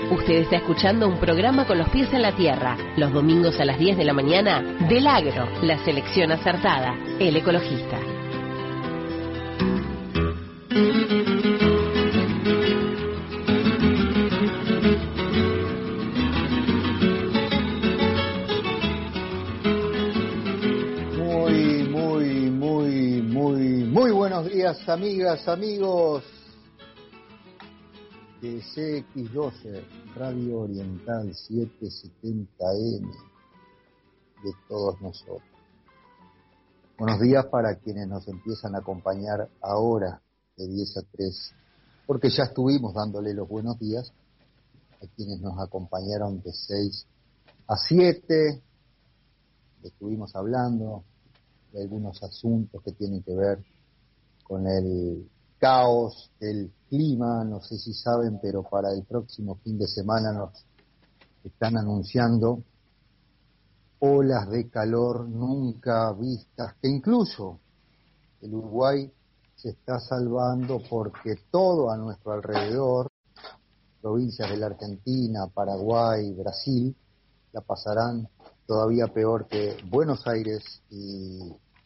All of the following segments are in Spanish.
Usted está escuchando un programa con los pies en la tierra, los domingos a las 10 de la mañana, del Agro, la selección acertada, El Ecologista. Muy buenos días, amigas, amigos de CX12, Radio Oriental 770M, de todos nosotros. Buenos días para quienes nos empiezan a acompañar ahora de 10 a 3, porque ya estuvimos dándole los buenos días a quienes nos acompañaron de 6 a 7, estuvimos hablando de algunos asuntos que tienen que ver con el caos del clima. No sé si saben, pero para el próximo fin de semana nos están anunciando olas de calor nunca vistas, que incluso el Uruguay se está salvando porque todo a nuestro alrededor, provincias de la Argentina, Paraguay, Brasil, la pasarán todavía peor que Buenos Aires y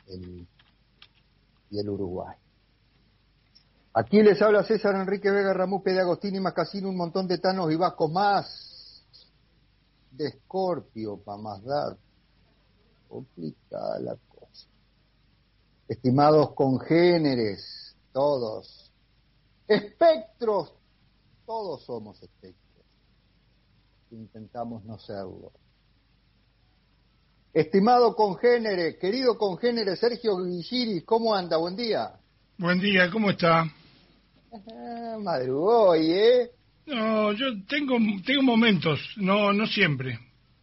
el Uruguay. Aquí les habla César Enrique Vega Ramupe de Agostini Macasino, un montón de tanos y vascos más de Escorpio para más dar. Complicada la cosa. Estimados congéneres, todos, espectros, todos somos espectros. Intentamos no serlo. Estimado congénere, querido congénere Sergio Guilliris, ¿cómo anda? Buen día. Buen día, ¿cómo está? Madrugó hoy, ¿eh? No, yo tengo momentos, no siempre.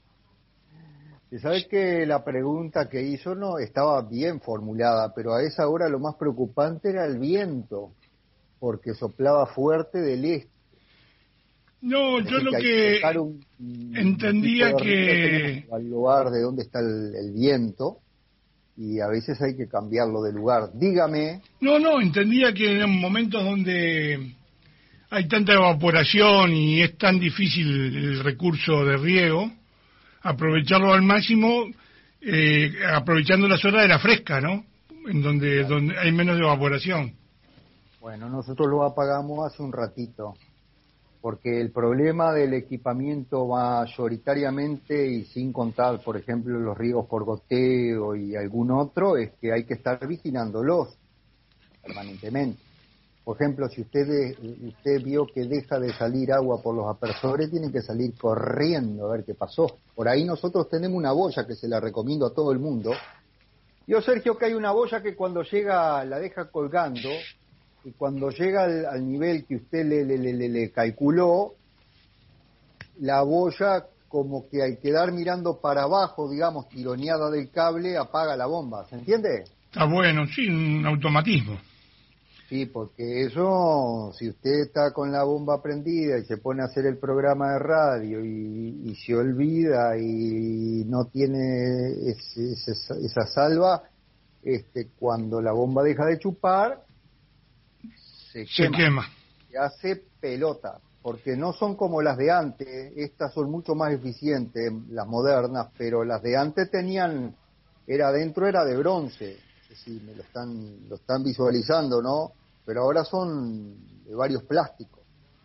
Y sabes que la pregunta que hizo no estaba bien formulada, pero a esa hora lo más preocupante era el viento, porque soplaba fuerte del este. No, yo lo que entendía que al lugar de donde está el viento, y a veces hay que cambiarlo de lugar. Dígame. No, entendía que en momentos donde hay tanta evaporación y es tan difícil el recurso de riego, aprovecharlo al máximo, aprovechando las horas de la fresca, ¿no? En donde hay menos evaporación. Bueno, nosotros lo apagamos hace un ratito, porque el problema del equipamiento mayoritariamente, y sin contar, por ejemplo, los riegos por goteo y algún otro, es que hay que estar vigilándolos permanentemente. Por ejemplo, si usted vio que deja de salir agua por los aspersores, tienen que salir corriendo a ver qué pasó. Por ahí nosotros tenemos una boya que se la recomiendo a todo el mundo. Yo, Sergio, que hay una boya que cuando llega la deja colgando, y cuando llega al nivel que usted le calculó, la boya, como que al quedar mirando para abajo, digamos, tironeada del cable, apaga la bomba. ¿Se entiende? Está bueno, sí, un automatismo. Sí, porque eso, si usted está con la bomba prendida y se pone a hacer el programa de radio y se olvida y no tiene esa salva, cuando la bomba deja de chupar, se quema. Se hace pelota, porque no son como las de antes. Estas son mucho más eficientes, las modernas, pero las de antes era de bronce. No sé si me lo están visualizando, ¿no? Pero ahora son de varios plásticos.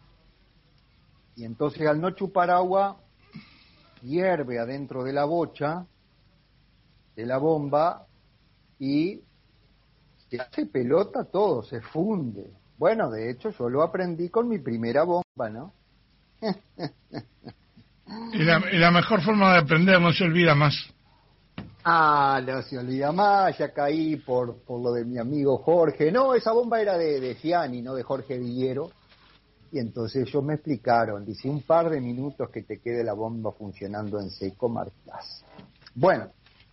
Y entonces, al no chupar agua, hierve adentro de la bocha, de la bomba, y se hace pelota todo, se funde. Bueno, de hecho, yo lo aprendí con mi primera bomba, ¿no? Es la mejor forma de aprender, no se olvida más. No se olvida más, ya caí por lo de mi amigo Jorge. No, esa bomba era de Gianni, no de Jorge Villero. Y entonces ellos me explicaron, dice, un par de minutos que te quede la bomba funcionando en seco, marcas. Bueno,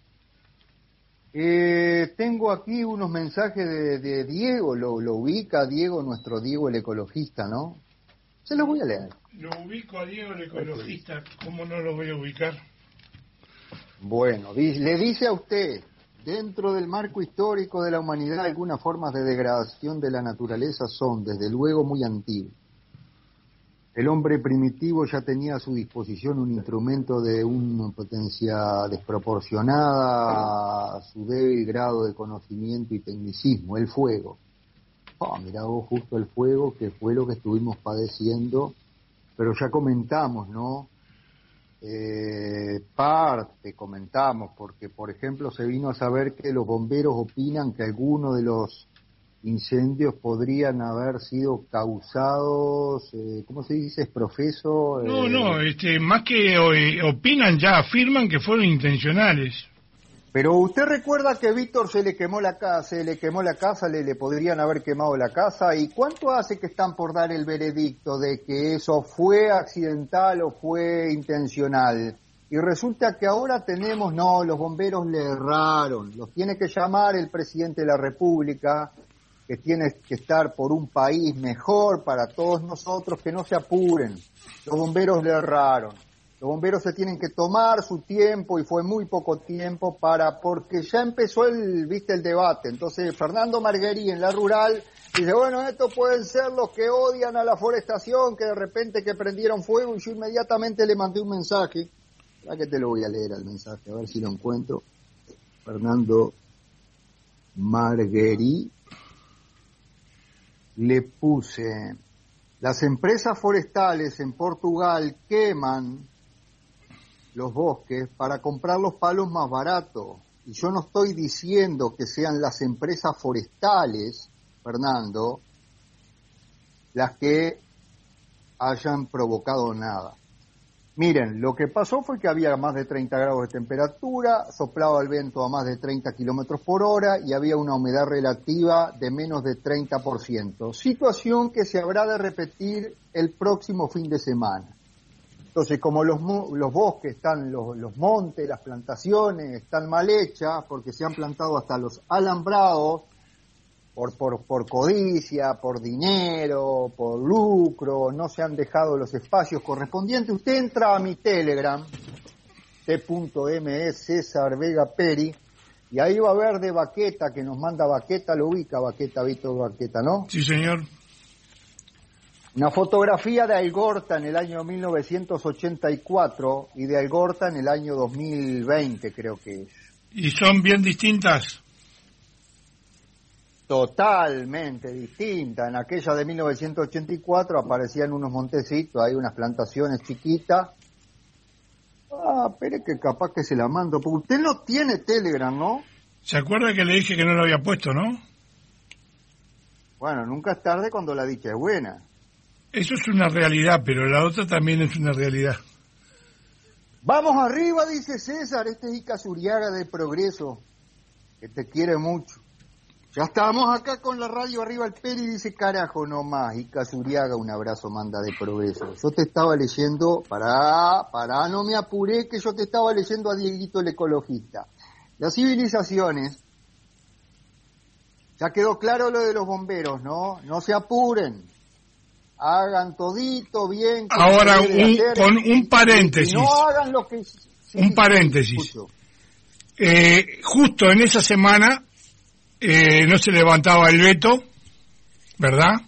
tengo aquí unos mensajes de Diego, lo ubica Diego, nuestro Diego el ecologista, ¿no? Se los voy a leer. Lo ubico a Diego el ecologista, ¿cómo no lo voy a ubicar? Bueno, le dice a usted, dentro del marco histórico de la humanidad, algunas formas de degradación de la naturaleza son, desde luego, muy antiguas. El hombre primitivo ya tenía a su disposición un instrumento de una potencia desproporcionada a su débil grado de conocimiento y tecnicismo, el fuego. Mirá vos, justo el fuego, que fue lo que estuvimos padeciendo, pero ya comentamos, ¿no? Parte comentamos, porque por ejemplo se vino a saber que los bomberos opinan que algunos de los incendios podrían haber sido causados, ¿cómo se dice? ¿Es profeso? No, más que opinan, ya afirman que fueron intencionales. Pero usted recuerda que Víctor se le quemó la casa, le podrían haber quemado la casa, ¿y cuánto hace que están por dar el veredicto de que eso fue accidental o fue intencional? Y resulta que ahora tenemos, no, los bomberos le erraron, los tiene que llamar el presidente de la República, que tiene que estar por un país mejor para todos nosotros, que no se apuren, los bomberos le erraron. Los bomberos se tienen que tomar su tiempo, y fue muy poco tiempo porque ya empezó el debate. Entonces Fernando Marguerí en La Rural dice, bueno, estos pueden ser los que odian a la forestación, que de repente que prendieron fuego, y yo inmediatamente le mandé un mensaje. Ya que te lo voy a leer al mensaje, a ver si lo encuentro. Fernando Marguerí, le puse, las empresas forestales en Portugal queman los bosques para comprar los palos más baratos. Y yo no estoy diciendo que sean las empresas forestales, Fernando, las que hayan provocado nada. Miren, lo que pasó fue que había más de 30 grados de temperatura, soplaba el viento a más de 30 kilómetros por hora y había una humedad relativa de menos de 30%. Situación que se habrá de repetir el próximo fin de semana. Entonces, como los bosques están, los montes, las plantaciones están mal hechas, porque se han plantado hasta los alambrados, por codicia, por dinero, por lucro, no se han dejado los espacios correspondientes. Usted entra a mi Telegram, t.me César Vega Peri, y ahí va a ver de Baqueta, que nos manda Baqueta, lo ubica Baqueta, Víctor Baqueta, ¿no? Sí, señor. Una fotografía de Algorta en el año 1984 y de Algorta en el año 2020, creo que es. ¿Y son bien distintas? Totalmente distintas. En aquella de 1984 aparecían unos montecitos, hay unas plantaciones chiquitas. Espere que capaz que se la mando, porque usted no tiene Telegram, ¿no? ¿Se acuerda que le dije que no lo había puesto, no? Bueno, nunca es tarde cuando la dicha es buena. Eso es una realidad, pero la otra también es una realidad. Vamos arriba, dice César, este es Ica Zuriaga de Progreso, que te quiere mucho. Ya estamos acá con la radio arriba al Peri, dice carajo nomás, Ica Zuriaga, un abrazo manda de Progreso. Yo te estaba leyendo, pará, no me apuré, que yo te estaba leyendo a Dieguito el ecologista. Las civilizaciones, ya quedó claro lo de los bomberos, ¿no? No se apuren. Hagan todito bien. Ahora, con un paréntesis. No hagan lo que... Un paréntesis. Justo en esa semana no se levantaba el veto, ¿verdad?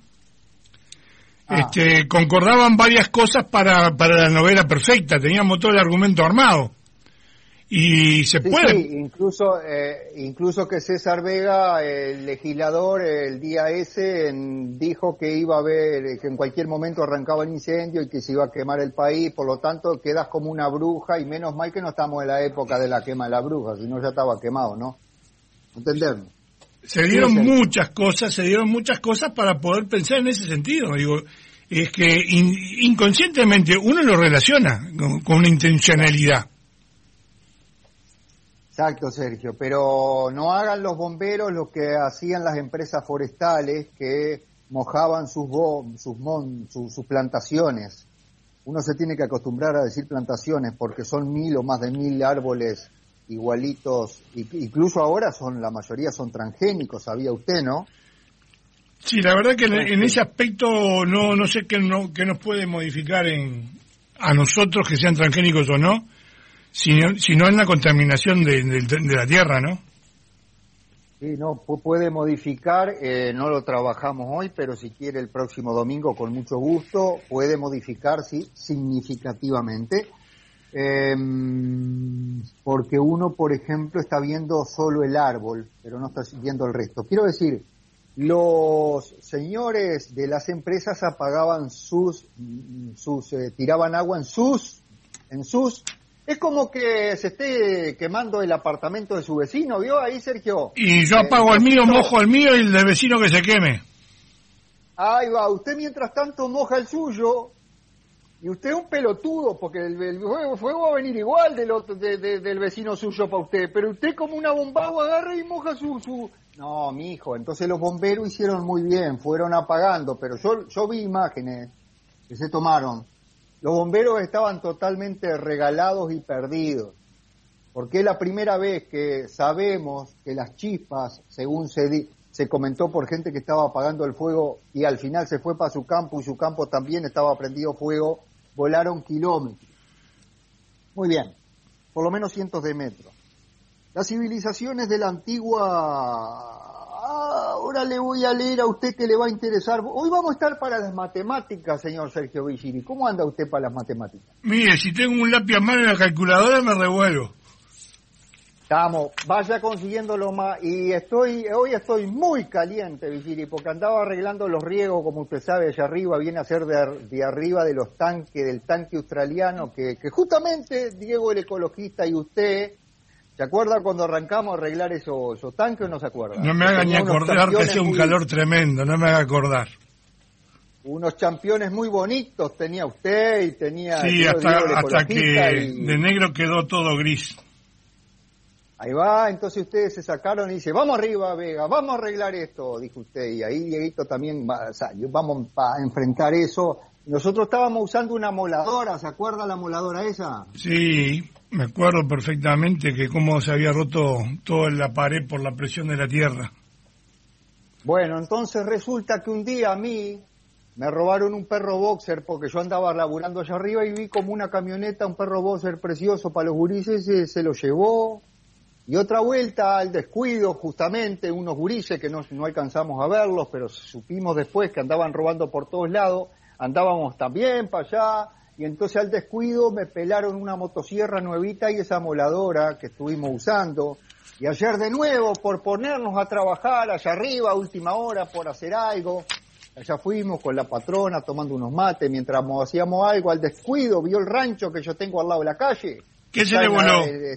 Concordaban varias cosas para la novela perfecta. Teníamos todo el argumento armado. Y se puede. Sí, incluso que César Vega, el legislador, el día ese, dijo que iba a haber, que en cualquier momento arrancaba el incendio y que se iba a quemar el país, por lo tanto quedas como una bruja, y menos mal que no estamos en la época de la quema de la bruja, si no ya estaba quemado, ¿no? ¿Entenderme? Se dieron muchas cosas para poder pensar en ese sentido. Digo, es que inconscientemente uno lo relaciona con una intencionalidad. Exacto, Sergio, pero no hagan los bomberos lo que hacían las empresas forestales, que mojaban sus plantaciones. Uno se tiene que acostumbrar a decir plantaciones porque son 1.000 o más de 1.000 árboles igualitos, incluso ahora la mayoría son transgénicos, ¿sabía usted, no? Sí, la verdad que en ese aspecto no sé qué nos puede modificar a nosotros, que sean transgénicos o no, sino en la contaminación de la tierra, ¿no? Sí, no, puede modificar, no lo trabajamos hoy, pero si quiere el próximo domingo con mucho gusto, puede modificar, sí, significativamente, porque uno, por ejemplo, está viendo solo el árbol, pero no está viendo el resto. Quiero decir, los señores de las empresas apagaban tiraban agua en sus, es como que se esté quemando el apartamento de su vecino, ¿vio ahí, Sergio? Y yo apago el mío, mojo el mío y el del vecino que se queme. Ahí va, usted mientras tanto moja el suyo, y usted es un pelotudo, porque el fuego va a venir igual del vecino suyo para usted, pero usted como una bombagua agarra y moja su... No, mijo, entonces los bomberos hicieron muy bien, fueron apagando, pero yo vi imágenes que se tomaron. Los bomberos estaban totalmente regalados y perdidos, porque es la primera vez que sabemos que las chispas, según se comentó por gente que estaba apagando el fuego y al final se fue para su campo y su campo también estaba prendido fuego, volaron kilómetros. Muy bien, por lo menos cientos de metros. Las civilizaciones de la antigua... Ahora le voy a leer a usted que le va a interesar. Hoy vamos a estar para las matemáticas, señor Sergio Vigili. ¿Cómo anda usted para las matemáticas? Mire, si tengo un lápiz a mano en la calculadora me revuelvo. Vaya consiguiéndolo más. Y hoy estoy muy caliente, Vigili, porque andaba arreglando los riegos, como usted sabe, allá arriba, viene a ser de arriba de los tanques, del tanque australiano, que justamente Diego el ecologista y usted... ¿Se acuerda cuando arrancamos a arreglar esos tanques o no se acuerda? No me haga ni acordar que hacía un calor tremendo, no me haga acordar. Unos championes muy bonitos tenía usted y tenía... Sí, hasta que de negro quedó todo gris. Ahí va, entonces ustedes se sacaron y dice, vamos arriba, Vega, vamos a arreglar esto, dijo usted. Y ahí Dieguito también, vamos a enfrentar eso. Nosotros estábamos usando una moladora, ¿se acuerda la moladora esa? Sí, me acuerdo perfectamente que cómo se había roto toda la pared por la presión de la tierra. Bueno, entonces resulta que un día a mí me robaron un perro boxer porque yo andaba laburando allá arriba y vi como una camioneta, un perro boxer precioso para los gurises, se lo llevó. Y otra vuelta al descuido, justamente, unos gurises que no alcanzamos a verlos, pero supimos después que andaban robando por todos lados, andábamos también para allá, y entonces al descuido me pelaron una motosierra nuevita y esa moladora que estuvimos usando, y ayer de nuevo, por ponernos a trabajar allá arriba, última hora, por hacer algo, allá fuimos con la patrona tomando unos mates, mientras hacíamos algo, al descuido, vio el rancho que yo tengo al lado de la calle. ¿Qué se le voló?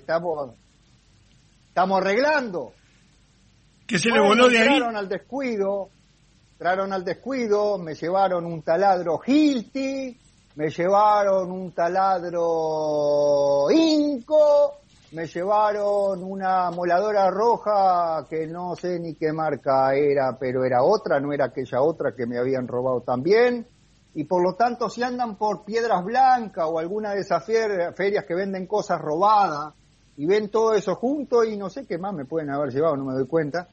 Estamos arreglando. ¿Qué se le voló de ahí? Entraron al descuido, me llevaron un taladro Hilti, me llevaron un taladro Inco, me llevaron una moladora roja que no sé ni qué marca era, pero era otra, no era aquella otra que me habían robado también. Y por lo tanto, si andan por Piedras Blancas o alguna de esas ferias que venden cosas robadas, y ven todo eso junto y no sé qué más me pueden haber llevado, no me doy cuenta,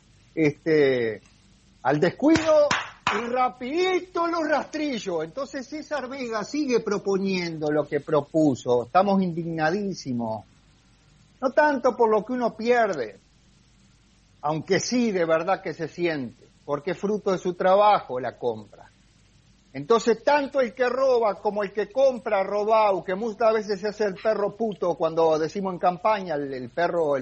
al descuido y rapidito los rastrillos. Entonces César Vega sigue proponiendo lo que propuso, estamos indignadísimos, no tanto por lo que uno pierde, aunque sí de verdad que se siente, porque es fruto de su trabajo la compra. Entonces, tanto el que roba como el que compra robado, que muchas veces se hace el perro puto cuando decimos en campaña el perro.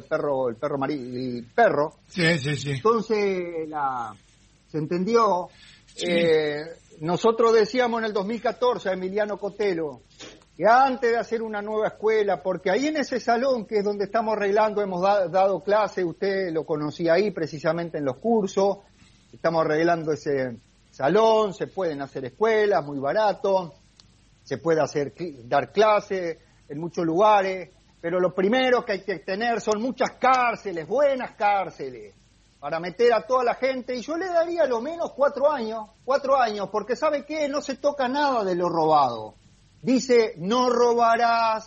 Sí. Entonces, ¿se entendió? Sí. Nosotros decíamos en el 2014 a Emiliano Cotelo que antes de hacer una nueva escuela, porque ahí en ese salón que es donde estamos arreglando, hemos dado clase, usted lo conocía ahí precisamente en los cursos, estamos arreglando ese salón, se pueden hacer escuelas muy barato, se puede dar clases en muchos lugares, pero lo primero que hay que tener son muchas cárceles, buenas cárceles, para meter a toda la gente, y yo le daría lo menos 4 años, porque ¿sabe qué? No se toca nada de lo robado. Dice, no robarás,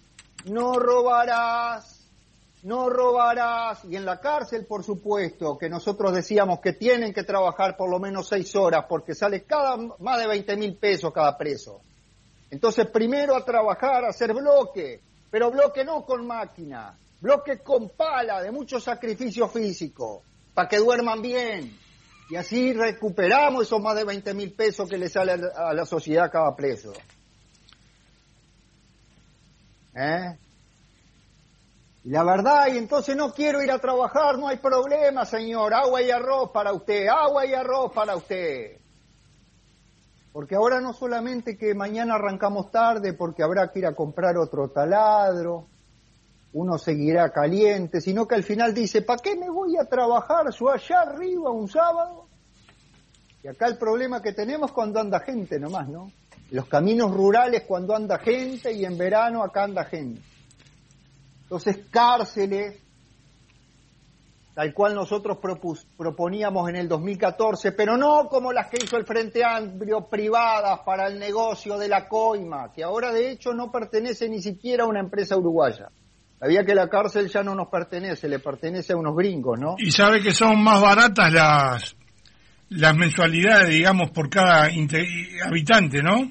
y en la cárcel, por supuesto, que nosotros decíamos que tienen que trabajar por lo menos 6 horas, porque sale más de 20.000 pesos cada preso. Entonces, primero a trabajar, a hacer bloque, pero bloque no con máquina, bloque con pala, de mucho sacrificio físico. para que duerman bien. Y así recuperamos esos más de 20.000 pesos que le sale a la sociedad cada preso. Y la verdad, y entonces no quiero ir a trabajar, no hay problema, señor. Agua y arroz para usted, agua y arroz para usted. Porque ahora no solamente que mañana arrancamos tarde porque habrá que ir a comprar otro taladro, uno seguirá caliente, sino que al final dice, ¿para qué me voy a trabajar yo allá arriba un sábado? Y acá el problema que tenemos cuando anda gente nomás, ¿no? Los caminos rurales cuando anda gente y en verano acá anda gente. Entonces cárceles, tal cual nosotros proponíamos en el 2014, pero no como las que hizo el Frente Amplio, privadas para el negocio de la coima, que ahora de hecho no pertenece ni siquiera a una empresa uruguaya. Sabía que la cárcel ya no nos pertenece, le pertenece a unos gringos, ¿no? Y sabe que son más baratas las mensualidades, digamos, por cada habitante, ¿no?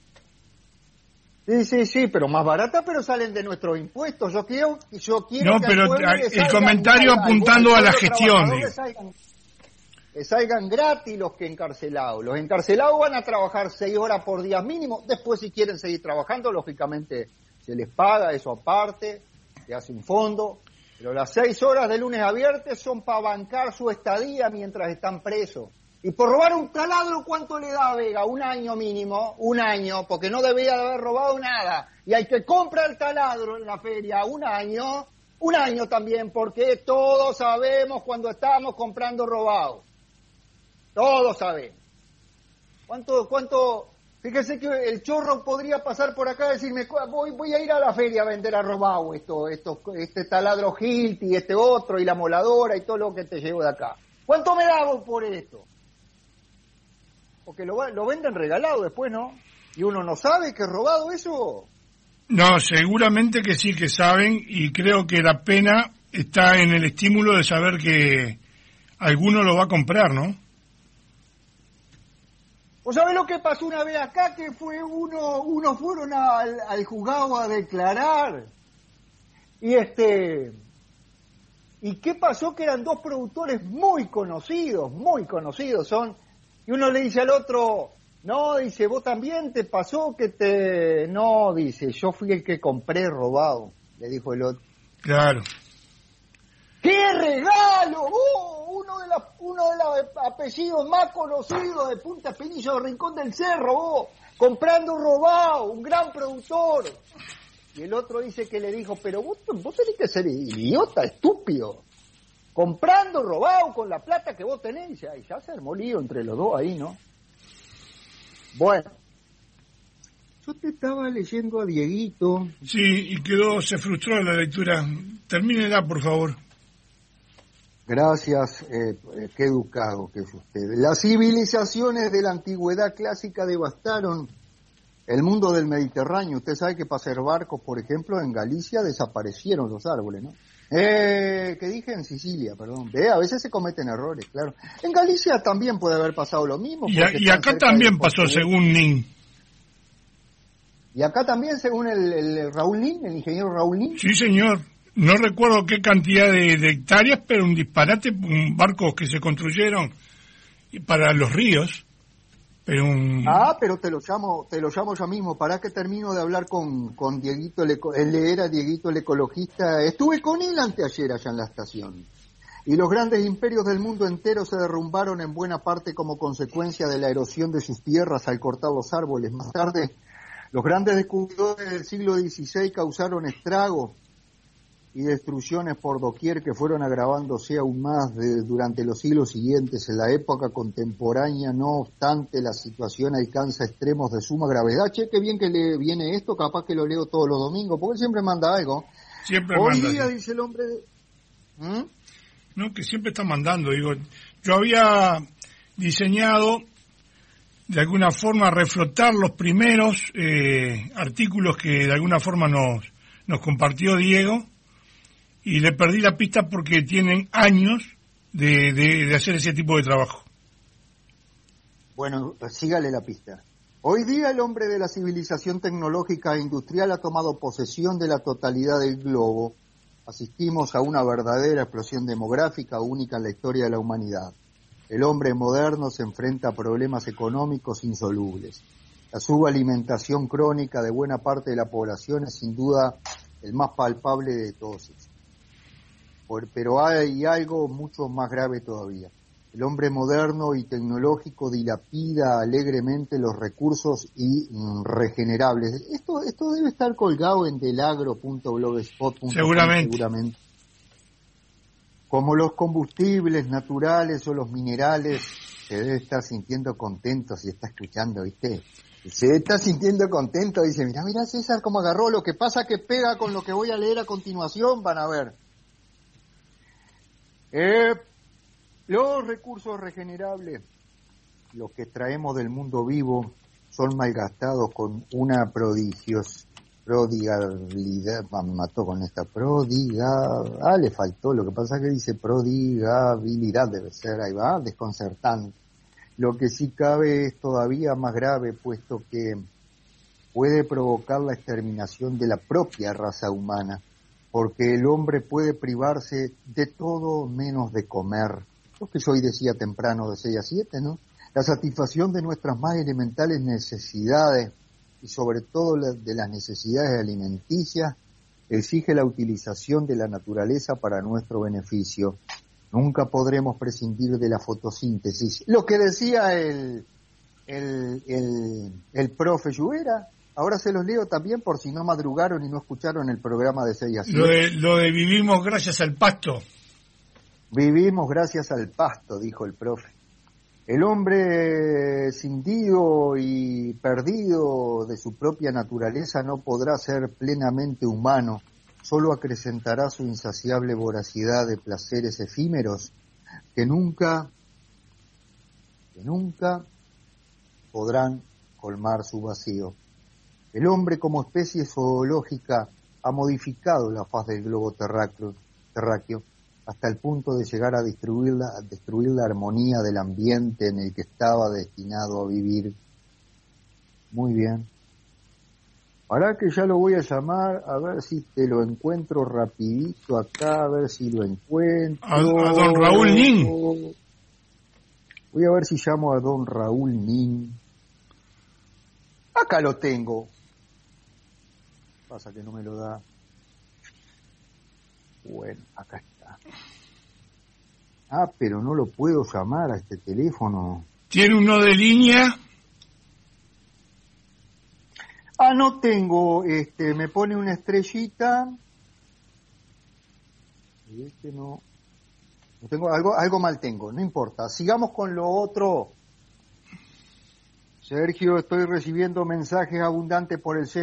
Sí, pero más barata, pero salen de nuestros impuestos. Yo quiero no, que pero el comentario apuntando a la gestión. Que salgan gratis los que encarcelados. Los encarcelados van a trabajar 6 horas por día mínimo. Después, si quieren seguir trabajando, lógicamente se les paga eso aparte, se hace un fondo. Pero las 6 horas de lunes a viernes son para bancar su estadía mientras están presos. Y por robar un taladro, ¿cuánto le da a Vega? 1 año mínimo, 1 año, porque no debía de haber robado nada. Y al que compra el taladro en la feria, 1 año, 1 año también, porque todos sabemos cuando estamos comprando robado. Todos sabemos. ¿Cuánto? Fíjese que el chorro podría pasar por acá y decirme, voy a ir a la feria a vender a robado este taladro Hilti, este otro, y la moladora y todo lo que te llevo de acá. ¿Cuánto me da vos por esto? Porque lo venden regalado después, ¿no? ¿Y uno no sabe que es robado eso? No, seguramente que sí que saben, y creo que la pena está en el estímulo de saber que alguno lo va a comprar, ¿no? ¿Vos sabés lo que pasó una vez acá? Que fue unos fueron al juzgado a declarar. ¿Y qué pasó? Que eran 2 productores muy conocidos son. Y uno le dice al otro, no, dice, vos también te pasó que no, dice, yo fui el que compré robado, le dijo el otro. Claro. ¡Qué regalo! Uno de los apellidos más conocidos de Punta Espinillo, de Rincón del Cerro, comprando robado, un gran productor. Y el otro dice que le dijo, pero vos tenés que ser idiota, estúpido. Comprando robado con la plata que vos tenés. Y ya se armó lío entre los dos ahí, ¿no? Bueno. Yo te estaba leyendo a Dieguito. Sí, y se frustró la lectura. Termínela, por favor. Gracias, qué educado que es usted. Las civilizaciones de la antigüedad clásica devastaron el mundo del Mediterráneo. Usted sabe que para hacer barcos, por ejemplo, en Galicia desaparecieron los árboles, ¿no? Que dije en Sicilia, perdón. A veces se cometen errores, claro. En Galicia también puede haber pasado lo mismo. Y acá también pasó, según Nin. ¿Y acá también, según el Raúl Nin, el ingeniero Raúl Nin? Sí, señor. No recuerdo qué cantidad de hectáreas, pero un disparate, barcos que se construyeron para los ríos. Pero pero te lo llamo ya mismo. Para que termino de hablar con Dieguito, él era Dieguito el ecologista. Estuve con él anteayer allá en la estación. Y los grandes imperios del mundo entero se derrumbaron en buena parte como consecuencia de la erosión de sus tierras al cortar los árboles. Más tarde, los grandes descubridores del siglo XVI causaron estragos y destrucciones por doquier que fueron agravándose aún más durante los siglos siguientes. En la época contemporánea, no obstante, la situación alcanza extremos de suma gravedad. Che, qué bien que le viene esto, capaz que lo leo todos los domingos, porque él siempre manda algo. Siempre Hoy manda. día, dice el hombre... No, que siempre está mandando. Digo, yo había diseñado, de alguna forma, reflotar los primeros artículos que de alguna forma nos compartió Diego, y le perdí la pista porque tienen años de hacer ese tipo de trabajo. Bueno, sígale la pista. Hoy día el hombre de la civilización tecnológica e industrial ha tomado posesión de la totalidad del globo Asistimos a una verdadera explosión demográfica única en la historia de la humanidad. El hombre moderno se enfrenta a problemas económicos insolubles. La subalimentación crónica de buena parte de la población es sin duda el más palpable de todos ellos. Pero hay algo mucho más grave todavía. El hombre moderno y tecnológico dilapida alegremente los recursos regenerables. Esto debe estar colgado en delagro.blogspot.com. Seguramente. Como los combustibles naturales o los minerales, se debe estar sintiendo contento si está escuchando, ¿viste? Se está sintiendo contento, dice, mira César cómo agarró, lo que pasa que pega con lo que voy a leer a continuación, van a ver. Los recursos regenerables, los que traemos del mundo vivo, son malgastados con una prodigabilidad, me mató con esta le faltó, lo que pasa es que dice prodigabilidad, debe ser, ahí va, desconcertante. Lo que sí cabe es todavía más grave, puesto que puede provocar la exterminación de la propia raza humana, porque el hombre puede privarse de todo menos de comer. Lo que yo hoy decía temprano de 6 a 7, ¿no? La satisfacción de nuestras más elementales necesidades, y sobre todo de las necesidades alimenticias, exige la utilización de la naturaleza para nuestro beneficio. Nunca podremos prescindir de la fotosíntesis. Lo que decía el profe Lluvera, ahora se los leo también por si no madrugaron y no escucharon el programa de 6 a 7. Lo de vivimos gracias al pasto. Vivimos gracias al pasto, dijo el profe. El hombre cindido y perdido de su propia naturaleza no podrá ser plenamente humano, solo acrecentará su insaciable voracidad de placeres efímeros que nunca podrán colmar su vacío. El hombre como especie zoológica ha modificado la faz del globo terráqueo hasta el punto de llegar a destruir la armonía del ambiente en el que estaba destinado a vivir. Muy bien. Ahora que ya lo voy a llamar, a ver si te lo encuentro rapidito acá, a ver si lo encuentro. A don Raúl Nin. Voy a ver si llamo a don Raúl Nin. Acá lo tengo. Pasa que no me lo da. Bueno, acá está. Pero no lo puedo llamar a este teléfono. ¿Tiene uno de línea? No tengo, me pone una estrellita. Y no tengo, algo mal tengo, no importa. Sigamos con lo otro. Sergio, estoy recibiendo mensajes abundantes por el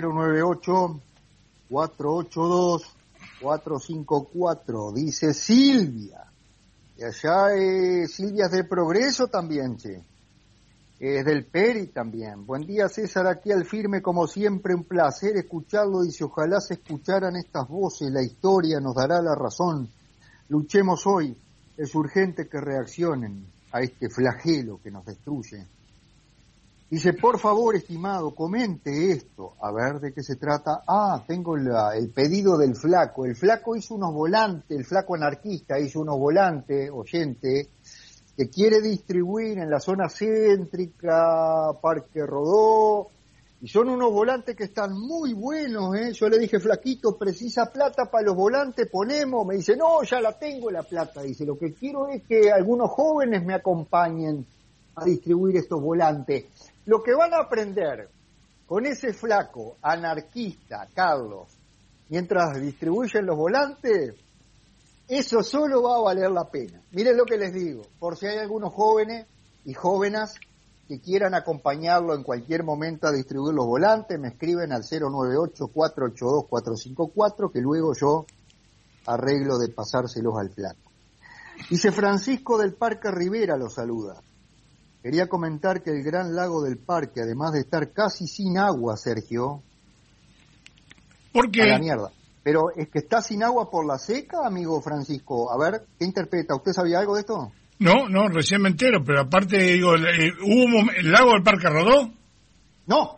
098-482-454. Dice Silvia. Y allá Silvia es del Progreso también, che. Es del Peri también. Buen día, César, aquí al firme, como siempre, un placer escucharlo. Dice, ojalá se escucharan estas voces, la historia nos dará la razón. Luchemos hoy, es urgente que reaccionen a este flagelo que nos destruye. Dice, por favor, estimado, comente esto. A ver, ¿de qué se trata? Tengo el pedido del flaco. El flaco hizo unos volantes, el flaco anarquista hizo unos volantes, oyente, que quiere distribuir en la zona céntrica, Parque Rodó, y son unos volantes que están muy buenos, ¿eh? Yo le dije, flaquito, ¿precisa plata para los volantes? Ponemos. Me dice, no, ya la tengo la plata. Dice, lo que quiero es que algunos jóvenes me acompañen a distribuir estos volantes. Lo que van a aprender con ese flaco anarquista, Carlos, mientras distribuyen los volantes, eso solo va a valer la pena. Miren lo que les digo, por si hay algunos jóvenes y jóvenes que quieran acompañarlo en cualquier momento a distribuir los volantes, me escriben al 098-482-454, que luego yo arreglo de pasárselos al flaco. Dice Francisco del Parque Rivera, lo saluda. Quería comentar que el gran lago del parque, además de estar casi sin agua, Sergio... ¿Por qué? A la mierda. Pero es que está sin agua por la seca, amigo Francisco. A ver, ¿qué interpreta? ¿Usted sabía algo de esto? No, recién me entero, pero aparte, digo, ¿hubo el lago del Parque Rodó? No,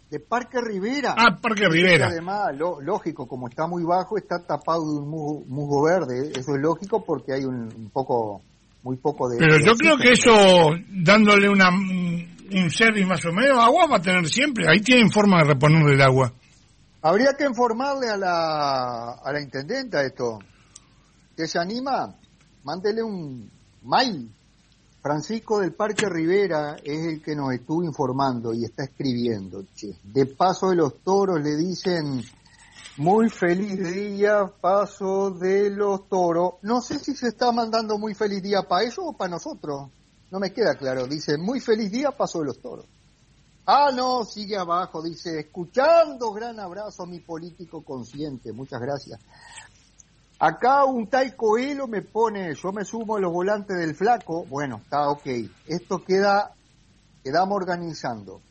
De Parque Rivera. Ah, Parque Rivera. Además, lógico, como está muy bajo, está tapado de un musgo verde. Eso es lógico porque hay muy poco de... Pero yo creo que eso, dándole un service más o menos, agua va a tener siempre. Ahí tienen forma de reponerle el agua. Habría que informarle a la intendenta esto. ¿Que se anima? Mándele un mail. Francisco del Parque Rivera es el que nos estuvo informando y está escribiendo. Che. De Paso de los Toros le dicen muy feliz día, Paso de los Toros. No sé si se está mandando muy feliz día para ellos o para nosotros. No me queda claro. Dice muy feliz día, Paso de los Toros. Ah, no, sigue abajo. Dice, escuchando, gran abrazo a mi político consciente. Muchas gracias. Acá un tal Coelho me pone, yo me sumo a los volantes del flaco. Bueno, está ok. Esto quedamos organizando.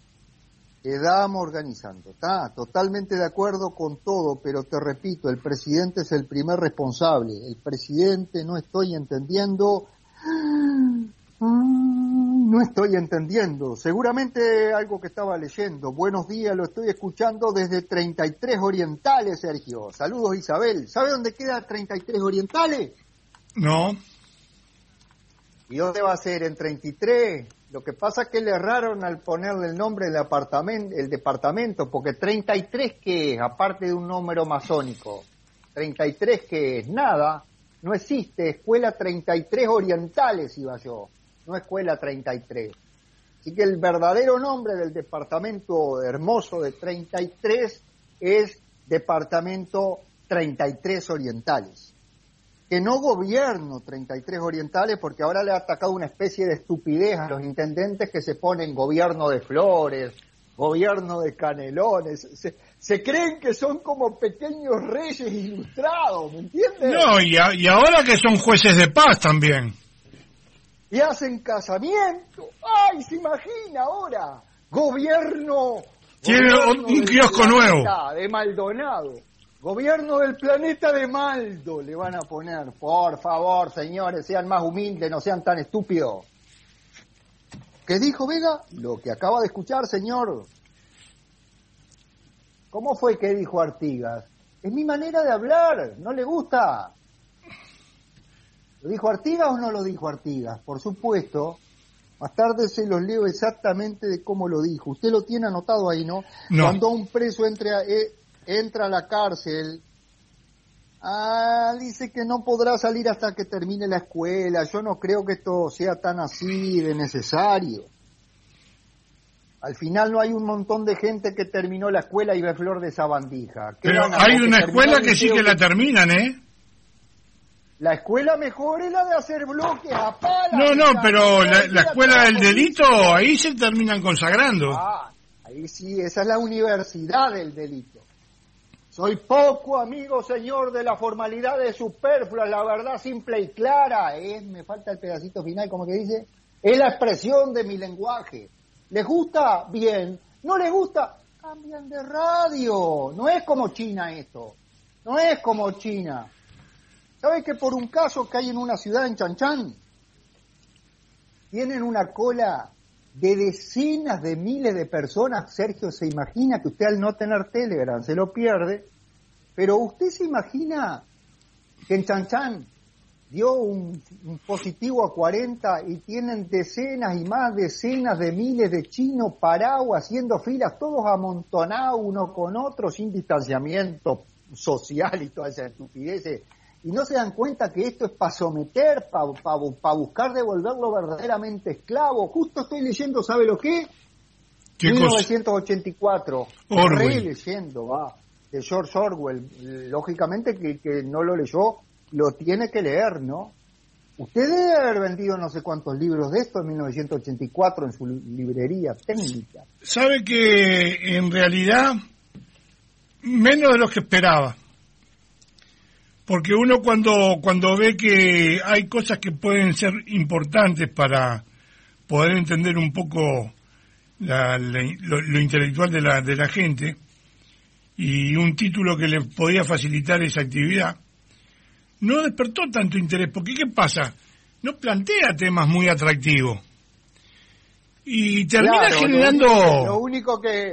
Está totalmente de acuerdo con todo, pero te repito, el presidente es el primer responsable. El presidente no estoy entendiendo. No estoy entendiendo. Seguramente algo que estaba leyendo. Buenos días, lo estoy escuchando desde 33 Orientales, Sergio. Saludos, Isabel. ¿Sabe dónde queda 33 Orientales? No. ¿Y dónde va a ser? ¿En 33? Lo que pasa es que le erraron al ponerle el nombre del departamento, porque 33, ¿qué es? Aparte de un número masónico. 33, ¿qué es? Nada. No existe. Escuela 33 Orientales iba yo. No Escuela 33. Así que el verdadero nombre del departamento hermoso de 33 es Departamento 33 Orientales. Que no gobierno 33 Orientales, porque ahora le ha atacado una especie de estupidez a los intendentes que se ponen gobierno de Flores, gobierno de Canelones. Se creen que son como pequeños reyes ilustrados, ¿me entiendes? No, y ahora que son jueces de paz también. Y hacen casamiento. ¡Ay, se imagina ahora! Gobierno Tiene un kiosco nuevo. De Maldonado. Gobierno del planeta de Maldo le van a poner. Por favor, señores, sean más humildes, no sean tan estúpidos. ¿Qué dijo Vega? Lo que acaba de escuchar, señor. ¿Cómo fue que dijo Artigas? Es mi manera de hablar, ¿no le gusta? ¿Lo dijo Artigas o no lo dijo Artigas? Por supuesto. Más tarde se los leo exactamente de cómo lo dijo. Usted lo tiene anotado ahí, ¿no? No. Cuando un preso entra a la cárcel, dice que no podrá salir hasta que termine la escuela. Yo no creo que esto sea tan así de necesario. Al final no hay un montón de gente que terminó la escuela y ve flor de sabandija. Pero hay una escuela que sí que la terminan, ¿eh? La escuela mejor es la de hacer bloques a pala. No, pero la escuela del delito, ahí se terminan consagrando. Ahí sí, esa es la universidad del delito. Soy poco amigo, señor, de las formalidades superfluas, la verdad simple y clara. Me falta el pedacito final, como que dice, es la expresión de mi lenguaje. ¿Les gusta? Bien. ¿No les gusta? Cambian de radio. No es como China esto. No es como China. ¿Sabes que por un caso que hay en una ciudad en Chanchan, tienen una cola de decenas de miles de personas? Sergio, se imagina que usted al no tener Telegram se lo pierde, pero usted se imagina que en Chanchan dio un positivo a 40 y tienen decenas y más decenas de miles de chinos parados haciendo filas, todos amontonados uno con otro, sin distanciamiento social y todas esas estupideces. Y no se dan cuenta que esto es para someter, para buscar devolverlo verdaderamente esclavo. Justo estoy leyendo, ¿sabe lo qué? 1984. Releyendo, de George Orwell. Lógicamente que no lo leyó, lo tiene que leer, ¿no? Usted debe haber vendido no sé cuántos libros de esto en 1984 en su librería técnica. Sabe que en realidad menos de lo que esperaba. Porque uno cuando ve que hay cosas que pueden ser importantes para poder entender un poco lo intelectual de la gente, y un título que le podía facilitar esa actividad, no despertó tanto interés. Porque ¿qué pasa? No plantea temas muy atractivos. Y termina generando... Lo único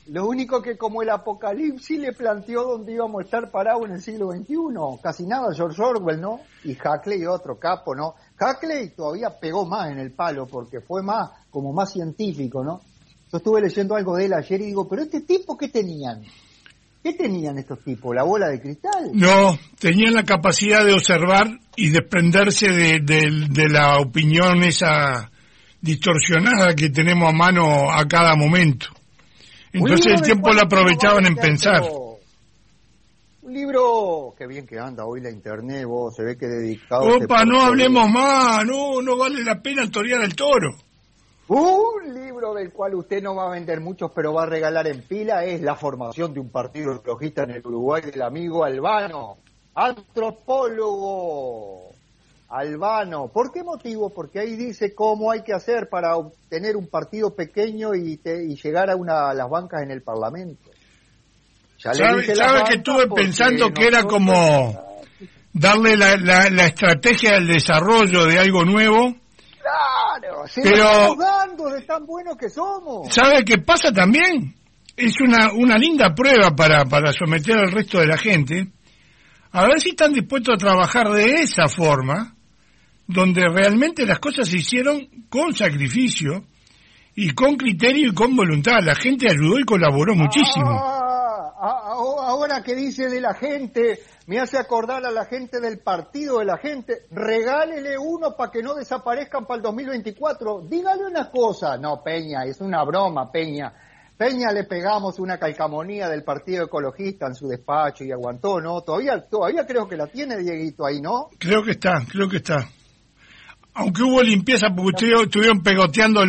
Lo único que como el apocalipsis le planteó dónde íbamos a estar parados en el siglo XXI. Casi nada, George Orwell, ¿no? Y Huxley, otro capo, ¿no? Huxley todavía pegó más en el palo porque fue más, como más científico, ¿no? Yo estuve leyendo algo de él ayer y digo, ¿pero este tipo qué tenían? ¿Qué tenían estos tipos? ¿La bola de cristal? No, tenían la capacidad de observar y desprenderse de la opinión esa distorsionada que tenemos a mano a cada momento. Entonces el tiempo lo aprovechaban en pensar. Un libro, qué bien que anda hoy la internet, vos, se ve que dedicado... Opa, no hablemos más, no vale la pena torear al toro. Un libro del cual usted no va a vender muchos, pero va a regalar en pila, es La formación de un partido ecologista en el Uruguay, del amigo Albano, antropólogo Albano. ¿Por qué motivo? Porque ahí dice cómo hay que hacer para obtener un partido pequeño y llegar a las bancas en el Parlamento. ¿Sabe que estuve pensando que era como darle la estrategia del desarrollo de algo nuevo? Claro, pero estamos dando de tan buenos que somos. ¿Sabe qué pasa también? Es una linda prueba para someter al resto de la gente, a ver si están dispuestos a trabajar de esa forma, donde realmente las cosas se hicieron con sacrificio y con criterio y con voluntad. La gente ayudó y colaboró muchísimo. Ahora que dice de la gente, me hace acordar a la gente del partido de la gente, regálele uno para que no desaparezcan para el 2024. Dígale una cosa. No, Peña, es una broma, Peña. Peña le pegamos una calcamonía del Partido Ecologista en su despacho y aguantó, ¿no? Todavía creo que la tiene Dieguito ahí, ¿no? Creo que está. Aunque hubo limpieza porque estuvieron pegoteando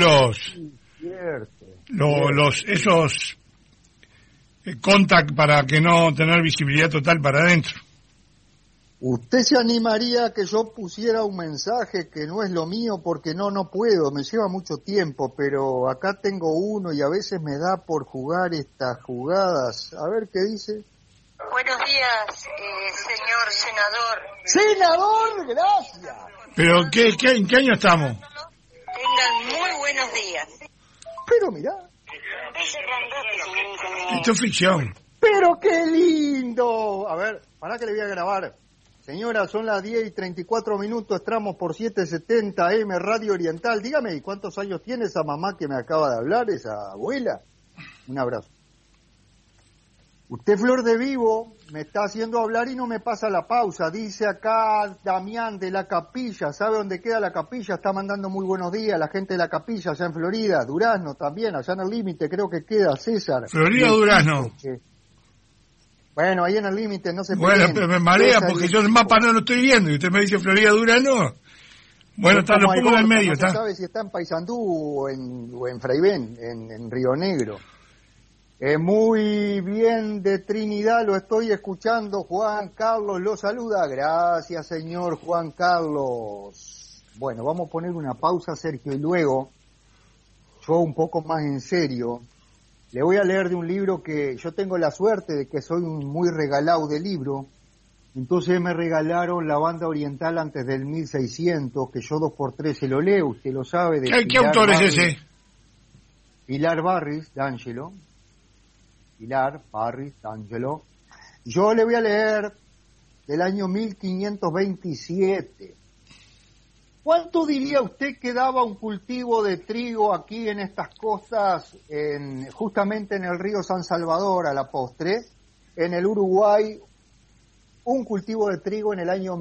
esos contact para que no tener visibilidad total para adentro. ¿Usted se animaría a que yo pusiera un mensaje que no es lo mío? Porque no puedo, me lleva mucho tiempo, pero acá tengo uno y a veces me da por jugar estas jugadas. A ver qué dice. Buenos días, señor senador. ¡Senador! ¡Gracias! ¿Pero en qué año estamos? Tengan muy buenos días. Pero mirá. Esto es ficción. ¡Pero qué lindo! A ver, pará que le voy a grabar. Señora, son las 10:34, estamos por 770M Radio Oriental. Dígame, ¿y cuántos años tiene esa mamá que me acaba de hablar, esa abuela? Un abrazo. Usted, Flor de Vivo, me está haciendo hablar y no me pasa la pausa. Dice acá Damián de la Capilla. ¿Sabe dónde queda la Capilla? Está mandando muy buenos días la gente de la Capilla, allá en Florida. Durazno también, allá en el límite creo que queda, César. Florida, Durazno. Bueno, ahí en el límite no se puede. Bueno, pero me marea porque yo el mapa no lo estoy viendo y usted me dice Florida, Durazno. Bueno, está, lo pongo en el medio, está. No se sabe si está en Paysandú o en Fraibén, en Río Negro. Muy bien, de Trinidad, lo estoy escuchando. Juan Carlos lo saluda. Gracias, señor Juan Carlos. Bueno, vamos a poner una pausa, Sergio, y luego, yo un poco más en serio, le voy a leer de un libro que yo tengo la suerte de que soy un muy regalado de libro. Entonces me regalaron La Banda Oriental antes del 1600, que yo 2x3 se lo leo, usted lo sabe. ¿Qué autor es ese? Pilar Barris D'Angelo. Pilar Barris D'Angelo. Yo le voy a leer del año 1527. ¿Cuánto diría usted que daba un cultivo de trigo aquí en estas costas, justamente en el río San Salvador a la postre, en el Uruguay, un cultivo de trigo en el año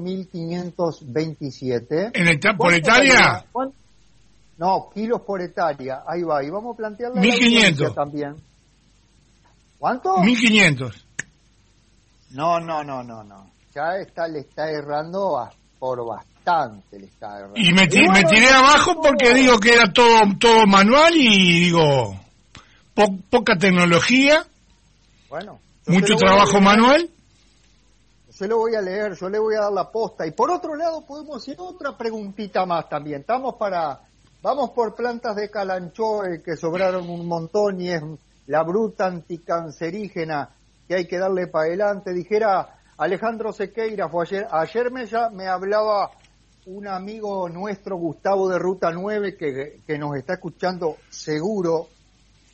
1527? ¿Por hectárea? No, kilos por hectárea, ahí va, y vamos a plantear la 1500 también. ¿Cuánto? 1500. No. Ya le está errando por bastante, le está errando. Y me tiré abajo porque digo que era todo manual y digo, poca tecnología, bueno, mucho trabajo manual. Yo lo voy a leer, yo le voy a dar la posta. Y por otro lado podemos hacer otra preguntita más también. Vamos por plantas de calanchoe que sobraron un montón y es la bruta anticancerígena que hay que darle para adelante. Dijera Alejandro Sequeira, ayer me hablaba un amigo nuestro, Gustavo de Ruta 9, que nos está escuchando seguro,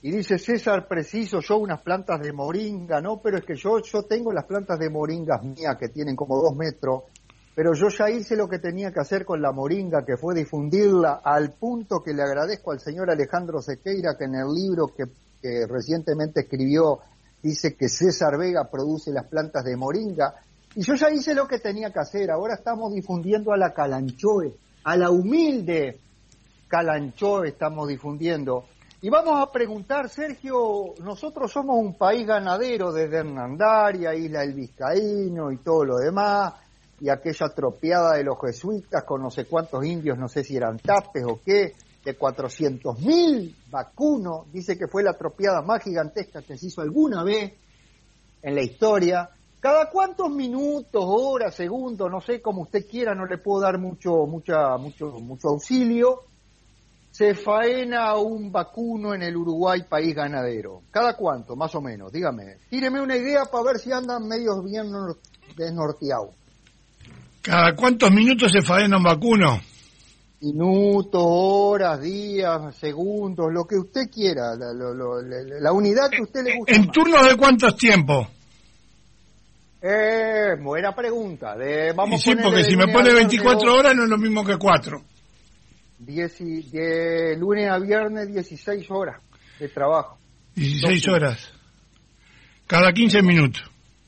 Y dice César, preciso yo unas plantas de moringa, ¿no? Pero es que yo tengo las plantas de moringas mías que tienen como 2 metros, pero yo ya hice lo que tenía que hacer con la moringa, que fue difundirla, al punto que le agradezco al señor Alejandro Sequeira, que en el libro que recientemente escribió, dice que César Vega produce las plantas de moringa, y yo ya hice lo que tenía que hacer. Ahora estamos difundiendo a la calanchoe, a la humilde calanchoe estamos difundiendo. Y vamos a preguntar, Sergio, nosotros somos un país ganadero desde Hernandaria, Isla del Vizcaíno y todo lo demás, y aquella tropeada de los jesuitas con no sé cuántos indios, no sé si eran tapes o qué, de 400.000 vacunos, dice que fue la tropeada más gigantesca que se hizo alguna vez en la historia. Cada cuántos minutos, horas, segundos, no sé, como usted quiera, no le puedo dar mucho auxilio, se faena un vacuno en el Uruguay, país ganadero. ¿Cada cuánto, más o menos? Dígame. Tíreme una idea para ver si andan medios bien desnorteados. ¿Cada cuántos minutos se faena un vacuno? Minutos, horas, días, segundos, lo que usted quiera, la unidad que usted le guste. ¿En turnos de cuántos tiempos? Buena pregunta. Y sí, porque si me pone 24 horas no es lo mismo que 4. De lunes a viernes, 16 horas de trabajo. 16 horas. Cada 15 minutos.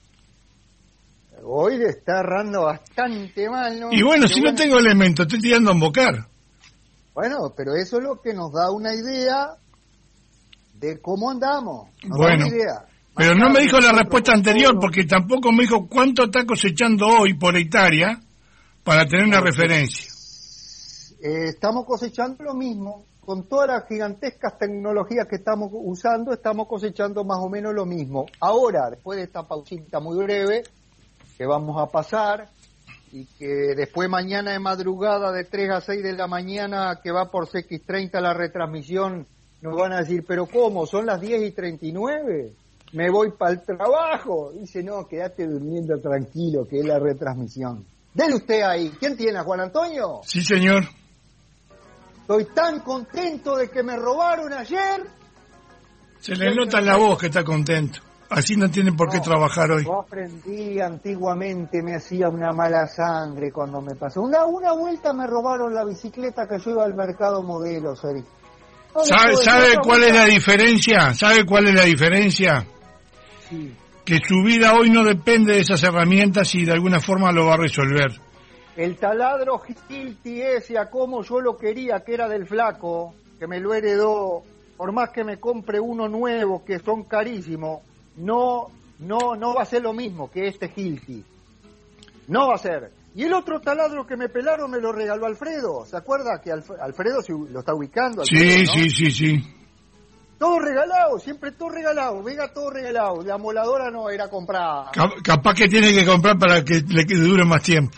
Hoy le está errando bastante mal, ¿no? Y bueno, pero si no tengo elementos, estoy tirando a embocar. Bueno, pero eso es lo que nos da una idea de cómo andamos. Bueno, pero no me dijo la respuesta anterior, porque tampoco me dijo cuánto está cosechando hoy por hectárea para tener una referencia. Estamos cosechando lo mismo, con todas las gigantescas tecnologías que estamos usando, estamos cosechando más o menos lo mismo. Ahora, después de esta pausita muy breve, que vamos a pasar, y que después mañana de madrugada de 3 a 6 de la mañana, que va por CX30 la retransmisión, nos van a decir, pero ¿cómo? ¿Son las 10:39? Me voy para el trabajo. Dice, no, quédate durmiendo tranquilo, que es la retransmisión. Dele usted ahí. ¿Quién tiene, Juan Antonio? Sí, señor. Estoy tan contento de que me robaron ayer. Se le nota en la voz que está contento. Así no tienen por qué trabajar hoy. Yo aprendí antiguamente, me hacía una mala sangre cuando me pasó. Una vuelta me robaron la bicicleta que yo iba al mercado modelo, Seri. ¿Sabe cuál es la diferencia? ¿Sabe cuál es la diferencia? Sí. Que su vida hoy no depende de esas herramientas y de alguna forma lo va a resolver. El taladro Hilti ese, a como yo lo quería, que era del flaco, que me lo heredó, por más que me compre uno nuevo, que son carísimos, no va a ser lo mismo que este Hilti. No va a ser. Y el otro taladro que me pelaron me lo regaló Alfredo. ¿Se acuerda que Alfredo lo está ubicando? Sí, Alfredo, ¿no? sí. Todo regalado, siempre todo regalado. Vega todo regalado. La moladora no era comprada. Capaz que tiene que comprar para que le dure más tiempo.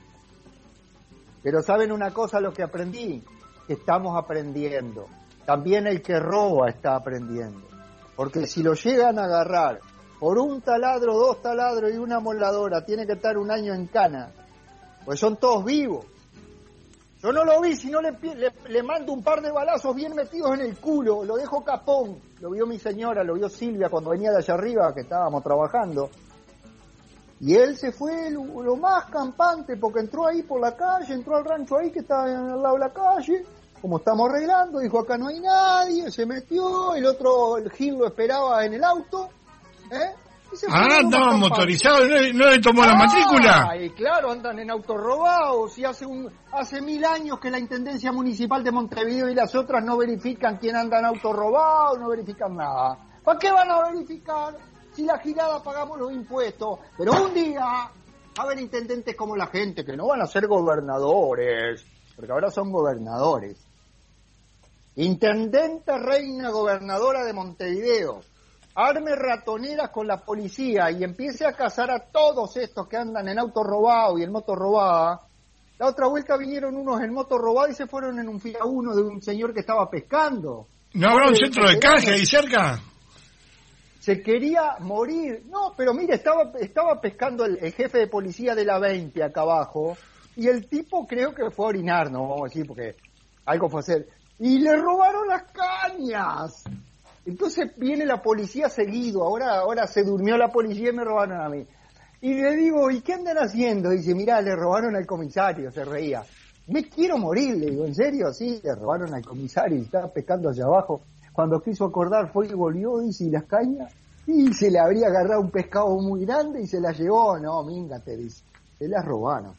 Pero ¿saben una cosa lo que aprendí? Que estamos aprendiendo. También el que roba está aprendiendo. Porque si lo llegan a agarrar por un taladro, 2 taladros y una moladora, tiene que estar 1 año en cana. Pues son todos vivos. Yo no lo vi, si no le mando un par de balazos bien metidos en el culo, lo dejo capón. Lo vio mi señora, lo vio Silvia cuando venía de allá arriba, que estábamos trabajando. Y él se fue lo más campante, porque entró ahí por la calle, entró al rancho ahí que estaba al lado de la calle, como estamos arreglando, dijo acá no hay nadie, se metió, el Gil lo esperaba en el auto, andaba motorizado, ¿no le tomó la matrícula? Ay, claro, andan en autos robados, y hace 1000 años que la Intendencia Municipal de Montevideo y las otras no verifican quién anda en autos robados, no verifican nada. ¿Para qué van a verificar? Si la girada pagamos los impuestos, pero un día va a haber intendentes como la gente, que no van a ser gobernadores, porque ahora son gobernadores. Intendente reina gobernadora de Montevideo, arme ratoneras con la policía y empiece a cazar a todos estos que andan en auto robado y en moto robada. La otra vuelta vinieron unos en moto robada y se fueron en un Fiat Uno de un señor que estaba pescando. ¿No habrá un centro de calle ahí cerca? Se quería morir. No, pero mire, estaba pescando el jefe de policía de la 20 acá abajo, y el tipo creo que fue a orinar, no vamos a decir, porque algo fue a hacer. Y le robaron las cañas. Entonces viene la policía seguido, ahora se durmió la policía y me robaron a mí. Y le digo, ¿y qué andan haciendo? Dice, mirá, le robaron al comisario, se reía. Me quiero morir, le digo, ¿en serio? Sí, le robaron al comisario y estaba pescando allá abajo. Cuando quiso acordar fue y volvió, dice, ¿y las cañas? Y se le habría agarrado un pescado muy grande y se la llevó. No, mingate, dice, se las robaron.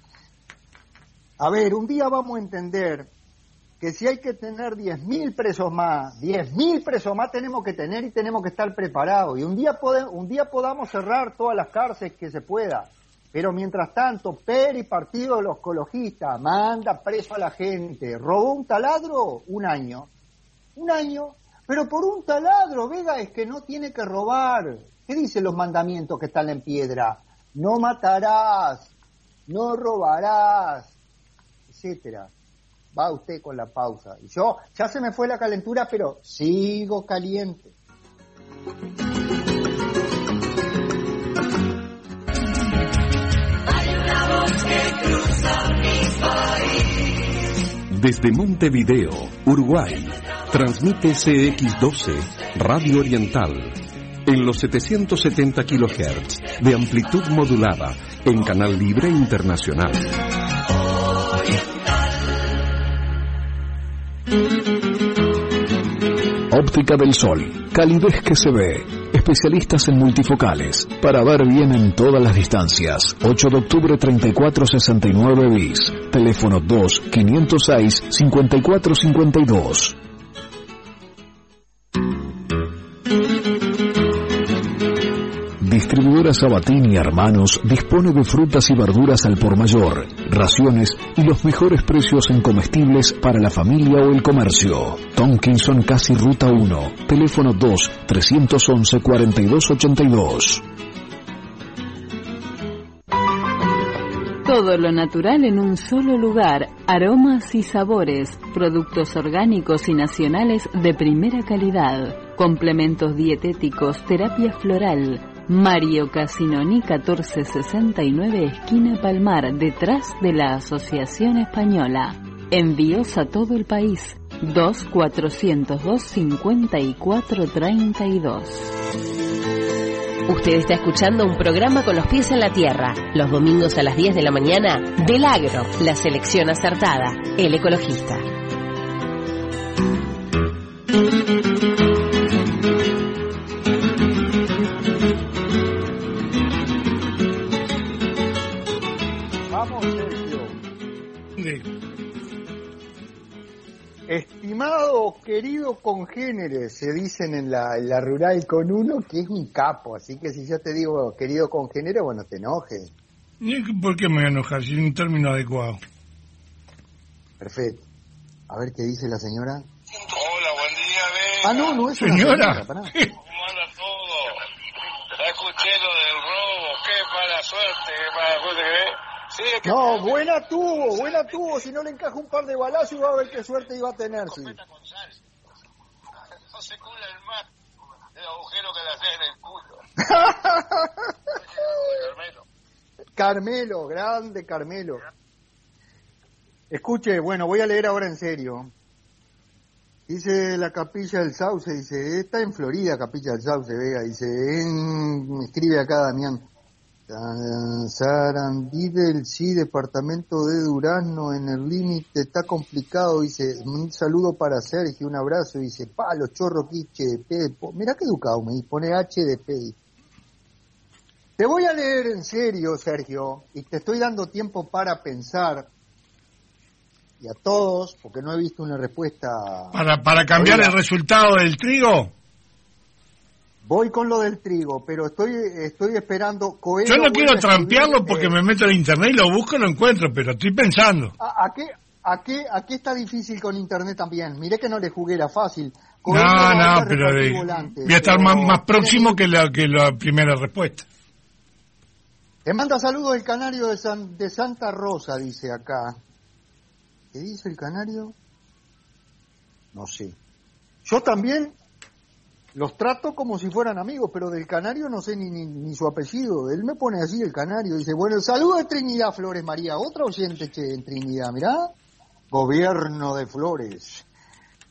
A ver, un día vamos a entender que si hay que tener 10.000 presos más, 10.000 presos más tenemos que tener y tenemos que estar preparados. Y un día podamos cerrar todas las cárceles que se pueda. Pero mientras tanto, PER y Partido de los Ecologistas manda preso a la gente. ¿Robó un taladro? 1 año. 1 año. Pero por un taladro, Vega, es que no tiene que robar. ¿Qué dicen los mandamientos que están en piedra? No matarás, no robarás, etcétera. Va usted con la pausa. Y yo, ya se me fue la calentura, pero sigo caliente. Hay una voz que cruza mi país. Desde Montevideo, Uruguay, transmite CX12, Radio Oriental, en los 770 kHz de amplitud modulada, en Canal Libre Internacional. Óptica del Sol, calidez que se ve. Especialistas en multifocales, para ver bien en todas las distancias. 8 de octubre 3469 bis. Teléfono 2-506-5452. Distribuidora Sabatini y Hermanos dispone de frutas y verduras al por mayor, raciones y los mejores precios en comestibles para la familia o el comercio. Tomkinson Casi Ruta 1, teléfono 2-311-4282. Todo lo natural en un solo lugar, aromas y sabores, productos orgánicos y nacionales de primera calidad, complementos dietéticos, terapia floral. Mario Casinoni 1469, esquina Palmar, detrás de la Asociación Española. Envíos a todo el país. 2-402-5432. Usted está escuchando un programa con los pies en la tierra, los domingos a las 10 de la mañana, del Agro, la selección acertada, El Ecologista. Estimado, querido congénere, se dicen en la rural con uno que es un capo, así que si yo te digo querido congénere, bueno, te enojes. ¿Por qué me voy a enojar si es un término adecuado? Perfecto. A ver qué dice la señora. Hola, buen día, Vega. No es señora. ¿Cómo anda todo? Ya escuché lo del robo, qué mala suerte, Sí, es que no, buena tuvo, si no le encaja un par de balazos y va a ver qué suerte iba a tener, sí. No se cula el mar del agujero que le haces en el culo. Carmelo, grande Carmelo. Escuche, bueno, voy a leer ahora en serio. Dice la Capilla del Sauce, dice, está en Florida, Capilla del Sauce, Vega, dice, escribe acá Damián. Sarandí del sí, departamento de Durazno, en el límite, está complicado, dice, un saludo para Sergio, un abrazo, dice, palo, chorro, quiche, mirá qué educado, me pone HDP. Te voy a leer en serio, Sergio, y te estoy dando tiempo para pensar, y a todos, porque no he visto una respuesta... ¿Para cambiar el resultado del trigo? Voy con lo del trigo, pero estoy esperando... Coelho, yo no quiero trampearlo porque me meto en internet y lo busco y lo encuentro, pero estoy pensando. Aquí está difícil con internet también. Miré que no le jugué, era fácil. Coelho no, pero voy a estar más próximo que la primera respuesta. Te manda saludos el canario de Santa Rosa, dice acá. ¿Qué dice el canario? No sé. Yo también... los trato como si fueran amigos, pero del canario no sé ni su apellido. Él me pone así, el canario. Dice, bueno, el saludo de Trinidad Flores María. Otra oyente, en Trinidad, mirá. Gobierno de Flores.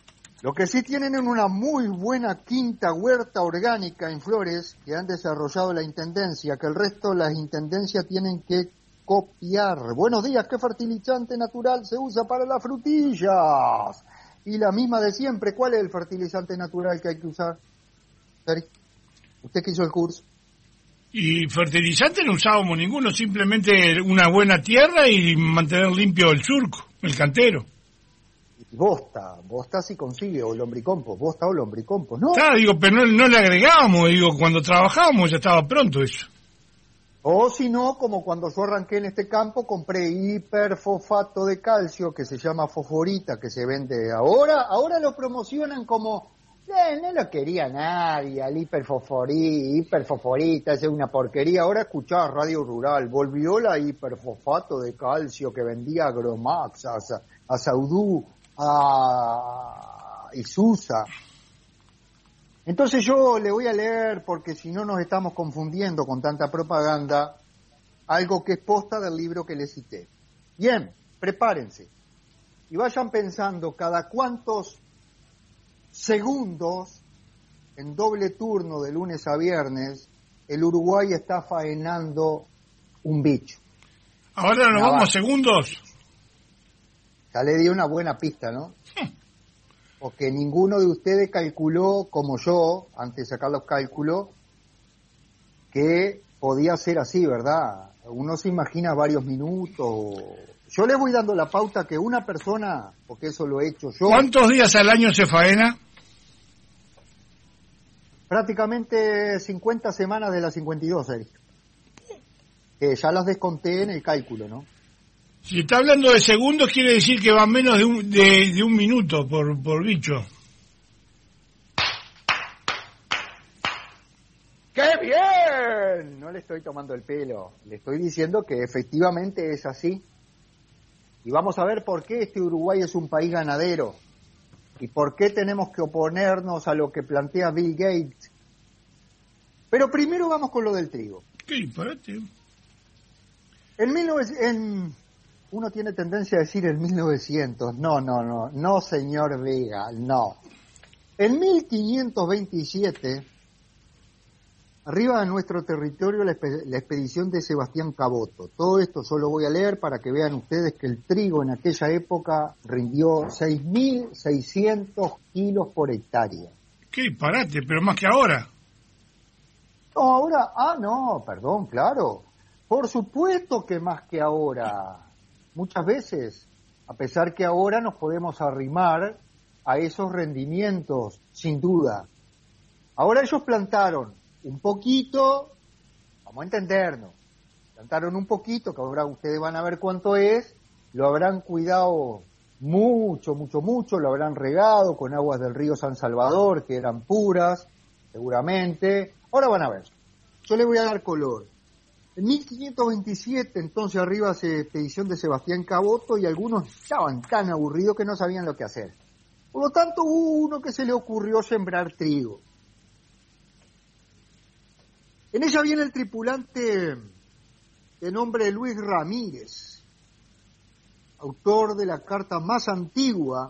Lo que sí tienen es una muy buena quinta huerta orgánica en Flores que han desarrollado la Intendencia, que el resto de las Intendencias tienen que copiar. Buenos días, ¿qué fertilizante natural se usa para las frutillas? Y la misma de siempre, ¿cuál es el fertilizante natural que hay que usar? ¿Usted que hizo el curso? Y fertilizante no usábamos ninguno, simplemente una buena tierra y mantener limpio el surco, el cantero. Bosta sí consigue, o lombricompost, bosta o lombricompost, ¿no? Claro, digo, pero no le agregábamos, digo, cuando trabajábamos ya estaba pronto eso. O si no, como cuando yo arranqué en este campo, compré hiperfosfato de calcio, que se llama fosforita, que se vende ahora lo promocionan como, no lo quería nadie, al hiperfosforita, esa es una porquería. Ahora escuchá Radio Rural, volvió la hiperfosfato de calcio que vendía Agromax, a Saudú, a Isusa. Entonces yo le voy a leer, porque si no nos estamos confundiendo con tanta propaganda, algo que es posta del libro que le cité. Bien, prepárense y vayan pensando cada cuántos segundos, en doble turno de lunes a viernes, el Uruguay está faenando un bicho. Ahora nos vamos segundos. Ya le di una buena pista, ¿no? Porque ninguno de ustedes calculó, como yo, antes de sacar los cálculos, que podía ser así, ¿verdad? Uno se imagina varios minutos. Yo le voy dando la pauta que una persona, porque eso lo he hecho yo... ¿Cuántos días al año se faena? Prácticamente 50 semanas de las 52, Sergio. Ya las desconté en el cálculo, ¿no? Si está hablando de segundos, quiere decir que va menos de un minuto por bicho. ¡Qué bien! No le estoy tomando el pelo. Le estoy diciendo que efectivamente es así. Y vamos a ver por qué este Uruguay es un país ganadero. Y por qué tenemos que oponernos a lo que plantea Bill Gates. Pero primero vamos con lo del trigo. ¿Qué disparate? Uno tiene tendencia a decir en 1900. No, señor Vega, no. En 1527, arriba de nuestro territorio la expedición de Sebastián Caboto. Todo esto yo lo voy a leer para que vean ustedes que el trigo en aquella época rindió 6.600 kilos por hectárea. ¡Qué disparate! Pero más que ahora. No, ahora... perdón, claro. Por supuesto que más que ahora. Muchas veces, a pesar que ahora nos podemos arrimar a esos rendimientos, sin duda. Ahora ellos plantaron un poquito, vamos a entendernos, plantaron un poquito, que ahora ustedes van a ver cuánto es, lo habrán cuidado mucho, lo habrán regado con aguas del río San Salvador, que eran puras, seguramente. Ahora van a ver, yo les voy a dar color. En 1527, entonces, arriba se expedición de Sebastián Caboto y algunos estaban tan aburridos que no sabían lo que hacer. Por lo tanto, hubo uno que se le ocurrió sembrar trigo. En ella viene el tripulante de nombre Luis Ramírez, autor de la carta más antigua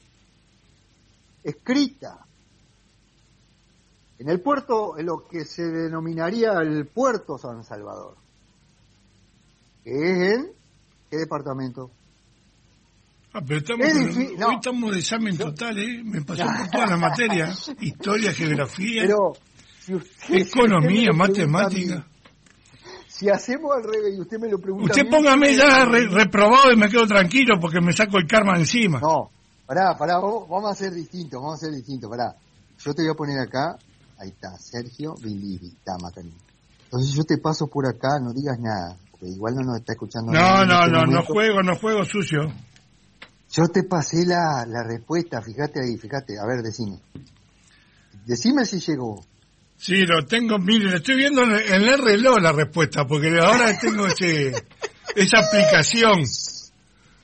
escrita en el puerto, en lo que se denominaría el Puerto San Salvador, que es en ¿qué departamento? Pero hoy estamos de examen total, me pasó por todas las materias, historia, geografía, pero, economía, matemática. Si hacemos al revés y usted me lo pregunta... Usted póngame ya reprobado y me quedo tranquilo porque me saco el karma encima. No, pará, vamos a ser distintos, pará. Yo te voy a poner acá, ahí está, Sergio Vilivi, Tamacaní. Entonces yo te paso por acá, no digas nada, porque igual no nos está escuchando nadie. No juego sucio. Yo te pasé la respuesta, fíjate ahí, a ver, decime si llegó. Sí, lo tengo, mire, lo estoy viendo en el reloj la respuesta, porque ahora tengo esa aplicación.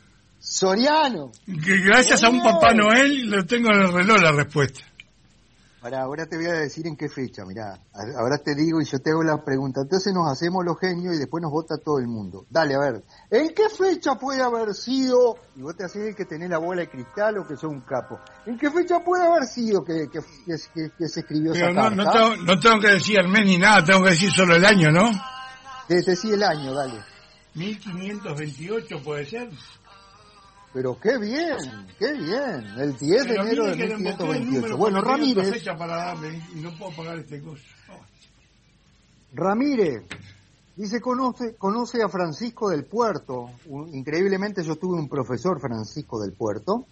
Soriano. Que gracias a un Papá Noel lo tengo en el reloj la respuesta. Ahora te voy a decir en qué fecha, mirá. Ahora te digo y yo te hago la pregunta. Entonces nos hacemos los genios y después nos vota todo el mundo. Dale, a ver. ¿En qué fecha puede haber sido? Y vos te haces el que tenés la bola de cristal o que sos un capo. ¿En qué fecha puede haber sido que se escribió esa carta? No tengo que decir el mes ni nada, tengo que decir solo el año, ¿no? Sí, el año, dale. 1528 puede ser. Pero qué bien, el 10 de enero de 1528. Bueno, Ramírez... Fecha para darle y no puedo pagar este costo. Ramírez, dice, conoce a Francisco del Puerto. Increíblemente yo tuve un profesor, Francisco del Puerto,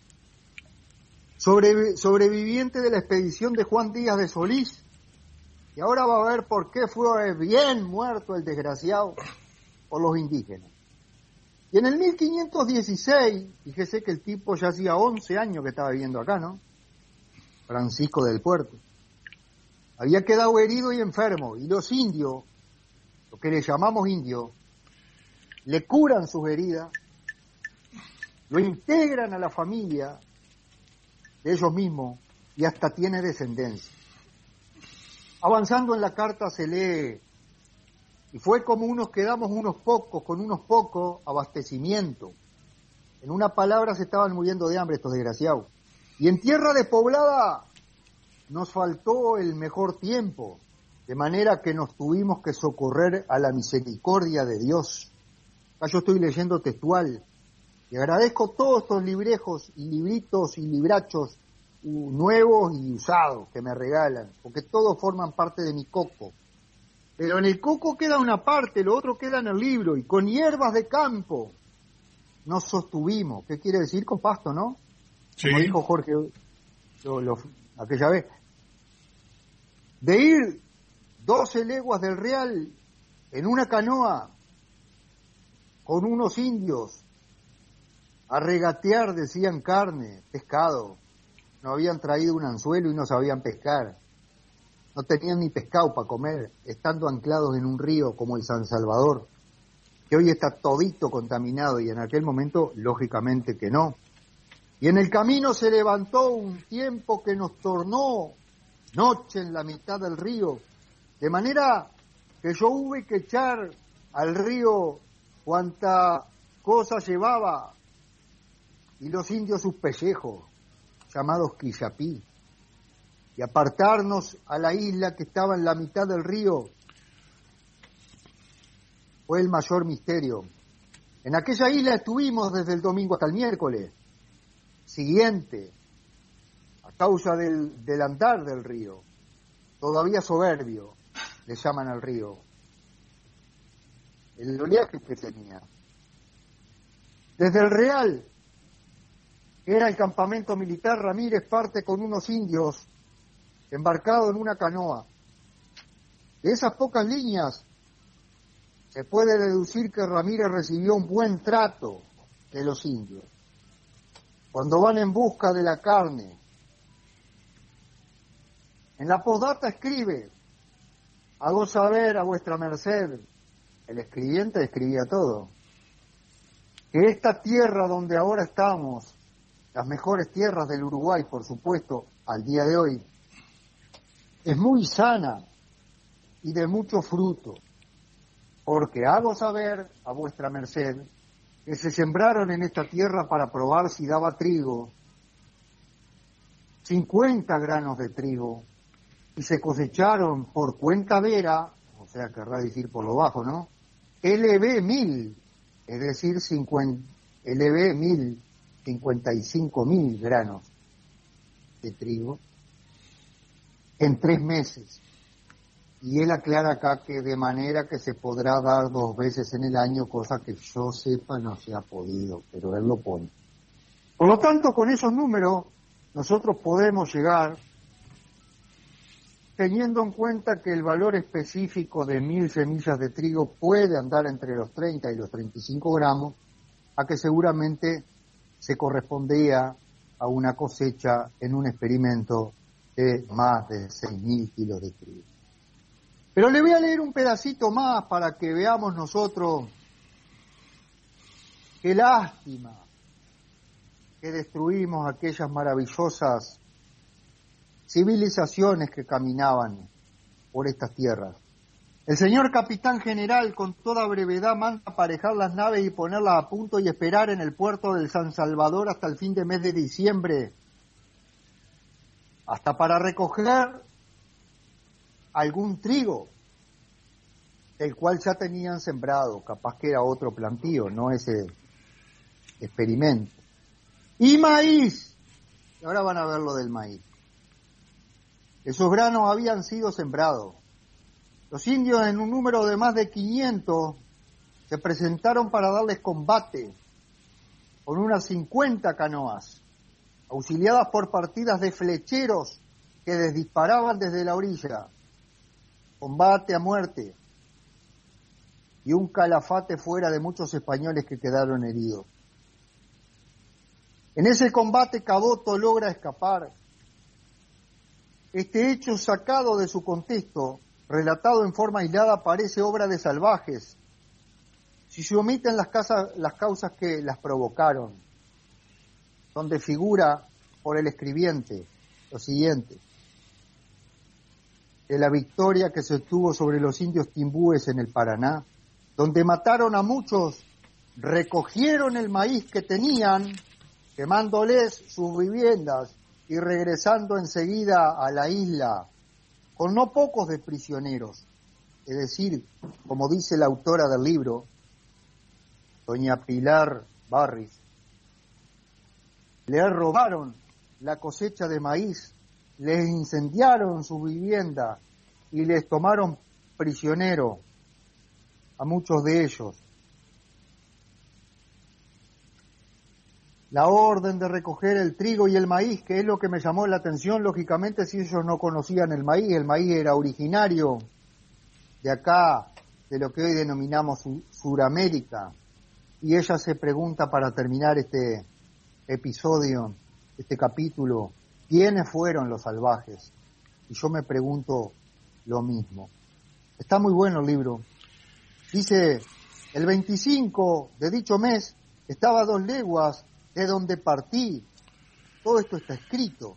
sobreviviente de la expedición de Juan Díaz de Solís. Y ahora va a ver por qué fue bien muerto el desgraciado por los indígenas. Y en el 1516, fíjese que el tipo ya hacía 11 años que estaba viviendo acá, ¿no? Francisco del Puerto. Había quedado herido y enfermo, y los indios, lo que le llamamos indios, le curan sus heridas, lo integran a la familia de ellos mismos, y hasta tiene descendencia. Avanzando en la carta se lee: y fue como nos quedamos con unos pocos abastecimiento. En una palabra, se estaban muriendo de hambre estos desgraciados. Y en tierra despoblada nos faltó el mejor tiempo, de manera que nos tuvimos que socorrer a la misericordia de Dios. Acá yo estoy leyendo textual. Y agradezco todos estos librejos y libritos y librachos nuevos y usados que me regalan, porque todos forman parte de mi coco. Pero en el coco queda una parte, lo otro queda en el libro, y con hierbas de campo nos sostuvimos. ¿Qué quiere decir? Con pasto, ¿no? Sí. Como dijo Jorge aquella vez. De ir 12 leguas del Real en una canoa con unos indios a regatear, decían, carne, pescado. No habían traído un anzuelo y no sabían pescar. No tenían ni pescado para comer, estando anclados en un río como el San Salvador, que hoy está todito contaminado, y en aquel momento, lógicamente que no. Y en el camino se levantó un tiempo que nos tornó noche en la mitad del río, de manera que yo hubo que echar al río cuanta cosa llevaba, y los indios sus pellejos, llamados quillapí, y apartarnos a la isla que estaba en la mitad del río fue el mayor misterio. En aquella isla estuvimos desde el domingo hasta el miércoles siguiente, a causa del andar del río, todavía soberbio, le llaman al río, el oleaje que tenía. Desde el Real, que era el campamento militar, Ramírez parte con unos indios embarcado en una canoa. De esas pocas líneas se puede deducir que Ramírez recibió un buen trato de los indios. Cuando van en busca de la carne, en la postdata escribe: hago saber a vuestra merced, el escribiente escribía todo, que esta tierra donde ahora estamos, las mejores tierras del Uruguay, por supuesto, al día de hoy, es muy sana y de mucho fruto, porque hago saber a vuestra merced que se sembraron en esta tierra para probar si daba trigo, 50 granos de trigo, y se cosecharon por cuenta vera, o sea, querrá decir por lo bajo, ¿no? LB 1000, es decir, LB 1000, 55.000 granos de trigo, en 3 meses. Y él aclara acá que de manera que se podrá dar 2 veces en el año, cosa que yo sepa no se ha podido, pero él lo pone. Por lo tanto, con esos números nosotros podemos llegar, teniendo en cuenta que el valor específico de 1000 semillas de trigo puede andar entre los 30 y los 35 gramos, a que seguramente se correspondía a una cosecha en un experimento de más de 6.000 kilos de trigo. Pero le voy a leer un pedacito más para que veamos nosotros qué lástima que destruimos aquellas maravillosas civilizaciones que caminaban por estas tierras. El señor capitán general con toda brevedad manda aparejar las naves y ponerlas a punto y esperar en el puerto del San Salvador hasta el fin de mes de diciembre, hasta para recoger algún trigo, el cual ya tenían sembrado, capaz que era otro plantío, no ese experimento. Y maíz, y ahora van a ver lo del maíz. Esos granos habían sido sembrados. Los indios, en un número de más de 500, se presentaron para darles combate con unas 50 canoas, auxiliadas por partidas de flecheros que les disparaban desde la orilla. Combate a muerte y un calafate fuera de muchos españoles que quedaron heridos. En ese combate Caboto logra escapar. Este hecho, sacado de su contexto, relatado en forma aislada, parece obra de salvajes, si se omiten las causas que las provocaron, donde figura por el escribiente lo siguiente: de la victoria que se obtuvo sobre los indios timbúes en el Paraná, donde mataron a muchos, recogieron el maíz que tenían, quemándoles sus viviendas y regresando enseguida a la isla, con no pocos de prisioneros, es decir, como dice la autora del libro, doña Pilar Barris, le robaron la cosecha de maíz, les incendiaron su vivienda y les tomaron prisionero a muchos de ellos. La orden de recoger el trigo y el maíz, que es lo que me llamó la atención, lógicamente, si ellos no conocían el maíz era originario de acá, de lo que hoy denominamos Suramérica. Y ella se pregunta, para terminar este episodio, este capítulo, ¿quiénes fueron los salvajes? Y yo me pregunto lo mismo. Está muy bueno el libro. Dice, el 25 de dicho mes estaba a 2 leguas de donde partí. Todo esto está escrito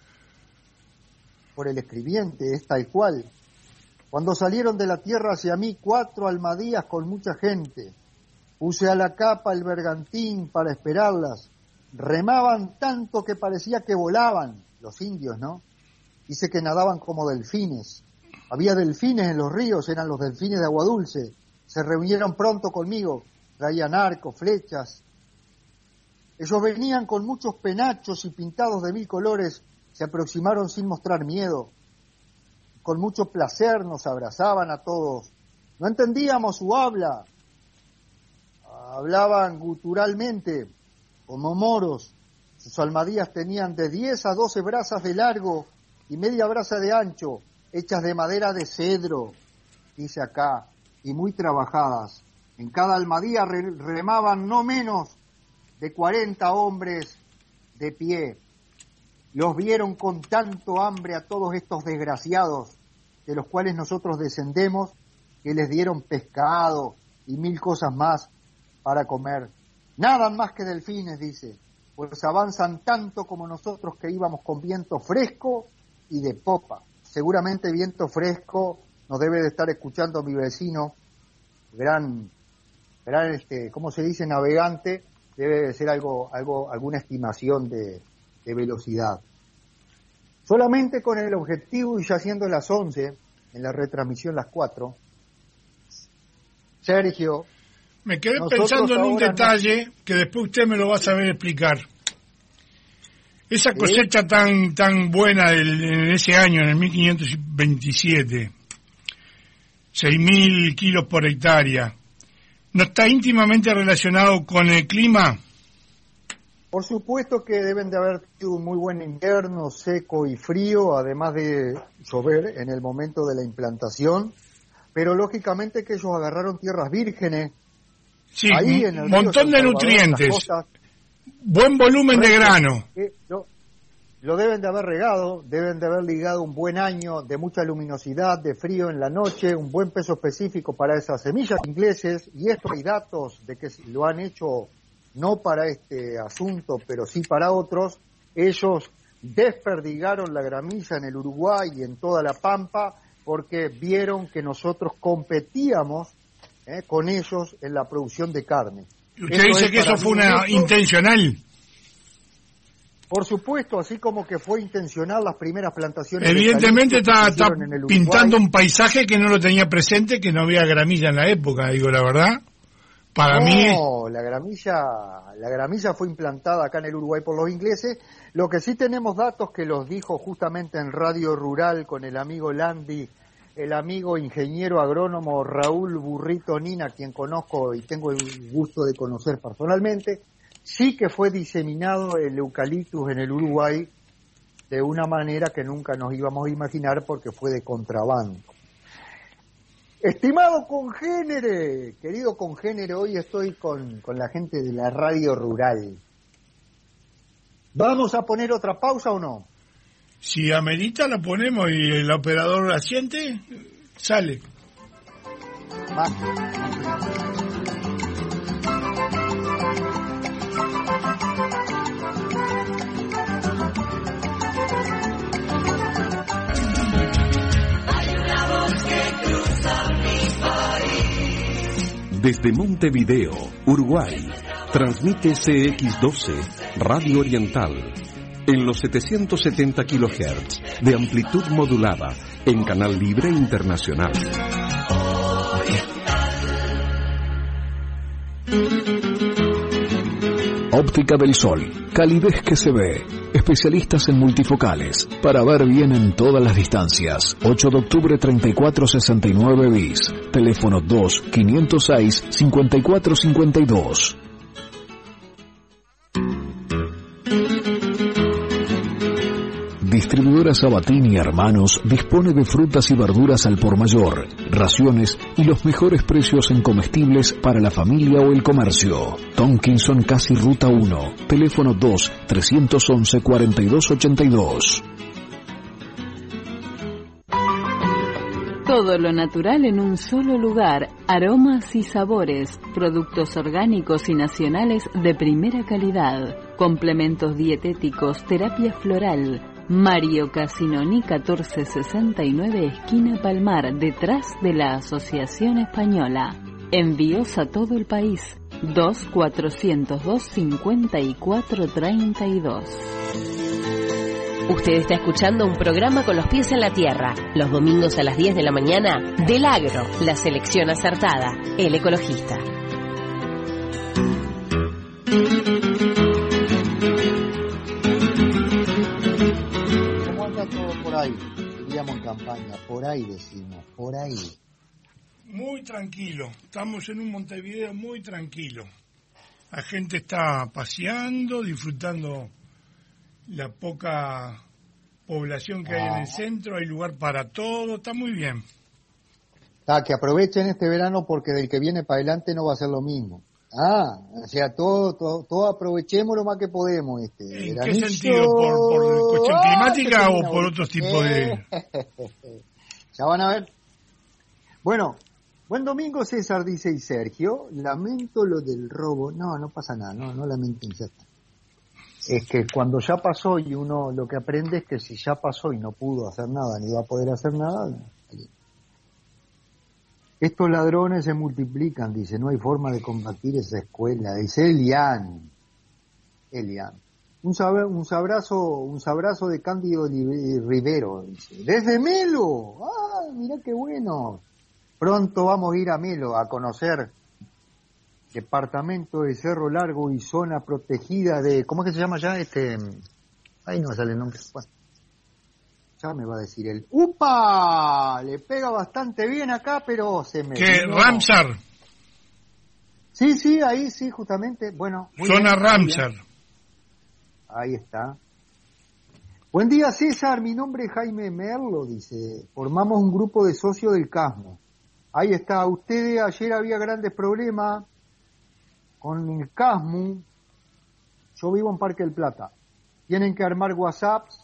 por el escribiente, es tal cual. Cuando salieron de la tierra hacia mí 4 almadías con mucha gente, puse a la capa el bergantín para esperarlas. Remaban tanto que parecía que volaban, los indios, ¿no? Dice que nadaban como delfines. Había delfines en los ríos, eran los delfines de agua dulce. Se reunieron pronto conmigo, traían arcos, flechas. Ellos venían con muchos penachos y pintados de 1000 colores, se aproximaron sin mostrar miedo. Con mucho placer nos abrazaban a todos. No entendíamos su habla. Hablaban guturalmente, como moros. Sus almadías tenían de 10 a 12 brazas de largo y media braza de ancho, hechas de madera de cedro, dice acá, y muy trabajadas. En cada almadía remaban no menos de 40 hombres de pie. Los vieron con tanto hambre a todos estos desgraciados, de los cuales nosotros descendemos, que les dieron pescado y 1000 cosas más para comer. Nadan más que delfines, dice, pues avanzan tanto como nosotros, que íbamos con viento fresco y de popa. Seguramente viento fresco nos debe de estar escuchando mi vecino, gran ¿cómo se dice? Navegante. Debe de ser alguna estimación de velocidad. Solamente con el objetivo, y ya siendo las 11, en la retransmisión las 4, Sergio... Me quedé pensando en un detalle que después usted me lo va a saber explicar. Esa cosecha tan buena en ese año, en el 1527, 6.000 kilos por hectárea, ¿no está íntimamente relacionado con el clima? Por supuesto que deben de haber tenido un muy buen invierno, seco y frío, además de llover en el momento de la implantación, pero lógicamente que ellos agarraron tierras vírgenes. Sí, ahí en el montón de nutrientes, costas, buen volumen de grano. Lo deben de haber regado, deben de haber ligado un buen año de mucha luminosidad, de frío en la noche, un buen peso específico para esas semillas ingleses, y esto hay datos de que lo han hecho no para este asunto, pero sí para otros. Ellos desperdigaron la gramilla en el Uruguay y en toda la Pampa porque vieron que nosotros competíamos con ellos en la producción de carne. ¿Usted dice que eso fue intencional? Por supuesto, así como que fue intencional las primeras plantaciones. Evidentemente está pintando un paisaje que no lo tenía presente, que no había gramilla en la época, digo la verdad. Para mí... No, la gramilla fue implantada acá en el Uruguay por los ingleses. Lo que sí tenemos datos que los dijo justamente en Radio Rural con el amigo Landi, el amigo ingeniero agrónomo Raúl Burrito Nina, quien conozco y tengo el gusto de conocer personalmente. Sí que fue diseminado el eucaliptus en el Uruguay de una manera que nunca nos íbamos a imaginar porque fue de contrabando. Estimado congénere, querido congénere, hoy estoy con la gente de la Radio Rural. ¿Vamos a poner otra pausa o no? Si amerita la ponemos y el operador asiente, sale. Desde Montevideo, Uruguay, transmite CX12, Radio Oriental, en los 770 kHz de amplitud modulada, en Canal Libre Internacional. Óptica del Sol, calidez que se ve. Especialistas en multifocales, para ver bien en todas las distancias. 8 de octubre 3469 bis. Teléfono 2-506-5452. Distribuidora Sabatini y Hermanos dispone de frutas y verduras al por mayor, raciones y los mejores precios en comestibles para la familia o el comercio. Tonkinson Casi Ruta 1, teléfono 2-311-4282. Todo lo natural en un solo lugar, aromas y sabores, productos orgánicos y nacionales de primera calidad, complementos dietéticos, terapia floral. Mario Casinoni 1469, esquina Palmar, detrás de la Asociación Española. Envíos a todo el país. 2-402-5432. Usted está escuchando un programa con los pies en la tierra, los domingos a las 10 de la mañana, del Agro, la selección acertada, el ecologista. Diríamos en campaña, por ahí decimos, por ahí. Muy tranquilo, estamos en un Montevideo muy tranquilo. La gente está paseando, disfrutando la poca población que hay en el centro, hay lugar para todo, está muy bien. Que aprovechen este verano porque del que viene para adelante no va a ser lo mismo. O sea, todo aprovechemos lo más que podemos. ¿En qué sentido? ¿Por cuestión climática o por otros tipos de...? Ya van a ver. Bueno, buen domingo, César, dice, y Sergio, lamento lo del robo. No pasa nada, no lamenten, ya está. Es que cuando ya pasó y uno lo que aprende es que si ya pasó y no pudo hacer nada, ni va a poder hacer nada... Estos ladrones se multiplican, dice, no hay forma de combatir esa escuela, dice Elian. Un sabrazo de Cándido Rivero, dice, desde Melo, mirá qué bueno. Pronto vamos a ir a Melo a conocer departamento de Cerro Largo y zona protegida de, ¿cómo es que se llama ya? Ahí no me sale el nombre. Bueno, ya me va a decir él. ¡Upa! Le pega bastante bien acá, pero se me... ¿Qué? ¿Ramsar? Sí, ahí sí, justamente. Bueno. Zona Ramsar. Ahí está. Buen día, César. Mi nombre es Jaime Merlo, dice. Formamos un grupo de socios del Casmo. Ahí está. Ustedes, ayer había grandes problemas con el Casmo. Yo vivo en Parque del Plata. Tienen que armar WhatsApps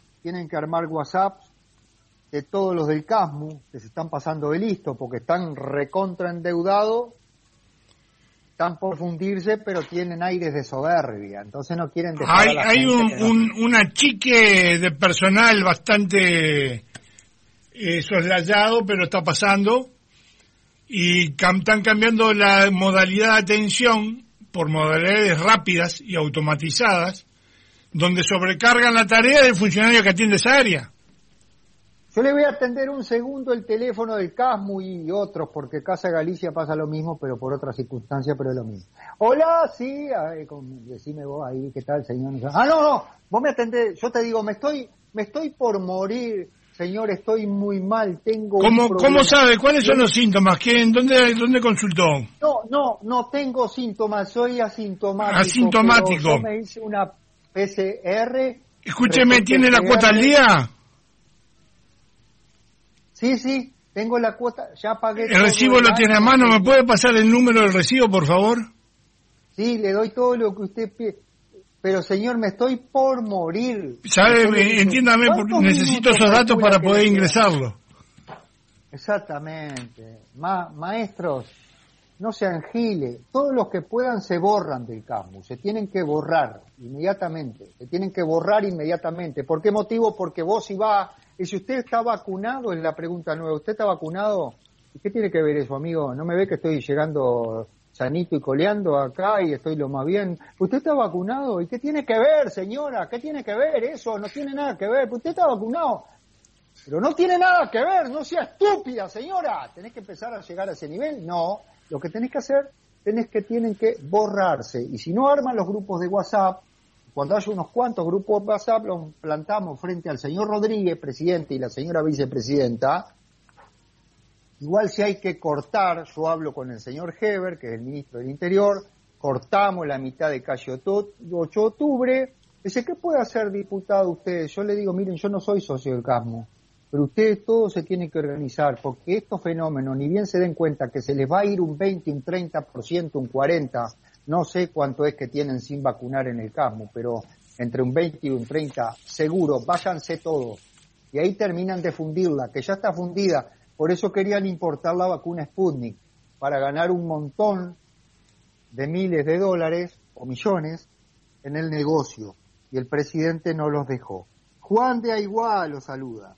de todos los del Casmo, que se están pasando de listo porque están recontra endeudados, están por fundirse, pero tienen aires de soberbia, entonces no quieren dejar a la Hay gente un achique de personal bastante soslayado, pero está pasando, y están cambiando la modalidad de atención por modalidades rápidas y automatizadas, donde sobrecargan la tarea del funcionario que atiende esa área. Yo le voy a atender un segundo el teléfono del CASMU y otros, porque Casa Galicia pasa lo mismo, pero por otras circunstancias, pero es lo mismo. Hola, sí, decime vos ahí, ¿qué tal, señor? No, vos me atendés, yo te digo, me estoy por morir, señor, estoy muy mal, tengo ¿Cómo sabe? ¿Cuáles son los síntomas? ¿Dónde consultó? No tengo síntomas, soy asintomático. Asintomático. Yo me hice una PCR. Escúcheme, ¿tiene la cuota al día? Sí, tengo la cuota, ya pagué. ¿El recibo lo tiene a mano? ¿Me puede pasar el número del recibo, por favor? Sí, le doy todo lo que usted pide. Pero, señor, me estoy por morir. ¿Sabe? Entiéndame, porque necesito esos datos para poder ingresarlo. Exactamente. Maestros, no sean giles. Todos los que puedan se borran del CASMU. Se tienen que borrar inmediatamente. ¿Por qué motivo? Porque vos si va... Y si usted está vacunado, es la pregunta nueva. ¿Usted está vacunado? ¿Y qué tiene que ver eso, amigo? ¿No me ve que estoy llegando sanito y coleando acá y estoy lo más bien? ¿Usted está vacunado? ¿Y qué tiene que ver, señora? ¿Qué tiene que ver eso? No tiene nada que ver. ¿Usted está vacunado? Pero no tiene nada que ver. No sea estúpida, señora. ¿Tenés que empezar a llegar a ese nivel? No. Lo que tenés que hacer, tienen que borrarse. Y si no arman los grupos de WhatsApp, cuando haya unos cuantos grupos de WhatsApp, los plantamos frente al señor Rodríguez, presidente, y la señora vicepresidenta. Igual si hay que cortar, yo hablo con el señor Heber, que es el ministro del Interior, cortamos la mitad de calle 8 de octubre. Dice, ¿qué puede hacer, diputado, usted? Yo le digo, miren, yo no soy socio del CASMU, pero ustedes todos se tienen que organizar, porque estos fenómenos, ni bien se den cuenta que se les va a ir un 20, un 30%, un 40%, no sé cuánto es que tienen sin vacunar en el CASMU, pero entre un 20 y un 30, seguro, váyanse todos. Y ahí terminan de fundirla, que ya está fundida. Por eso querían importar la vacuna Sputnik, para ganar un montón de miles de dólares o millones en el negocio. Y el presidente no los dejó. Juan de Aiguá lo saluda.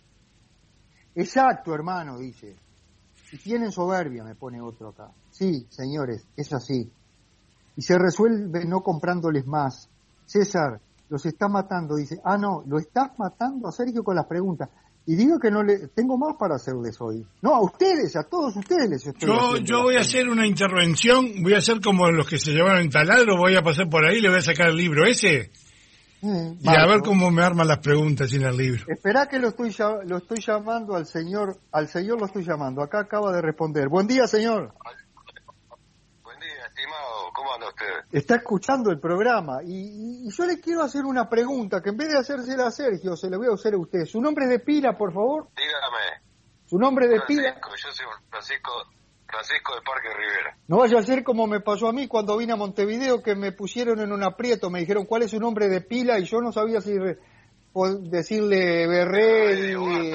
Exacto, hermano, dice. Y tienen soberbia, me pone otro acá. Sí, señores, es así. Y se resuelve no comprándoles más. César, los está matando, dice. No, lo estás matando a Sergio con las preguntas. Y digo que no le tengo más para hacerles hoy. No, a ustedes, a todos ustedes les estoy haciendo. Yo voy a hacer una intervención, voy a hacer como los que se llevaron el taladro, voy a pasar por ahí, le voy a sacar el libro ese. Y a ver cómo me arman las preguntas sin el libro. Esperá que lo estoy llamando al señor lo estoy llamando. Acá acaba de responder. Buen día, señor. Estimado, ¿cómo anda usted? Está escuchando el programa y yo le quiero hacer una pregunta que en vez de hacérsela a Sergio, se la voy a hacer a usted. ¿Su nombre es de pila, por favor? Dígame. ¿Su nombre de pila? Yo soy Francisco de Parque Rivera. No vaya a ser como me pasó a mí cuando vine a Montevideo, que me pusieron en un aprieto, me dijeron cuál es su nombre de pila y yo no sabía si decirle Berré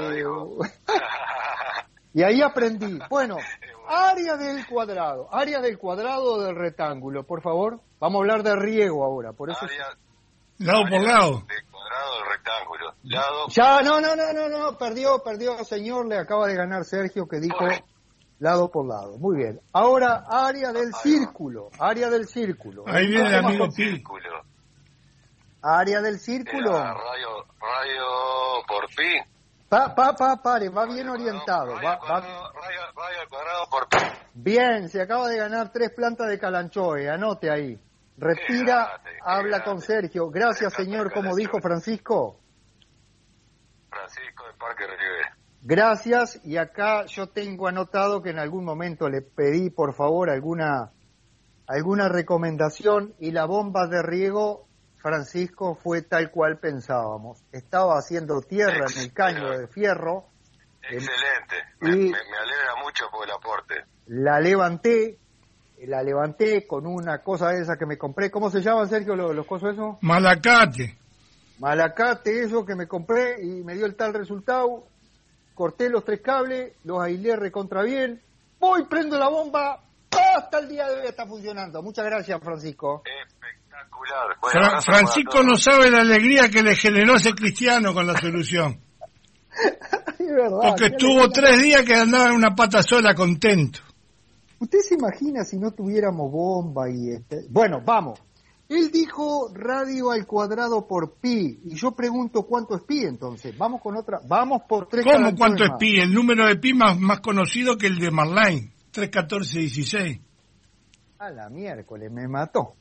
y ahí aprendí. Bueno, área del cuadrado del rectángulo, por favor. Vamos a hablar de riego ahora, por eso. Lado por lado. Del cuadrado del rectángulo. Lado. Ya, no, perdió, señor, le acaba de ganar Sergio que dijo lado por lado. Muy bien. Ahora, área del círculo. Ahí viene el amigo círculo. Área del círculo. Radio por pi. Pare, va bien orientado. Radio al cuadrado por pi. Bien, se acaba de ganar 3 plantas de Calanchoe, anote ahí. Retira, habla con Sergio. Gracias, señor, como dijo Francisco. Francisco de Parque Rivera. Gracias, y acá yo tengo anotado que en algún momento le pedí, por favor, alguna recomendación, y la bomba de riego, Francisco, fue tal cual pensábamos. Estaba haciendo tierra en el caño de fierro. Excelente, me alegra mucho por el aporte. La levanté con una cosa esa que me compré. ¿Cómo se llaman, Sergio, los cosos esos? Malacate, eso que me compré y me dio el tal resultado. Corté los 3 cables, los aislé recontra bien. Voy, prendo la bomba, Hasta el día de hoy está funcionando. Muchas gracias, Francisco. Espectacular. Bueno, Francisco no sabe la alegría que le generó ese cristiano con la solución. Es verdad. Porque estuvo 3 días que andaba en una pata sola contento. ¿Usted se imagina si no tuviéramos bomba y Bueno, vamos. Él dijo radio al cuadrado por pi. Y yo pregunto cuánto es pi entonces. Vamos con otra. Vamos por 3. ¿Cómo cuánto es pi? El número de pi más conocido que el de Marline. 31416. A la miércoles, me mató.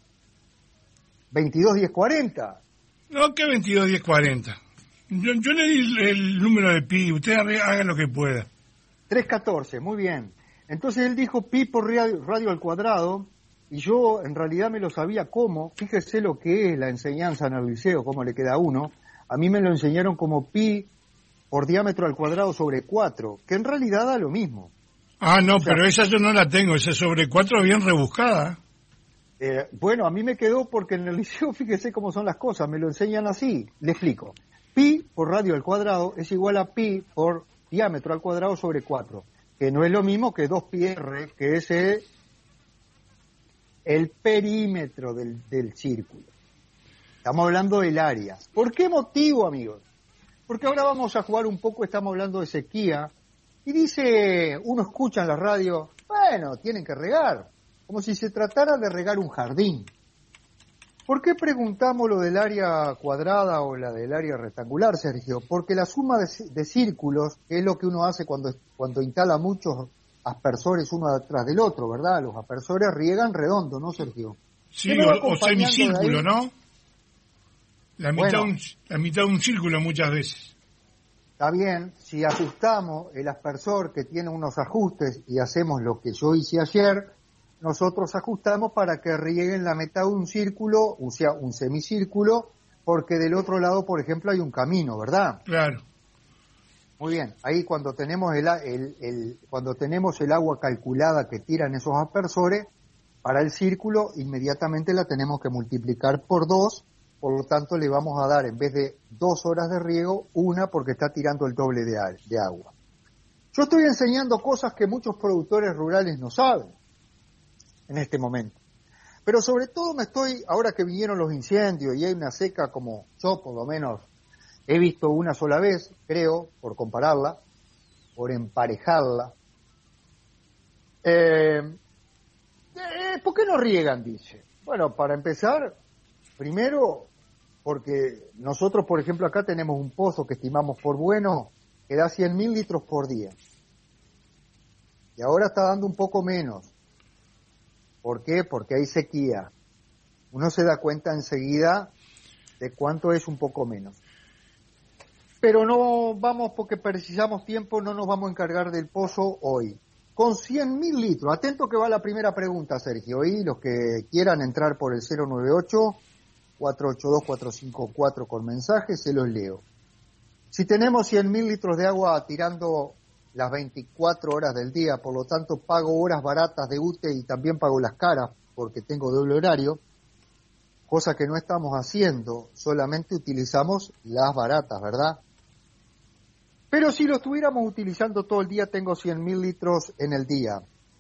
221040. No, que 221040. Yo le di el número de pi. Usted haga lo que pueda. 314, muy bien. Entonces él dijo pi por radio al cuadrado. Y yo en realidad me lo sabía cómo. Fíjese lo que es la enseñanza en el liceo, cómo le queda a uno. A mí me lo enseñaron como pi por diámetro al cuadrado sobre 4, que en realidad da lo mismo. Ah, no, pero esa yo no la tengo. Esa sobre 4 bien rebuscada. Bueno, a mí me quedó porque en el liceo, fíjese cómo son las cosas, me lo enseñan así. Le explico. Pi por radio al cuadrado es igual a pi por diámetro al cuadrado sobre 4, que no es lo mismo que 2πr, que es el perímetro del círculo. Estamos hablando del área. ¿Por qué motivo, amigos? Porque ahora vamos a jugar un poco, estamos hablando de sequía, y dice, uno escucha en la radio, bueno, tienen que regar, como si se tratara de regar un jardín. ¿Por qué preguntamos lo del área cuadrada o la del área rectangular, Sergio? Porque la suma de círculos, que es lo que uno hace cuando instala muchos aspersores uno detrás del otro, ¿verdad? Los aspersores riegan redondo, ¿no, Sergio? Sí, o semicírculo, ¿no? La mitad de un círculo muchas veces. Está bien, si ajustamos el aspersor que tiene unos ajustes y hacemos lo que yo hice ayer, nosotros ajustamos para que rieguen la mitad de un círculo, o sea, un semicírculo, porque del otro lado, por ejemplo, hay un camino, ¿verdad? Claro. Muy bien, ahí cuando tenemos cuando tenemos el agua calculada que tiran esos aspersores, para el círculo inmediatamente la tenemos que multiplicar por 2, por lo tanto le vamos a dar en vez de 2 horas de riego, 1 porque está tirando el doble de agua. Yo estoy enseñando cosas que muchos productores rurales no saben en este momento. Pero sobre todo ahora que vinieron los incendios y hay una seca como yo por lo menos he visto una sola vez, creo, por compararla, por emparejarla. ¿Por qué no riegan? Dice. Bueno, para empezar, primero, porque nosotros, por ejemplo, acá tenemos un pozo que estimamos por bueno, que da 100.000 litros por día. Y ahora está dando un poco menos. ¿Por qué? Porque hay sequía. Uno se da cuenta enseguida de cuánto es un poco menos. Pero no vamos, porque precisamos tiempo, no nos vamos a encargar del pozo hoy. Con 100.000 litros, atento que va la primera pregunta, Sergio, y los que quieran entrar por el 098-482-454 con mensajes, se los leo. Si tenemos 100.000 litros de agua tirando las 24 horas del día, por lo tanto pago horas baratas de UTE y también pago las caras porque tengo doble horario, cosa que no estamos haciendo, solamente utilizamos las baratas, ¿verdad? Pero si lo estuviéramos utilizando todo el día, tengo 100.000 litros en el día.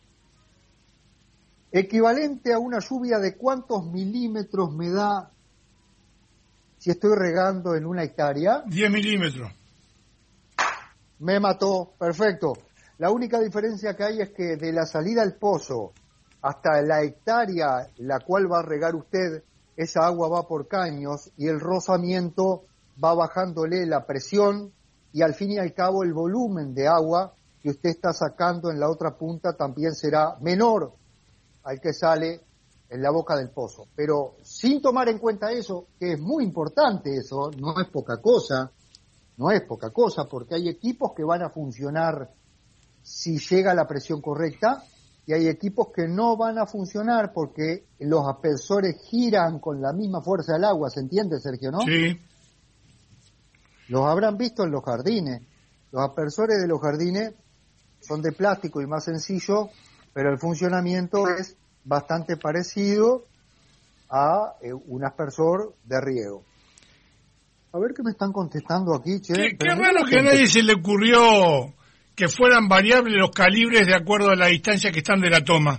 Equivalente a una lluvia de ¿cuántos milímetros me da si estoy regando en una hectárea? 10 milímetros. Me mató, perfecto. La única diferencia que hay es que de la salida al pozo hasta la hectárea la cual va a regar usted, esa agua va por caños y el rozamiento va bajándole la presión y al fin y al cabo el volumen de agua que usted está sacando en la otra punta también será menor al que sale en la boca del pozo. Pero sin tomar en cuenta eso, que es muy importante eso, no es poca cosa, porque hay equipos que van a funcionar si llega la presión correcta y hay equipos que no van a funcionar porque los aspersores giran con la misma fuerza del agua, ¿se entiende, Sergio, no? Sí. Los habrán visto en los jardines. Los aspersores de los jardines son de plástico y más sencillo, pero el funcionamiento es bastante parecido a un aspersor de riego. A ver qué me están contestando aquí, che. Qué raro que a nadie se le ocurrió que fueran variables los calibres de acuerdo a la distancia que están de la toma,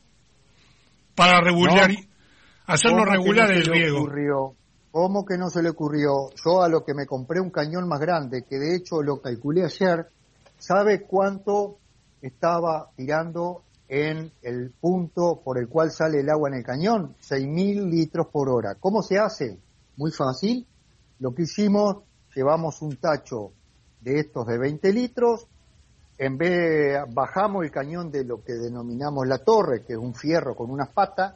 para regular, hacerlo regular el riego. ¿Cómo que no se le ocurrió? Yo a lo que me compré un cañón más grande, que de hecho lo calculé ayer, ¿sabe cuánto estaba tirando en el punto por el cual sale el agua en el cañón? 6.000 litros por hora. ¿Cómo se hace? Muy fácil. Lo que hicimos, llevamos un tacho de estos de 20 litros, bajamos el cañón de lo que denominamos la torre, que es un fierro con unas patas,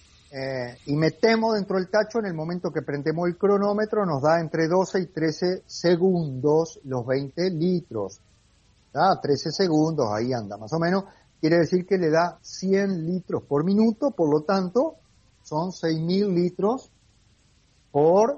y metemos dentro del tacho. En el momento que prendemos el cronómetro nos da entre 12 y 13 segundos los 20 litros. 13 segundos, ahí anda más o menos. Quiere decir que le da 100 litros por minuto, por lo tanto son 6.000 litros por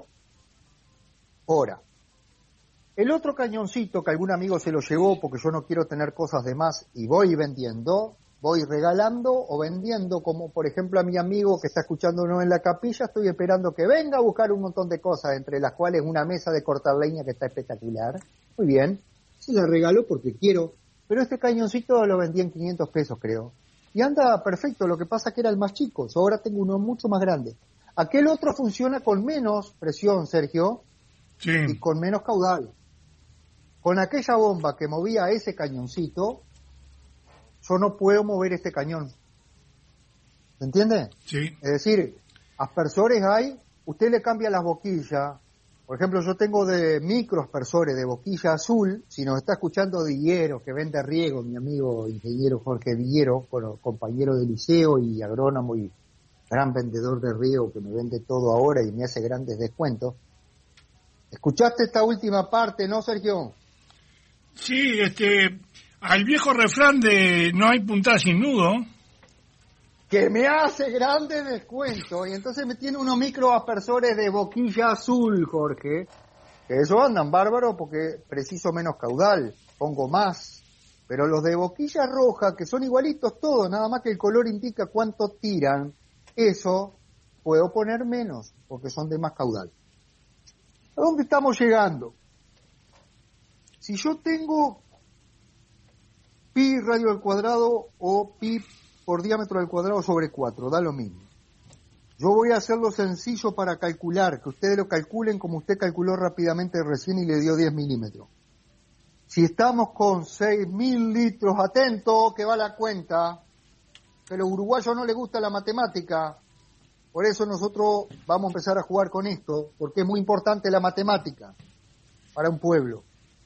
hora. El otro cañoncito que algún amigo se lo llevó, porque yo no quiero tener cosas de más y voy vendiendo, voy regalando o vendiendo, como por ejemplo a mi amigo que está escuchándonos en la capilla, estoy esperando que venga a buscar un montón de cosas, entre las cuales una mesa de cortar leña que está espectacular. Muy bien, se la regalo porque quiero, pero este cañoncito lo vendí en 500 pesos creo, y anda perfecto. Lo que pasa que era el más chico, yo ahora tengo uno mucho más grande. Aquel otro funciona con menos presión, Sergio, sí, y con menos caudal. Con aquella bomba que movía ese cañoncito, yo no puedo mover este cañón. ¿Se entiende? Sí. Es decir, aspersores hay, usted le cambia las boquillas. Por ejemplo, yo tengo de microaspersores de boquilla azul. Si nos está escuchando Villero, que vende riego, mi amigo ingeniero Jorge Villero, compañero de liceo y agrónomo y gran vendedor de riego, que me vende todo ahora y me hace grandes descuentos. ¿Escuchaste esta última parte, no, Sergio? Sí, al viejo refrán de no hay puntada sin nudo, que me hace grande descuento, y entonces me tiene unos microaspersores de boquilla azul, Jorge, que eso andan bárbaro porque preciso menos caudal, pongo más, pero los de boquilla roja, que son igualitos todos, nada más que el color indica cuánto tiran, eso puedo poner menos, porque son de más caudal. ¿A dónde estamos llegando? Si yo tengo pi radio al cuadrado o pi por diámetro al cuadrado sobre 4, da lo mismo. Yo voy a hacerlo sencillo para calcular, que ustedes lo calculen como usted calculó rápidamente recién y le dio 10 milímetros. Si estamos con 6.000 litros, atento, que va la cuenta, que a los uruguayos no les gusta la matemática, por eso nosotros vamos a empezar a jugar con esto, porque es muy importante la matemática para un pueblo.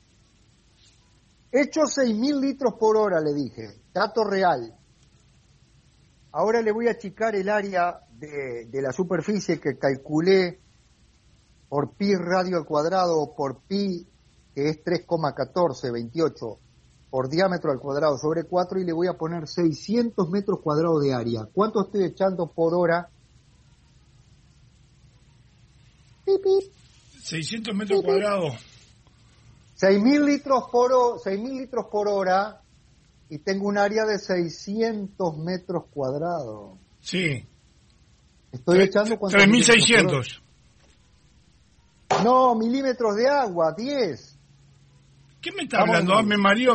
Hecho 6.000 litros por hora, le dije, dato real. Ahora le voy a achicar el área de la superficie que calculé por pi radio al cuadrado o por pi, que es 3,1428, por diámetro al cuadrado sobre 4, y le voy a poner 600 metros cuadrados de área. ¿Cuánto estoy echando por hora? 600 metros cuadrados. 6.000 litros por hora, y tengo un área de 600 metros cuadrados. Sí. Estoy echando 3.600. No, milímetros de agua, 10. ¿Qué me está hablando? Me mareó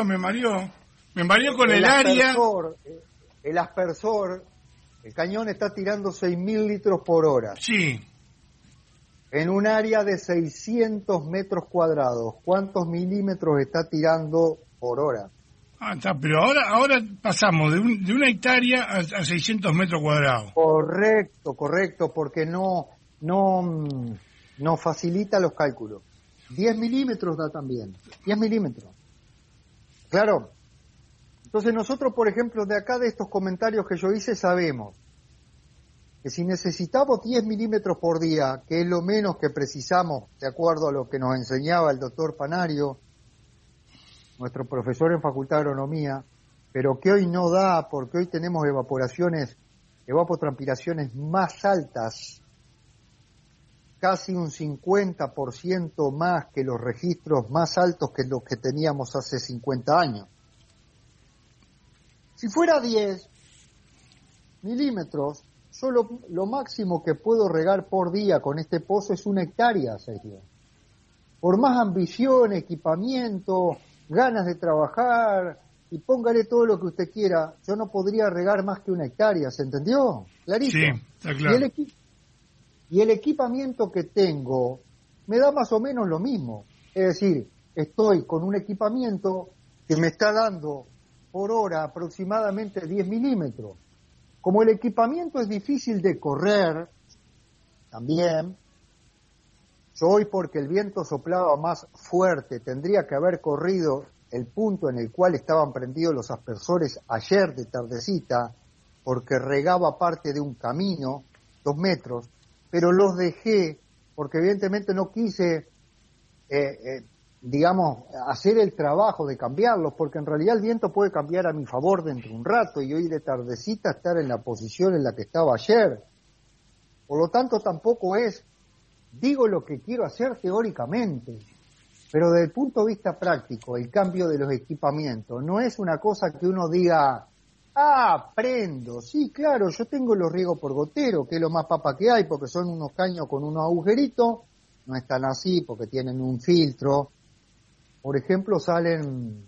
con el área. El aspersor, el cañón está tirando 6.000 litros por hora. Sí. En un área de 600 metros cuadrados, ¿cuántos milímetros está tirando por hora? Ah, está, pero ahora pasamos de una hectárea a 600 metros cuadrados. Correcto, porque no facilita los cálculos. 10 milímetros da también, 10 milímetros. Claro. Entonces nosotros, por ejemplo, de acá de estos comentarios que yo hice, sabemos que si necesitamos 10 milímetros por día, que es lo menos que precisamos, de acuerdo a lo que nos enseñaba el doctor Panario, nuestro profesor en Facultad de Agronomía, pero que hoy no da, porque hoy tenemos evapotranspiraciones más altas, casi un 50% más que los registros más altos que los que teníamos hace 50 años. Si fuera 10 milímetros, yo lo máximo que puedo regar por día con este pozo es 1 hectárea, Sergio. Por más ambición, equipamiento, ganas de trabajar y póngale todo lo que usted quiera, yo no podría regar más que 1 hectárea, ¿se entendió? Clarito. Sí, está claro. Y el equipamiento que tengo me da más o menos lo mismo. Es decir, estoy con un equipamiento que me está dando por hora aproximadamente 10 milímetros. Como el equipamiento es difícil de correr, también, yo hoy porque el viento soplaba más fuerte, tendría que haber corrido el punto en el cual estaban prendidos los aspersores ayer de tardecita, porque regaba parte de un camino, 2 metros, pero los dejé porque evidentemente no quise, hacer el trabajo de cambiarlos, porque en realidad el viento puede cambiar a mi favor dentro de un rato y hoy de tardecita estar en la posición en la que estaba ayer. Por lo tanto, tampoco digo lo que quiero hacer teóricamente, pero desde el punto de vista práctico, el cambio de los equipamientos no es una cosa que uno diga, prendo, sí, claro, yo tengo los riegos por gotero, que es lo más papa que hay, porque son unos caños con unos agujeritos, no están así porque tienen un filtro. Por ejemplo, salen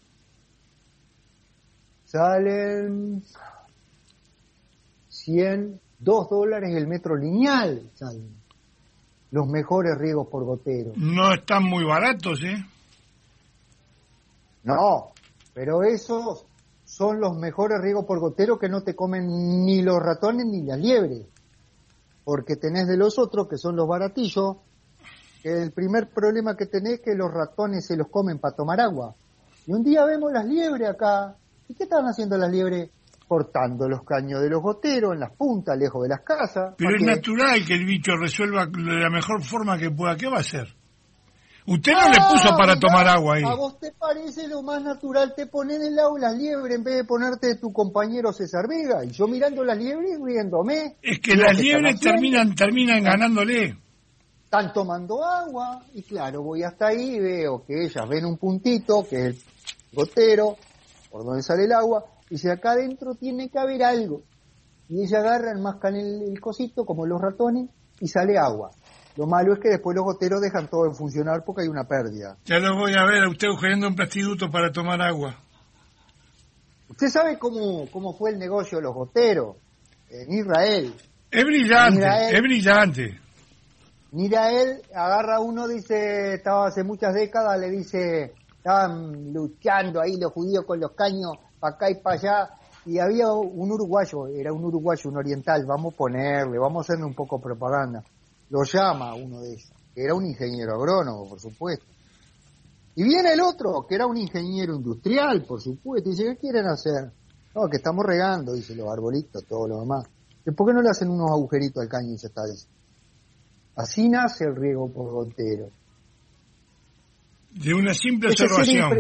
$2 el metro lineal, salen los mejores riegos por gotero. No están muy baratos, ¿eh? No, pero esos son los mejores riegos por gotero que no te comen ni los ratones ni las liebres, porque tenés de los otros que son los baratillos, que el primer problema que tenés es que los ratones se los comen para tomar agua. Y un día vemos las liebres acá. ¿Y qué estaban haciendo las liebres? Cortando los caños de los goteros en las puntas, lejos de las casas. Pero es natural que el bicho resuelva de la mejor forma que pueda. ¿Qué va a hacer? Usted no le puso para tomar agua ahí. ¿A vos te parece lo más natural? Te pones en el lado las liebres en vez de ponerte tu compañero César Vega. Y yo mirando las liebres y riéndome. Es que las liebres terminan ganándole. Están tomando agua y claro, voy hasta ahí y veo que ellas ven un puntito, que es el gotero, por donde sale el agua, y si acá adentro tiene que haber algo. Y ellas agarran, mascan el cosito, como los ratones, y sale agua. Lo malo es que después los goteros dejan todo en funcionar porque hay una pérdida. Ya lo voy a ver a usted cogiendo un plastiduto para tomar agua. ¿Usted sabe cómo fue el negocio de los goteros en Israel? Es brillante, es brillante. Mira, él agarra uno, dice, estaba hace muchas décadas, le dice, estaban luchando ahí los judíos con los caños, para acá y para allá, y había un uruguayo, un oriental, vamos a hacerle un poco propaganda, lo llama uno de ellos, que era un ingeniero agrónomo, por supuesto, y viene el otro, que era un ingeniero industrial, por supuesto, y dice, ¿qué quieren hacer? No, que estamos regando, dice, los arbolitos, todo lo demás. ¿Por qué no le hacen unos agujeritos al caño y se está diciendo? Así nace el riego por gotero. De una simple observación.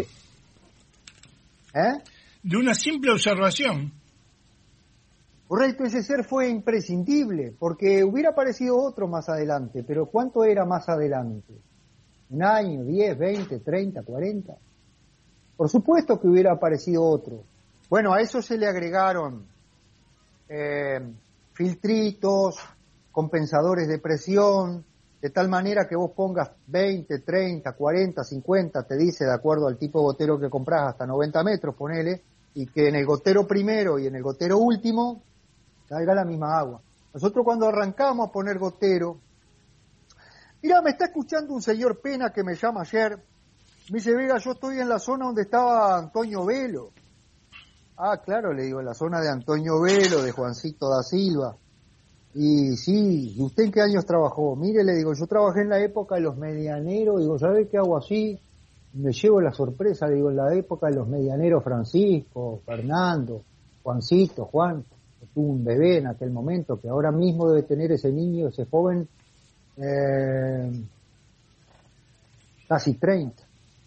De una simple observación. Correcto, ese ser fue imprescindible, porque hubiera aparecido otro más adelante, pero ¿cuánto era más adelante? ¿Un año, 10, 20, 30, 40? Por supuesto que hubiera aparecido otro. Bueno, a eso se le agregaron filtritos, compensadores de presión, de tal manera que vos pongas 20, 30, 40, 50, te dice de acuerdo al tipo de gotero que comprás, hasta 90 metros, ponele, y que en el gotero primero y en el gotero último salga la misma agua. Nosotros cuando arrancamos a poner gotero, mira, me está escuchando un señor Pena que me llama ayer, me dice, Vega, yo estoy en la zona donde estaba Antonio Velo. Ah, claro, le digo, en la zona de Antonio Velo, de Juancito da Silva. Y sí, ¿y usted en qué años trabajó? Mire, le digo, yo trabajé en la época de los medianeros, digo, ¿sabe qué hago así? Me llevo la sorpresa, digo, en la época de los medianeros Francisco, Fernando, Juancito, Juan, que tuvo un bebé en aquel momento, que ahora mismo debe tener ese niño, ese joven, casi 30.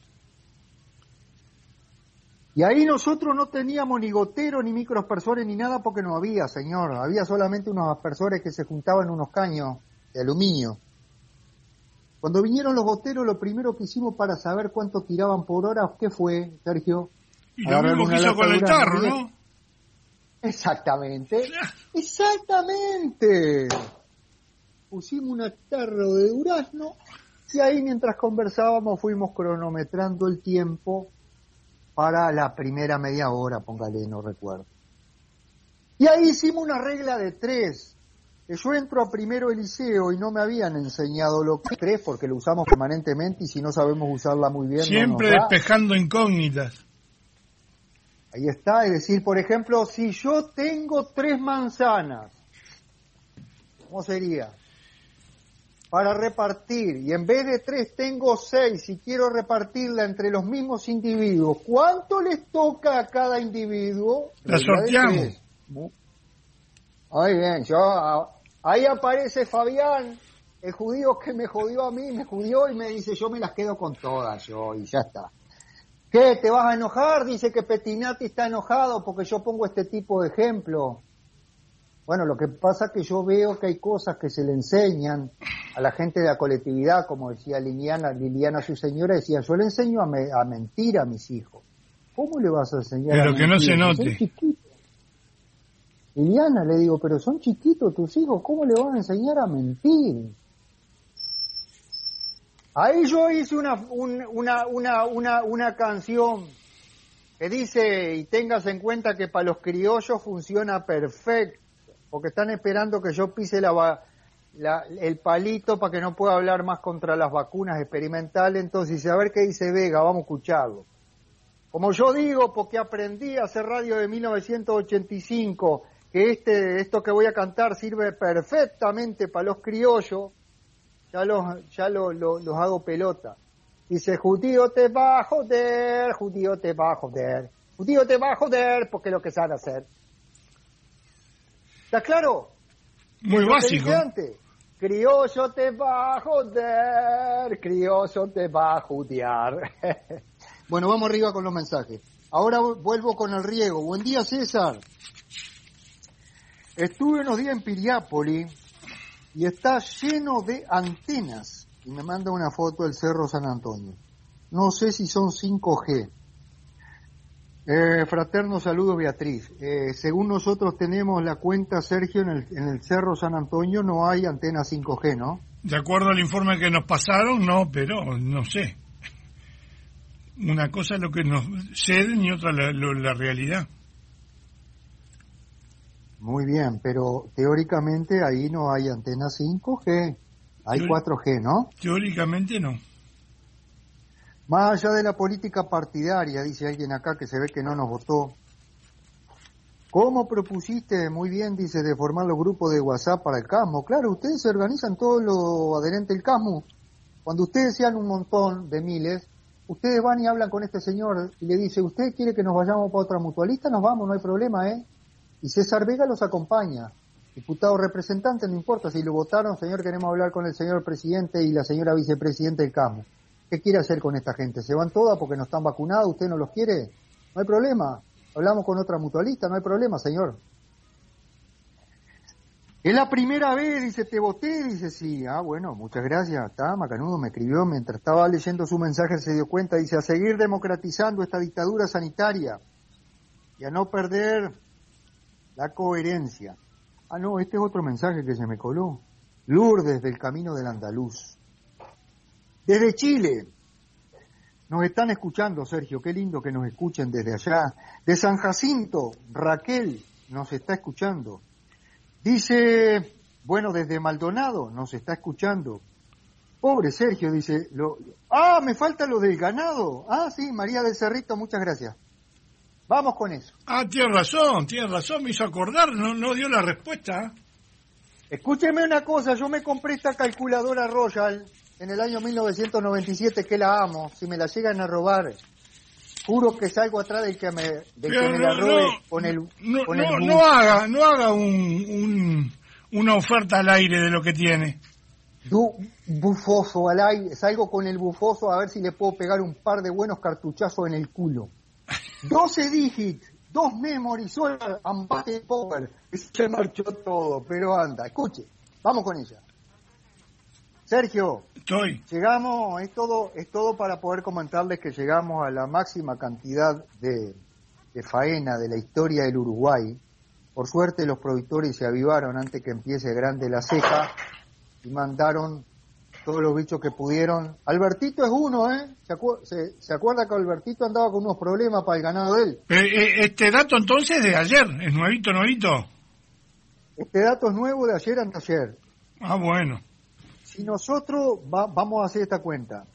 Y ahí nosotros no teníamos ni gotero, ni microaspersores, ni nada, porque no había, señor. Había solamente unos aspersores que se juntaban en unos caños de aluminio. Cuando vinieron los goteros, lo primero que hicimos para saber cuánto tiraban por hora, ¿qué fue, Sergio? Y lo mismo que hizo con el tarro, ¿no? Exactamente. Exactamente. Pusimos un tarro de durazno y ahí mientras conversábamos fuimos cronometrando el tiempo para la primera media hora, póngale, no recuerdo. Y ahí hicimos una regla de 3, que yo entro a primero el liceo y no me habían enseñado lo que es 3, porque lo usamos permanentemente y si no sabemos usarla muy bien... Siempre no nos da. despejando incógnitas. Ahí está, es decir, por ejemplo, si yo tengo 3 manzanas, ¿cómo sería? Para repartir, y en vez de 3 tengo 6 y quiero repartirla entre los mismos individuos, ¿cuánto les toca a cada individuo? La sorteamos. Muy bien, ahí aparece Fabián, el judío que me jodió a mí, me jodió y me dice, yo me las quedo con todas, y ya está. ¿Qué, te vas a enojar? Dice que Pettinati está enojado porque yo pongo este tipo de ejemplo. Bueno, lo que pasa es que yo veo que hay cosas que se le enseñan a la gente de la colectividad, como decía Liliana su señora, decía, yo le enseño a mentir a mis hijos. ¿Cómo le vas a enseñar pero a mentir? Que no se note. Son chiquitos. Liliana, le digo, pero son chiquitos tus hijos, ¿cómo le vas a enseñar a mentir? Ahí yo hice una canción que dice, y tengas en cuenta que para los criollos funciona perfecto, porque están esperando que yo pise el palito para que no pueda hablar más contra las vacunas experimentales. Entonces, a ver qué dice Vega, vamos a escucharlo. Como yo digo, porque aprendí a hacer radio de 1985, que esto que voy a cantar sirve perfectamente para los criollos, ya los hago pelota. Dice, judío te va a joder, judío te va a joder, judío te va a joder, porque es lo que sabe hacer. ¿Está claro? Muy básico. Criollo te va a joder, criollo te va a judear. Bueno, vamos arriba con los mensajes. Ahora vuelvo con el riego. Buen día, César. Estuve unos días en Piriápolis y está lleno de antenas. Y me manda una foto del Cerro San Antonio. No sé si son 5G. Fraterno saludo, Beatriz. Según nosotros tenemos la cuenta, Sergio, en el Cerro San Antonio no hay antena 5G, ¿no? De acuerdo al informe que nos pasaron, no, pero no sé. Una cosa es lo que nos ceden y otra la realidad. Muy bien, pero teóricamente ahí no hay antena 5G, hay 4G, ¿no? Teóricamente no. Más allá de la política partidaria, dice alguien acá que se ve que no nos votó. ¿Cómo propusiste, muy bien, dice, de formar los grupos de WhatsApp para el CASMO? Claro, ustedes se organizan todo lo adherente al CASMO. Cuando ustedes sean un montón de miles, ustedes van y hablan con este señor y le dice, ¿usted quiere que nos vayamos para otra mutualista? Nos vamos, no hay problema, ¿eh? Y César Vega los acompaña. Diputado representante, no importa si lo votaron, señor, queremos hablar con el señor presidente y la señora vicepresidenta del CASMO. ¿Qué quiere hacer con esta gente? ¿Se van todas porque no están vacunados? ¿Usted no los quiere? No hay problema. Hablamos con otra mutualista, no hay problema, señor. Es la primera vez, dice, te voté, dice, sí. Ah, bueno, muchas gracias. Está, Macanudo me escribió mientras estaba leyendo su mensaje, se dio cuenta, dice, a seguir democratizando esta dictadura sanitaria y a no perder la coherencia. Ah, no, este es otro mensaje que se me coló. Lourdes del Camino del Andaluz. Desde Chile, nos están escuchando, Sergio, qué lindo que nos escuchen desde allá. De San Jacinto, Raquel nos está escuchando. Dice, bueno, desde Maldonado nos está escuchando. Pobre Sergio, dice, me falta lo del ganado. Ah, sí, María del Cerrito, muchas gracias. Vamos con eso. Ah, tiene razón, me hizo acordar, no dio la respuesta. Escúcheme una cosa, yo me compré esta calculadora Royal en el año 1997, que la amo. Si me la llegan a robar, juro que salgo atrás del que me la robe con el no haga una oferta al aire de lo que tiene. Bufoso al aire, salgo con el bufoso a ver si le puedo pegar un par de buenos cartuchazos en el culo. 12 dígitos, 2 memory, solo ambate power. Se marchó todo, pero anda, escuche, vamos con ella. Sergio, llegamos, es todo para poder comentarles que llegamos a la máxima cantidad de faena de la historia del Uruguay. Por suerte los productores se avivaron antes que empiece grande la ceja y mandaron todos los bichos que pudieron. Albertito es uno, ¿eh? ¿Se acuerda que Albertito andaba con unos problemas para el ganado de él? Este dato entonces de ayer, ¿es nuevito? Este dato es nuevo de ayer anteayer. Ah, bueno. Si nosotros vamos a hacer esta cuenta,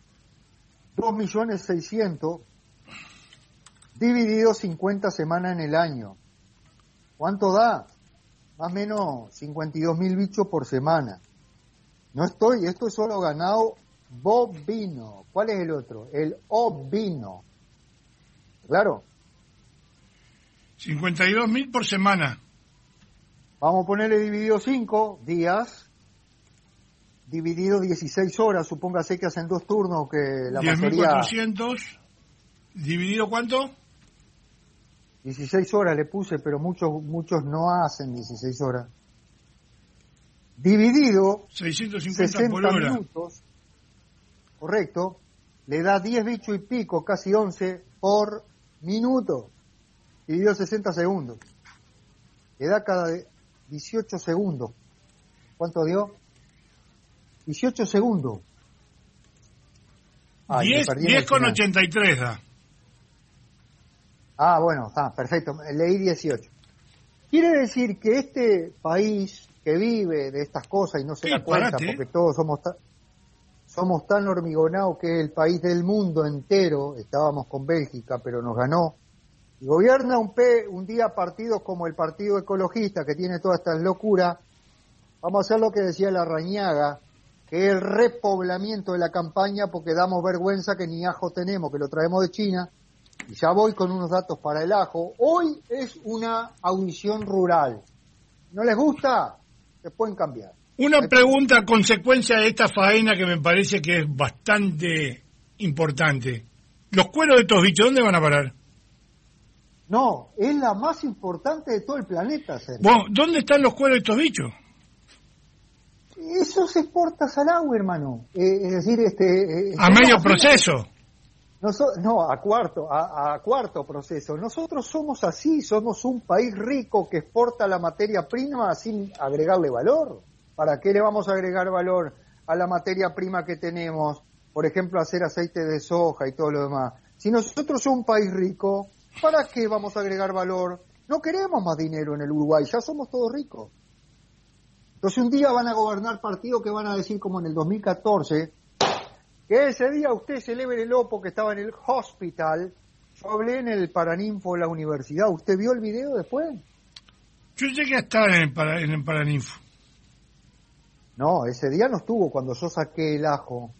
2.600.000 dividido 50 semanas en el año, ¿cuánto da? Más o menos 52.000 bichos por semana. Esto es solo ganado bovino. ¿Cuál es el otro? El ovino. Claro. 52.000 por semana. Vamos a ponerle dividido 5 días, dividido 16 horas, supóngase que hacen 2 turnos, que la mayoría... 10.400, ¿dividido cuánto? 16 horas le puse, pero muchos no hacen 16 horas. Dividido 650 60 por hora. minutos, correcto, le da 10 bichos y pico, casi 11 por minuto. Dividido 60 segundos. Le da cada 18 segundos. ¿Cuánto dio? 18 segundos. 10,83 da. Ah, bueno, está, perfecto. Leí 18. Quiere decir que este país que vive de estas cosas y no se da cuenta, porque todos somos tan hormigonados que es el país del mundo entero, estábamos con Bélgica, pero nos ganó, y gobierna un día partidos como el Partido Ecologista, que tiene todas estas locuras. Vamos a hacer lo que decía Larrañaga, que es el repoblamiento de la campaña, porque damos vergüenza que ni ajo tenemos, que lo traemos de China. Y ya voy con unos datos para el ajo. Hoy es una audición rural. ¿No les gusta? Se pueden cambiar. Una pregunta a consecuencia de esta faena que me parece que es bastante importante. ¿Los cueros de estos bichos dónde van a parar? No, es la más importante de todo el planeta, Sergio. Bueno, ¿dónde están los cueros de estos bichos? Eso se exporta al agua, hermano. Es decir, a medio proceso. No, a cuarto proceso. Nosotros somos así, somos un país rico que exporta la materia prima sin agregarle valor. ¿Para qué le vamos a agregar valor a la materia prima que tenemos? Por ejemplo, hacer aceite de soja y todo lo demás. Si nosotros somos un país rico, ¿para qué vamos a agregar valor? No queremos más dinero en el Uruguay, ya somos todos ricos. Entonces un día van a gobernar partidos que van a decir, como en el 2014, que ese día usted celebre el lopo que estaba en el hospital. Yo hablé en el Paraninfo de la universidad. ¿Usted vio el video después? Yo llegué a estar en el Paraninfo. No, ese día no estuvo cuando yo saqué el ajo.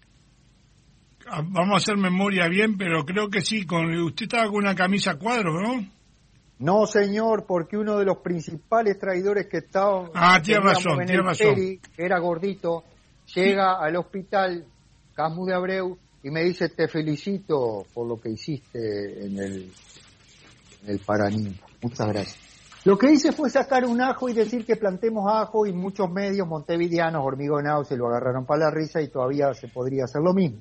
Vamos a hacer memoria bien, pero creo que sí. Usted estaba con una camisa a cuadros, ¿no? No, señor, porque uno de los principales traidores que estaba... tiene razón. Peri, que era gordito, llega al hospital Camus de Abreu y me dice: te felicito por lo que hiciste en el Paraninfo. Muchas gracias. Lo que hice fue sacar un ajo y decir que plantemos ajo, y muchos medios montevideanos hormigonados se lo agarraron para la risa, y todavía se podría hacer lo mismo.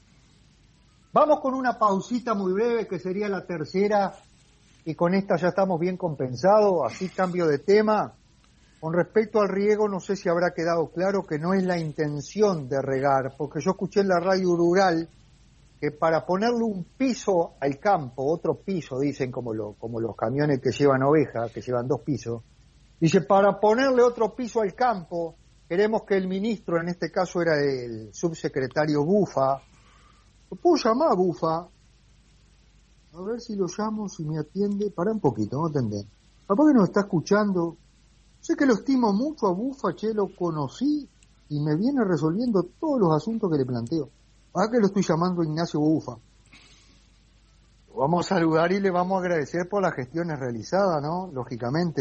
Vamos con una pausita muy breve, que sería la tercera, y con esta ya estamos bien compensados. Así, cambio de tema. Con respecto al riego, no sé si habrá quedado claro que no es la intención de regar, porque yo escuché en la radio rural que para ponerle un piso al campo, otro piso, dicen, como los camiones que llevan ovejas, que llevan 2 pisos, dice, para ponerle otro piso al campo, queremos que el ministro, en este caso era el subsecretario Bufa, ¿lo puedo llamar, Bufa? A ver si lo llamo, si me atiende. Pará un poquito, no atender. Capaz que nos está escuchando. Sé que lo estimo mucho a Bufa, lo conocí y me viene resolviendo todos los asuntos que le planteo. Ahora que lo estoy llamando Ignacio Bufa. Lo vamos a saludar y le vamos a agradecer por las gestiones realizadas, ¿no? Lógicamente.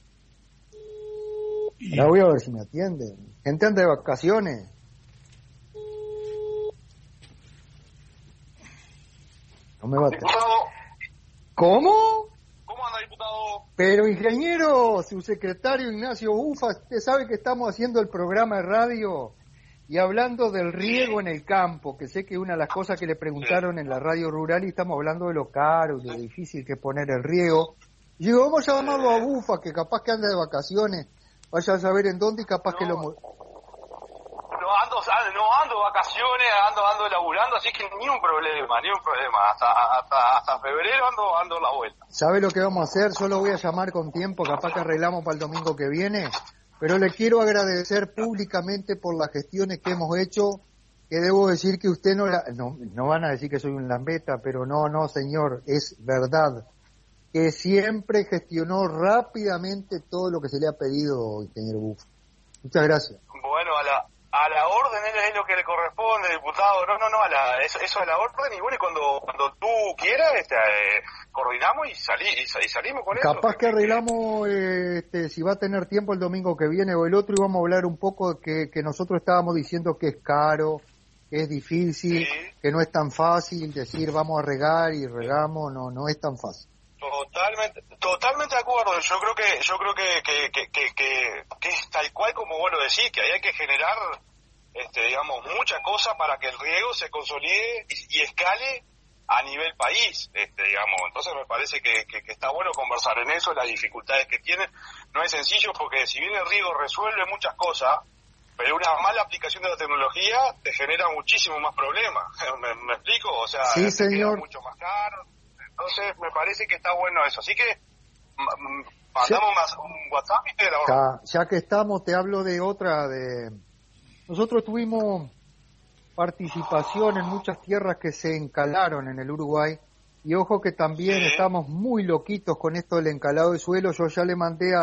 Ahora voy a ver si me atiende. Gente anda de vacaciones. No me va a atender. ¿Cómo? ¿Cómo anda, diputado? Pero, ingeniero, su secretario Ignacio Bufa, usted sabe que estamos haciendo el programa de radio y hablando del riego en el campo, que sé que es una de las cosas que le preguntaron en la radio rural, y estamos hablando de lo caro y de lo difícil que es poner el riego. Y digo, vamos a llamarlo a Bufa, que capaz que anda de vacaciones, vaya a saber en dónde, y capaz que lo... No, ando tomando vacaciones, ando laburando, así que ni un problema. Hasta febrero ando la vuelta. ¿Sabe lo que vamos a hacer? Yo lo voy a llamar con tiempo, capaz que arreglamos para el domingo que viene, pero le quiero agradecer públicamente por las gestiones que hemos hecho, que debo decir que usted no van a decir que soy un lambeta, pero no, señor, es verdad, que siempre gestionó rápidamente todo lo que se le ha pedido, ingeniero Buff. Muchas gracias. Bueno, a la orden es lo que le corresponde, diputado. Eso a la orden, y bueno, cuando tú quieras, coordinamos y salimos con eso. Capaz que arreglamos, si va a tener tiempo el domingo que viene o el otro, y vamos a hablar un poco de que nosotros estábamos diciendo que es caro, que es difícil, sí, que no es tan fácil decir vamos a regar y regamos, no es tan fácil. Totalmente de acuerdo. Yo creo que es tal cual como vos lo decís, que hay que generar, muchas cosas para que el riego se consolide y escale a nivel país, Entonces me parece que está bueno conversar en eso, las dificultades que tienen. No es sencillo porque si bien el riego resuelve muchas cosas, pero una mala aplicación de la tecnología te genera muchísimo más problemas. ¿Me explico? O sea, sí, señor, mucho más caro. Entonces me parece que está bueno eso. Así que mandamos un WhatsApp y te la orden. Ya que estamos, te hablo de otra. Nosotros tuvimos participación en muchas tierras que se encalaron en el Uruguay. Y ojo que también estamos muy loquitos con esto del encalado de suelo. Yo ya le mandé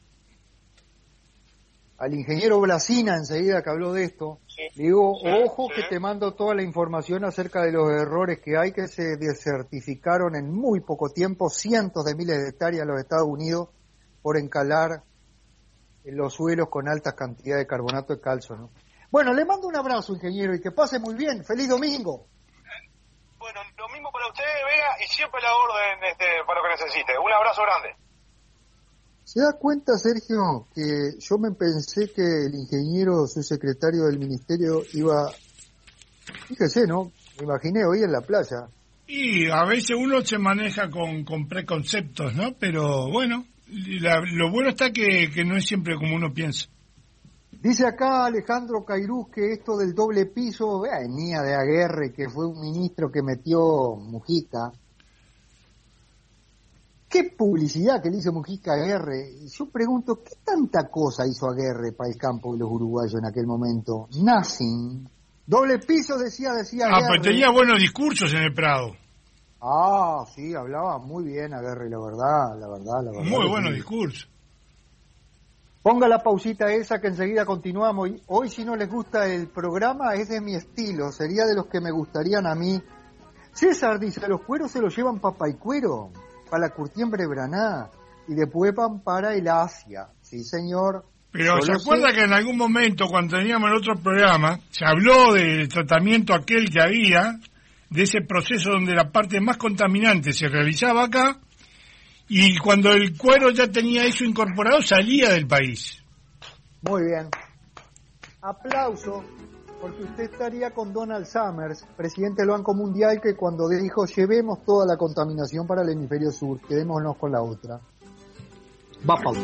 al ingeniero Blasina enseguida que habló de esto. Le digo, ojo que te mando toda la información acerca de los errores que hay, que se desertificaron en muy poco tiempo, cientos de miles de hectáreas en los Estados Unidos por encalar en los suelos con altas cantidades de carbonato de calcio, ¿no? Bueno, le mando un abrazo, ingeniero, y que pase muy bien. ¡Feliz domingo! Bueno, lo mismo para usted, Vega, y siempre la orden para lo que necesite. Un abrazo grande. ¿Se da cuenta, Sergio, que yo me pensé que el ingeniero, su secretario del ministerio, iba... Fíjese, ¿no? Me imaginé hoy en la playa. Y a veces uno se maneja con preconceptos, ¿no? Pero bueno, lo bueno está que no es siempre como uno piensa. Dice acá Alejandro Cairuz que esto del doble piso, mía de Aguerre, que fue un ministro que metió Mujica. ¿Qué publicidad que le hizo Mujica a Aguerre? Yo pregunto, ¿qué tanta cosa hizo Aguerre para el campo de los uruguayos en aquel momento? Nothing. Doble piso decía Aguerre. Pero tenía buenos discursos en el Prado. Sí, hablaba muy bien Aguerre, la verdad. Muy buenos discursos. Ponga la pausita esa que enseguida continuamos. Hoy, si no les gusta el programa, es de mi estilo, sería de los que me gustarían a mí. César dice, los cueros se los llevan para Paicuero, para la Curtiembre Braná, y después van para el Asia. Sí, señor. Pero ¿se acuerda que en algún momento, cuando teníamos el otro programa, se habló del tratamiento aquel que había, de ese proceso donde la parte más contaminante se realizaba acá, y cuando el cuero ya tenía eso incorporado, salía del país? Muy bien. Aplauso, porque usted estaría con Donald Summers, presidente del Banco Mundial, que cuando dijo, llevemos toda la contaminación para el hemisferio sur, quedémonos con la otra. Va pausa.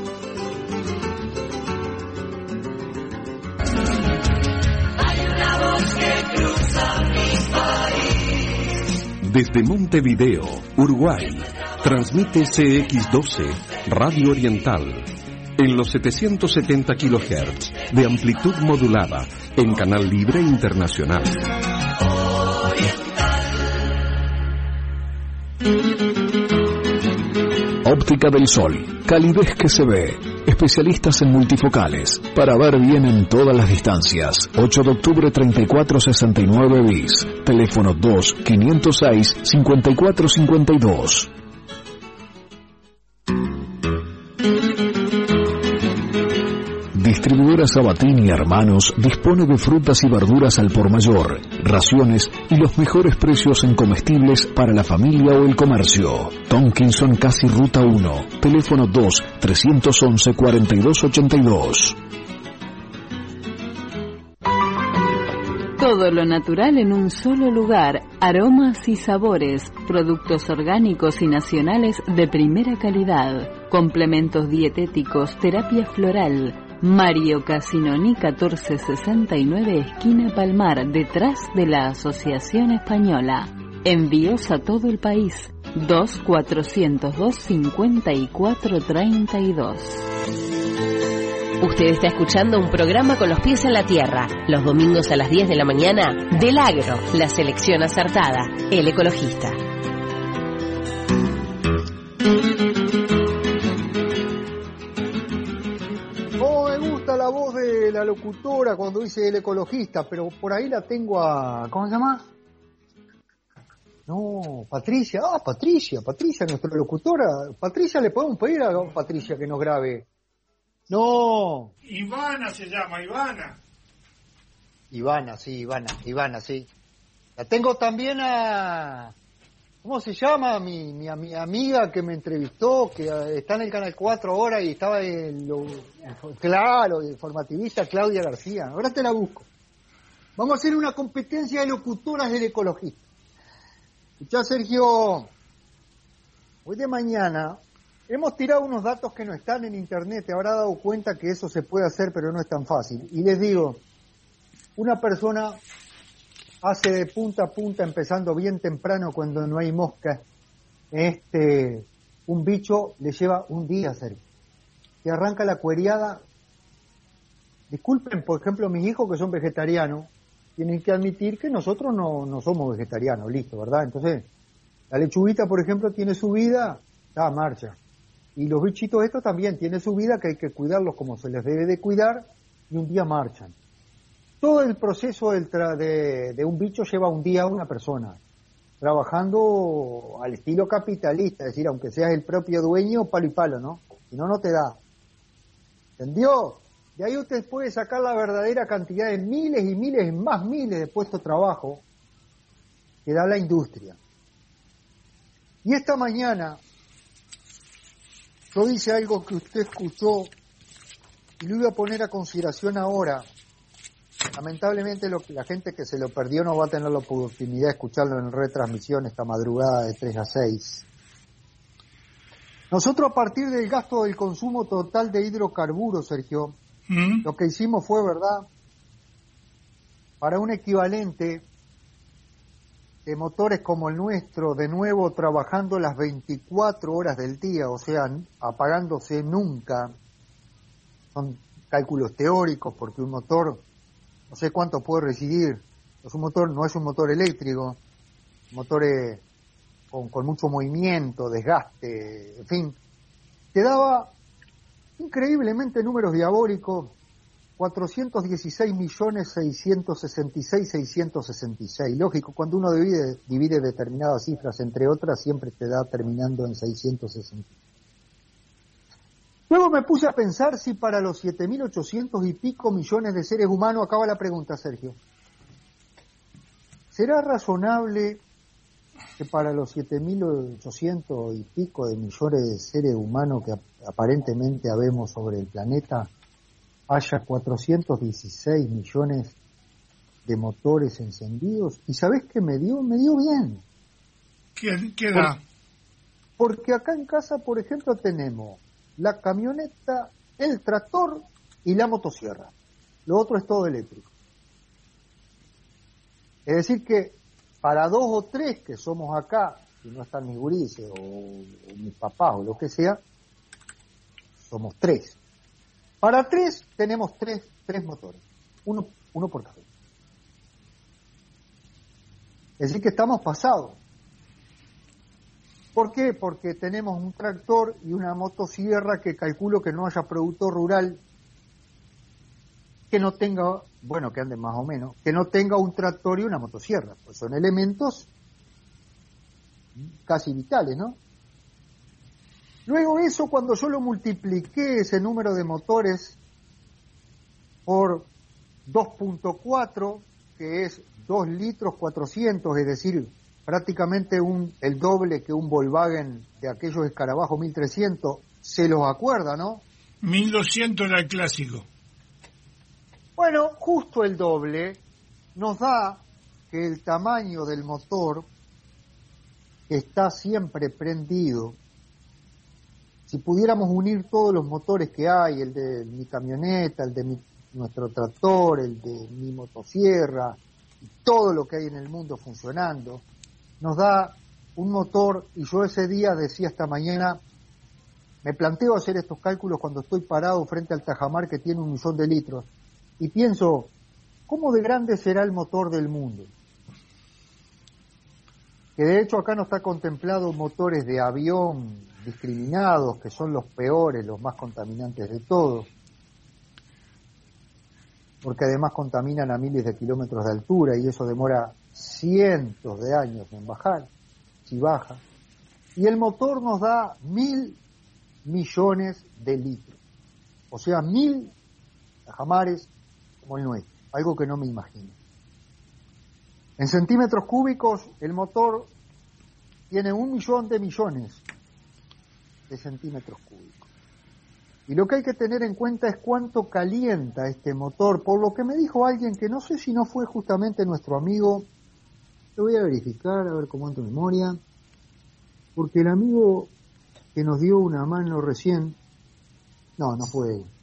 Hay una voz que cruza mi país. Desde Montevideo, Uruguay, transmite CX12, Radio Oriental, en los 770 kHz de amplitud modulada, en Canal Libre Internacional. Óptica del Sol, calidez que se ve. Especialistas en multifocales, para ver bien en todas las distancias. 8 de octubre 3469 bis. Teléfono 2-506-5452. Distribuidora Sabatini y Hermanos dispone de frutas y verduras al por mayor, raciones y los mejores precios en comestibles para la familia o el comercio. Tonkinson Casi Ruta 1, teléfono 2-311-4282. Todo lo natural en un solo lugar, aromas y sabores, productos orgánicos y nacionales de primera calidad, complementos dietéticos, terapia floral, Mario Casinoni 1469, esquina Palmar, detrás de la Asociación Española. Envíos a todo el país. 2402-5432. Usted está escuchando un programa con los pies en la tierra, los domingos a las 10 de la mañana, del Agro, la selección acertada, el ecologista. Me gusta la voz de la locutora cuando dice el ecologista, pero por ahí la tengo a... ¿Cómo se llama? No, Patricia. Patricia, nuestra locutora. Patricia, le podemos pedir a Patricia que nos grabe. No. Ivana se llama, Ivana. Ivana, sí. La tengo también a... ¿Cómo se llama? Mi amiga que me entrevistó, que está en el Canal 4 ahora y estaba informativista, Claudia García. Ahora te la busco. Vamos a hacer una competencia de locutoras del ecologista. Escuchá, Sergio, hoy de mañana hemos tirado unos datos que no están en internet. Te habrá dado cuenta que eso se puede hacer, pero no es tan fácil. Y les digo, una persona hace de punta a punta, empezando bien temprano cuando no hay mosca, un bicho le lleva un día, Sergio. Que arranca la cueriada. Disculpen, por ejemplo, mis hijos que son vegetarianos, tienen que admitir que nosotros no somos vegetarianos, listo, ¿verdad? Entonces, la lechuguita, por ejemplo, tiene su vida, está a marcha. Y los bichitos estos también tienen su vida, que hay que cuidarlos como se les debe de cuidar, y un día marchan. Todo el proceso de un bicho lleva un día a una persona, trabajando al estilo capitalista, es decir, aunque seas el propio dueño, palo y palo, ¿no? Si no, no te da. ¿Entendió? De ahí usted puede sacar la verdadera cantidad de miles y miles y más miles de puestos de trabajo que da la industria. Y esta mañana yo hice algo que usted escuchó y lo iba a poner a consideración ahora. Lamentablemente la gente que se lo perdió no va a tener la oportunidad de escucharlo en retransmisión esta madrugada de 3 a 6. Nosotros, a partir del gasto del consumo total de hidrocarburos, Sergio, lo que hicimos fue, ¿verdad?, para un equivalente de motores como el nuestro, de nuevo trabajando las 24 horas del día, o sea, apagándose nunca. Son cálculos teóricos, porque un motor, no sé cuánto puede recibir. Es un motor, no es un motor eléctrico, un motor con mucho movimiento, desgaste, en fin. Te daba increíblemente números diabólicos, 416.666.666. Lógico, cuando uno divide determinadas cifras entre otras, siempre te da terminando en 660. Luego me puse a pensar si para los 7.800 y pico millones de seres humanos, acaba la pregunta, Sergio, ¿será razonable que para los 7.800 y pico de millones de seres humanos que aparentemente habemos sobre el planeta, haya 416 millones de motores encendidos? ¿Y sabés qué me dio? Me dio bien. ¿Qué da? Porque acá en casa, por ejemplo, tenemos la camioneta, el tractor y la motosierra. Lo otro es todo eléctrico. Es decir que para 2 o 3 que somos acá, si no están mis gurises o mis papás o lo que sea, somos 3. Para 3 tenemos 3 motores, uno por cada uno. Es decir que estamos pasados. ¿Por qué? Porque tenemos un tractor y una motosierra que calculo que no haya producto rural que no tenga, bueno, que ande más o menos, que no tenga un tractor y una motosierra. Pues son elementos casi vitales, ¿no? Luego eso, cuando yo lo multipliqué, ese número de motores, por 2.4, que es 2 litros 400, es decir, prácticamente el doble que un Volkswagen de aquellos escarabajos 1300, se los acuerda, ¿no? 1200 era el clásico. Bueno, justo el doble nos da que el tamaño del motor, que está siempre prendido, Si pudiéramos unir todos los motores que hay, el de mi camioneta, el de nuestro tractor, el de mi motosierra, y todo lo que hay en el mundo funcionando, nos da un motor. Y yo ese día decía, esta mañana, me planteo hacer estos cálculos cuando estoy parado frente al tajamar que tiene 1 millón de litros, y pienso, ¿cómo de grande será el motor del mundo? Que de hecho acá no está contemplado motores de avión discriminados, que son los peores, los más contaminantes de todos, porque además contaminan a miles de kilómetros de altura y eso demora cientos de años en bajar, si baja. Y el motor nos da 1.000 millones de litros, o sea, 1.000 tajamares como el nuestro, algo que no me imagino. En centímetros cúbicos, el motor tiene 1 millón de millones de centímetros cúbicos. Y lo que hay que tener en cuenta es cuánto calienta este motor, por lo que me dijo alguien que no sé si no fue justamente nuestro amigo, lo voy a verificar, a ver cómo ando memoria, porque el amigo que nos dio una mano recién, no fue él.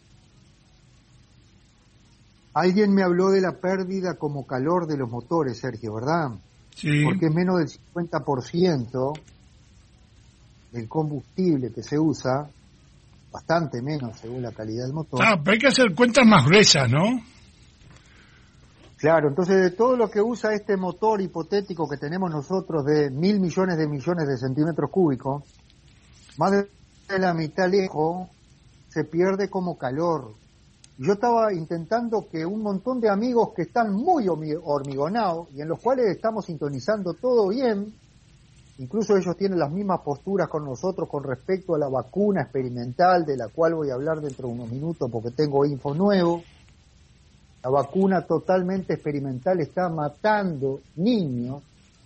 Alguien me habló de la pérdida como calor de los motores, Sergio, ¿verdad? Sí. Porque es menos del 50% del combustible que se usa, bastante menos según la calidad del motor. Pero hay que hacer cuentas más gruesas, ¿no? Claro, entonces de todo lo que usa este motor hipotético que tenemos nosotros de 1.000 millones de centímetros cúbicos, más de la mitad lejos se pierde como calor. Yo estaba intentando que un montón de amigos que están muy hormigonados y en los cuales estamos sintonizando todo bien, incluso ellos tienen las mismas posturas con nosotros con respecto a la vacuna experimental, de la cual voy a hablar dentro de unos minutos porque tengo info nuevo. La vacuna totalmente experimental está matando niños,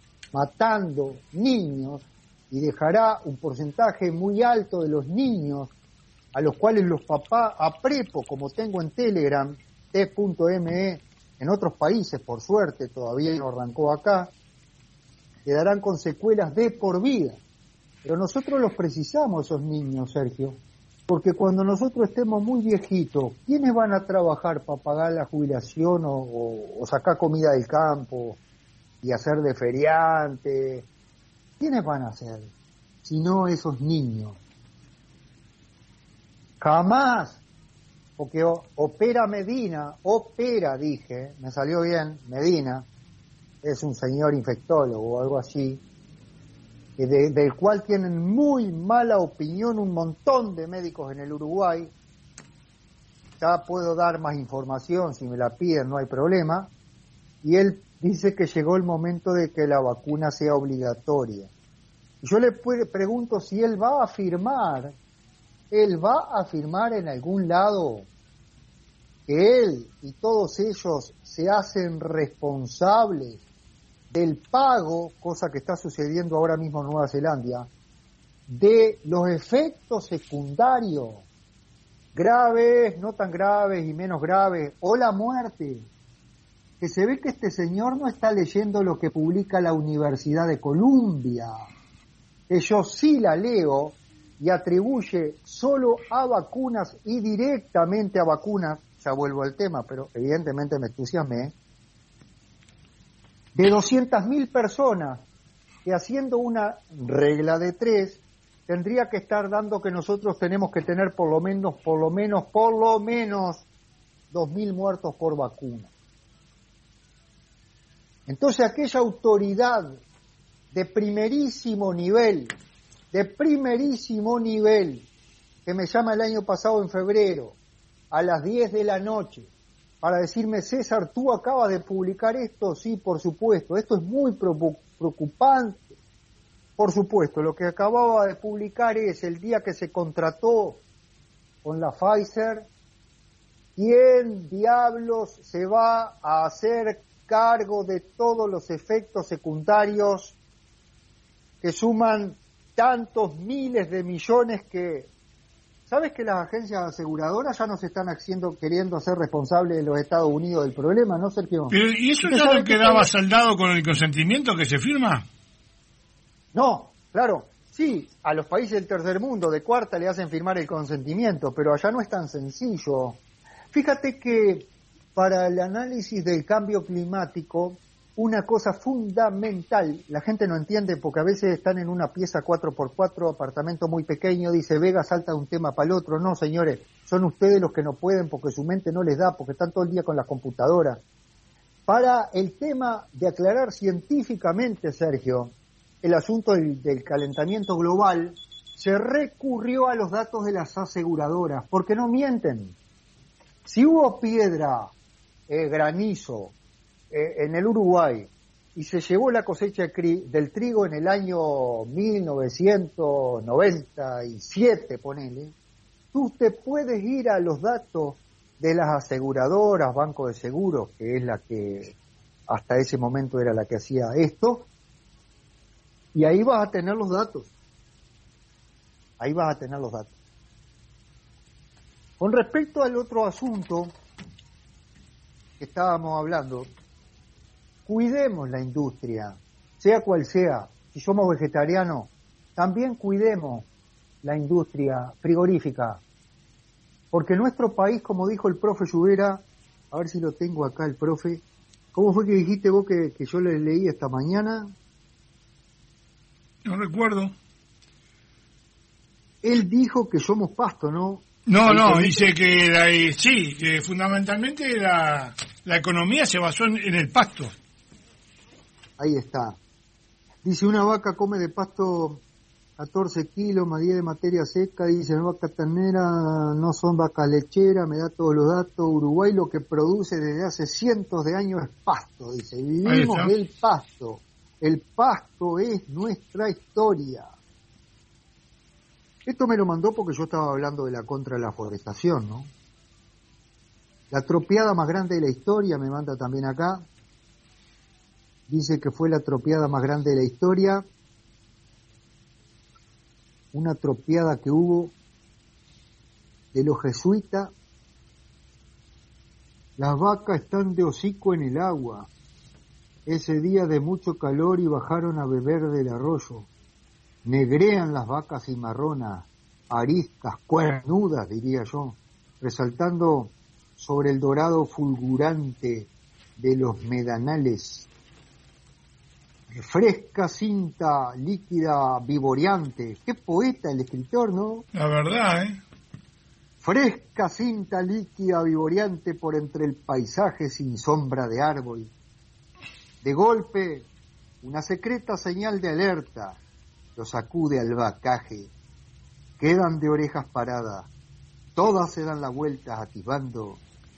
y dejará un porcentaje muy alto de los niños a los cuales los papás a prepo, como tengo en Telegram, t.me, en otros países, por suerte, todavía no arrancó acá, quedarán con secuelas de por vida. Pero nosotros los precisamos, esos niños, Sergio, porque cuando nosotros estemos muy viejitos, ¿quiénes van a trabajar para pagar la jubilación o sacar comida del campo y hacer de feriante? ¿Quiénes van a hacer? Si no esos niños. Jamás, porque Medina, me salió bien, Medina, es un señor infectólogo o algo así, del cual tienen muy mala opinión un montón de médicos en el Uruguay. Ya puedo dar más información, si me la piden no hay problema, y él dice que llegó el momento de que la vacuna sea obligatoria. Y yo le pregunto si él va a afirmar en algún lado que él y todos ellos se hacen responsables del pago, cosa que está sucediendo ahora mismo en Nueva Zelanda, de los efectos secundarios, graves, no tan graves y menos graves, o la muerte, que se ve que este señor no está leyendo lo que publica la Universidad de Columbia, que yo sí la leo, y atribuye solo a vacunas y directamente a vacunas, ya vuelvo al tema, pero evidentemente me entusiasmé, de 200.000 personas que haciendo una regla de 3 tendría que estar dando que nosotros tenemos que tener por lo menos 2.000 muertos por vacuna. Entonces aquella autoridad de primerísimo nivel, que me llama el año pasado en febrero, a las 10 de la noche, para decirme, César, ¿tú acabas de publicar esto? Sí, por supuesto, esto es muy preocupante. Por supuesto, lo que acababa de publicar es el día que se contrató con la Pfizer, ¿quién diablos se va a hacer cargo de todos los efectos secundarios que suman tantos miles de millones que... ¿Sabes que las agencias aseguradoras ya nos están queriendo hacer responsables de los Estados Unidos del problema, no, Sergio? Pero, ¿y eso ya no quedaba saldado con el consentimiento que se firma? No, claro. Sí, a los países del tercer mundo, de cuarta, le hacen firmar el consentimiento, pero allá no es tan sencillo. Fíjate que para el análisis del cambio climático, una cosa fundamental, la gente no entiende porque a veces están en una pieza 4x4, apartamento muy pequeño, dice Vega, salta de un tema para el otro. No, señores, son ustedes los que no pueden porque su mente no les da, porque están todo el día con las computadoras. Para el tema de aclarar científicamente, Sergio, el asunto del calentamiento global, se recurrió a los datos de las aseguradoras, porque no mienten. Si hubo piedra, granizo, en el Uruguay, y se llevó la cosecha del trigo en el año 1997, ponele, tú te puedes ir a los datos de las aseguradoras, Banco de Seguros, que es la que hasta ese momento era la que hacía esto, y ahí vas a tener los datos. Ahí vas a tener los datos. Con respecto al otro asunto que estábamos hablando, cuidemos la industria, sea cual sea. Si somos vegetarianos, también cuidemos la industria frigorífica. Porque nuestro país, como dijo el profe Lluvera, a ver si lo tengo acá el profe, ¿cómo fue que dijiste vos que yo le leí esta mañana? No recuerdo. Él dijo que somos pasto, ¿no? No, dice que sí, que fundamentalmente la economía se basó en el pasto. Ahí está. Dice, una vaca come de pasto 14 kilos, más 10 de materia seca. Dice, las vacas terneras no son vacas lecheras, me da todos los datos. Uruguay lo que produce desde hace cientos de años es pasto, dice. Vivimos del pasto. El pasto es nuestra historia. Esto me lo mandó porque yo estaba hablando de la contra de la forestación, ¿no? La atropiada más grande de la historia, me manda también acá. Dice que fue la atropiada más grande de la historia. Una atropiada que hubo de los jesuitas. Las vacas están de hocico en el agua. Ese día de mucho calor y bajaron a beber del arroyo. Negrean las vacas cimarronas, ariscas, cuernudas, diría yo, resaltando sobre el dorado fulgurante de los medanales. Fresca cinta líquida vivoreante. Qué poeta el escritor, ¿no? La verdad, Fresca cinta líquida vivoreante por entre el paisaje sin sombra de árbol. De golpe, una secreta señal de alerta lo sacude al vacaje. Quedan de orejas paradas, todas se dan la vuelta atisbando.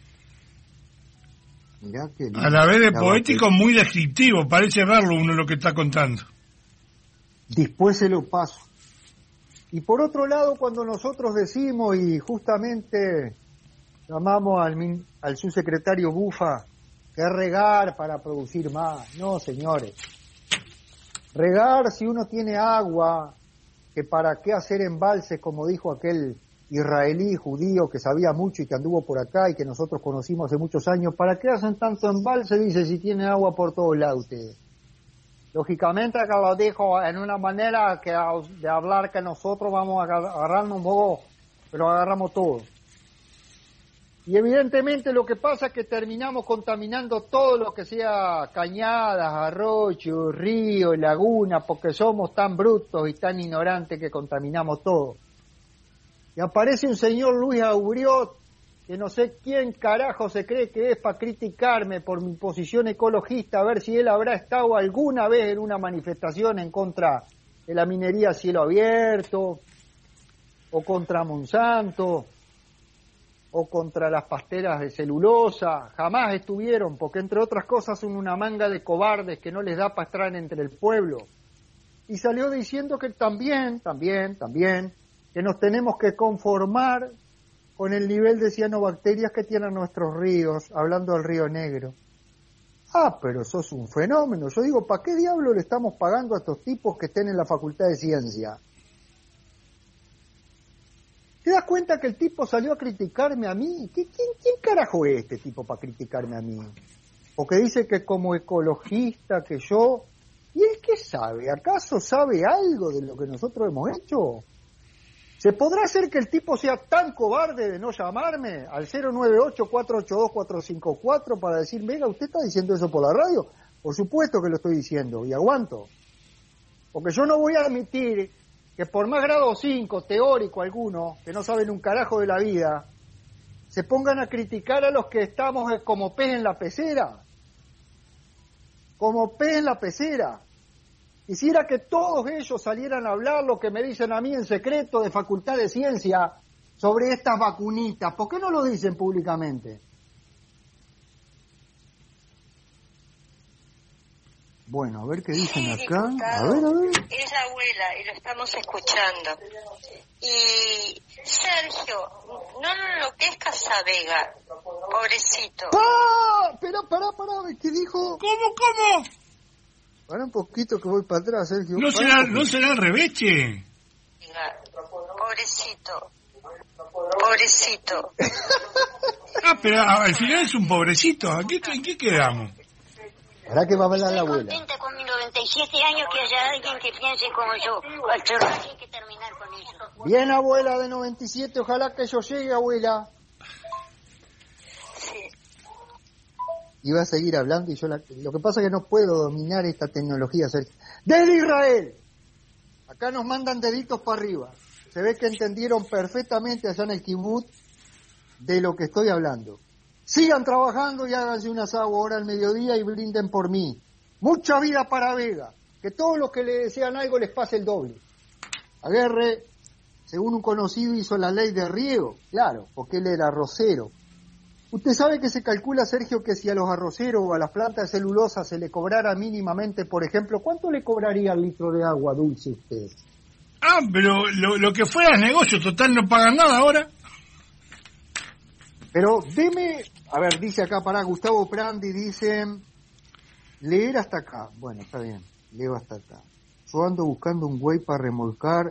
Mirá que a la vez de poético, muy descriptivo, parece verlo uno lo que está contando. Después se lo paso. Y por otro lado, cuando nosotros decimos, y justamente llamamos al subsecretario Bufa, que regar para producir más. No, señores. Regar si uno tiene agua, que para qué hacer embalses, como dijo aquel israelí judío que sabía mucho y que anduvo por acá y que nosotros conocimos hace muchos años. ¿Para qué hacen tanto embalse? Dice, si tiene agua por todos lados ustedes. Lógicamente que lo dijo en una manera que de hablar que nosotros vamos a agarrarnos un poco, pero agarramos todo. Y evidentemente lo que pasa es que terminamos contaminando todo lo que sea cañadas, arroyos, ríos, lagunas, porque somos tan brutos y tan ignorantes que contaminamos todo. Y aparece un señor Luis Auriot, que no sé quién carajo se cree que es para criticarme por mi posición ecologista, a ver si él habrá estado alguna vez en una manifestación en contra de la minería a cielo abierto, o contra Monsanto, o contra las pasteras de celulosa. Jamás estuvieron, porque entre otras cosas son una manga de cobardes que no les da para estar entre el pueblo. Y salió diciendo que también, que nos tenemos que conformar con el nivel de cianobacterias que tienen nuestros ríos, hablando del Río Negro. Ah, pero eso es un fenómeno. Yo digo, ¿para qué diablo le estamos pagando a estos tipos que estén en la Facultad de Ciencia? ¿Te das cuenta que el tipo salió a criticarme a mí? ¿Quién carajo es este tipo para criticarme a mí? Porque dice que como ecologista, que yo... ¿Y él qué sabe? ¿Acaso sabe algo de lo que nosotros hemos hecho? ¿Se podrá hacer que el tipo sea tan cobarde de no llamarme al 098-482-454 para decir, venga, usted está diciendo eso por la radio? Por supuesto que lo estoy diciendo, y aguanto. Porque yo no voy a admitir que por más grado 5, teórico alguno, que no saben un carajo de la vida, se pongan a criticar a los que estamos como pez en la pecera. Como pez en la pecera. Quisiera que todos ellos salieran a hablar lo que me dicen a mí en secreto de Facultad de Ciencia sobre estas vacunitas. ¿Por qué no lo dicen públicamente? Bueno, a ver qué dicen acá. Diputado, A ver. Es la abuela y lo estamos escuchando. Y Sergio, no lo enloquezcas a Vega, pobrecito. Pero pará, ¿qué dijo? ¿Cómo? Para un poquito que voy para atrás, Sergio. ¿No será al revés, che? Pobrecito. Pero al final es un pobrecito. ¿En qué quedamos? ¿Para qué va a hablar la abuela? Estoy contenta con mis 97 años que haya alguien que piense como yo. Al chorro hay que terminar con eso. Bien, abuela de 97, ojalá que yo llegue, abuela. Sí. Iba a seguir hablando y lo que pasa es que no puedo dominar esta tecnología, Sergio. ¡Desde Israel! Acá nos mandan deditos para arriba. Se ve que entendieron perfectamente allá en el kibutz de lo que estoy hablando. Sigan trabajando y háganse un asado ahora al mediodía y brinden por mí. Mucha vida para Vega. Que todos los que le desean algo les pase el doble. Aguerre, según un conocido, hizo la ley de riego. Claro, porque él era arrocero. Usted sabe que se calcula, Sergio, que si a los arroceros o a las plantas de celulosa se le cobrara mínimamente, por ejemplo, ¿cuánto le cobraría el litro de agua dulce usted? Pero lo que fuera es negocio, total no pagan nada ahora. Pero deme, a ver, dice acá, Gustavo Prandi, dice, leer hasta acá. Bueno, está bien, leo hasta acá. Yo ando buscando un güey para remolcar.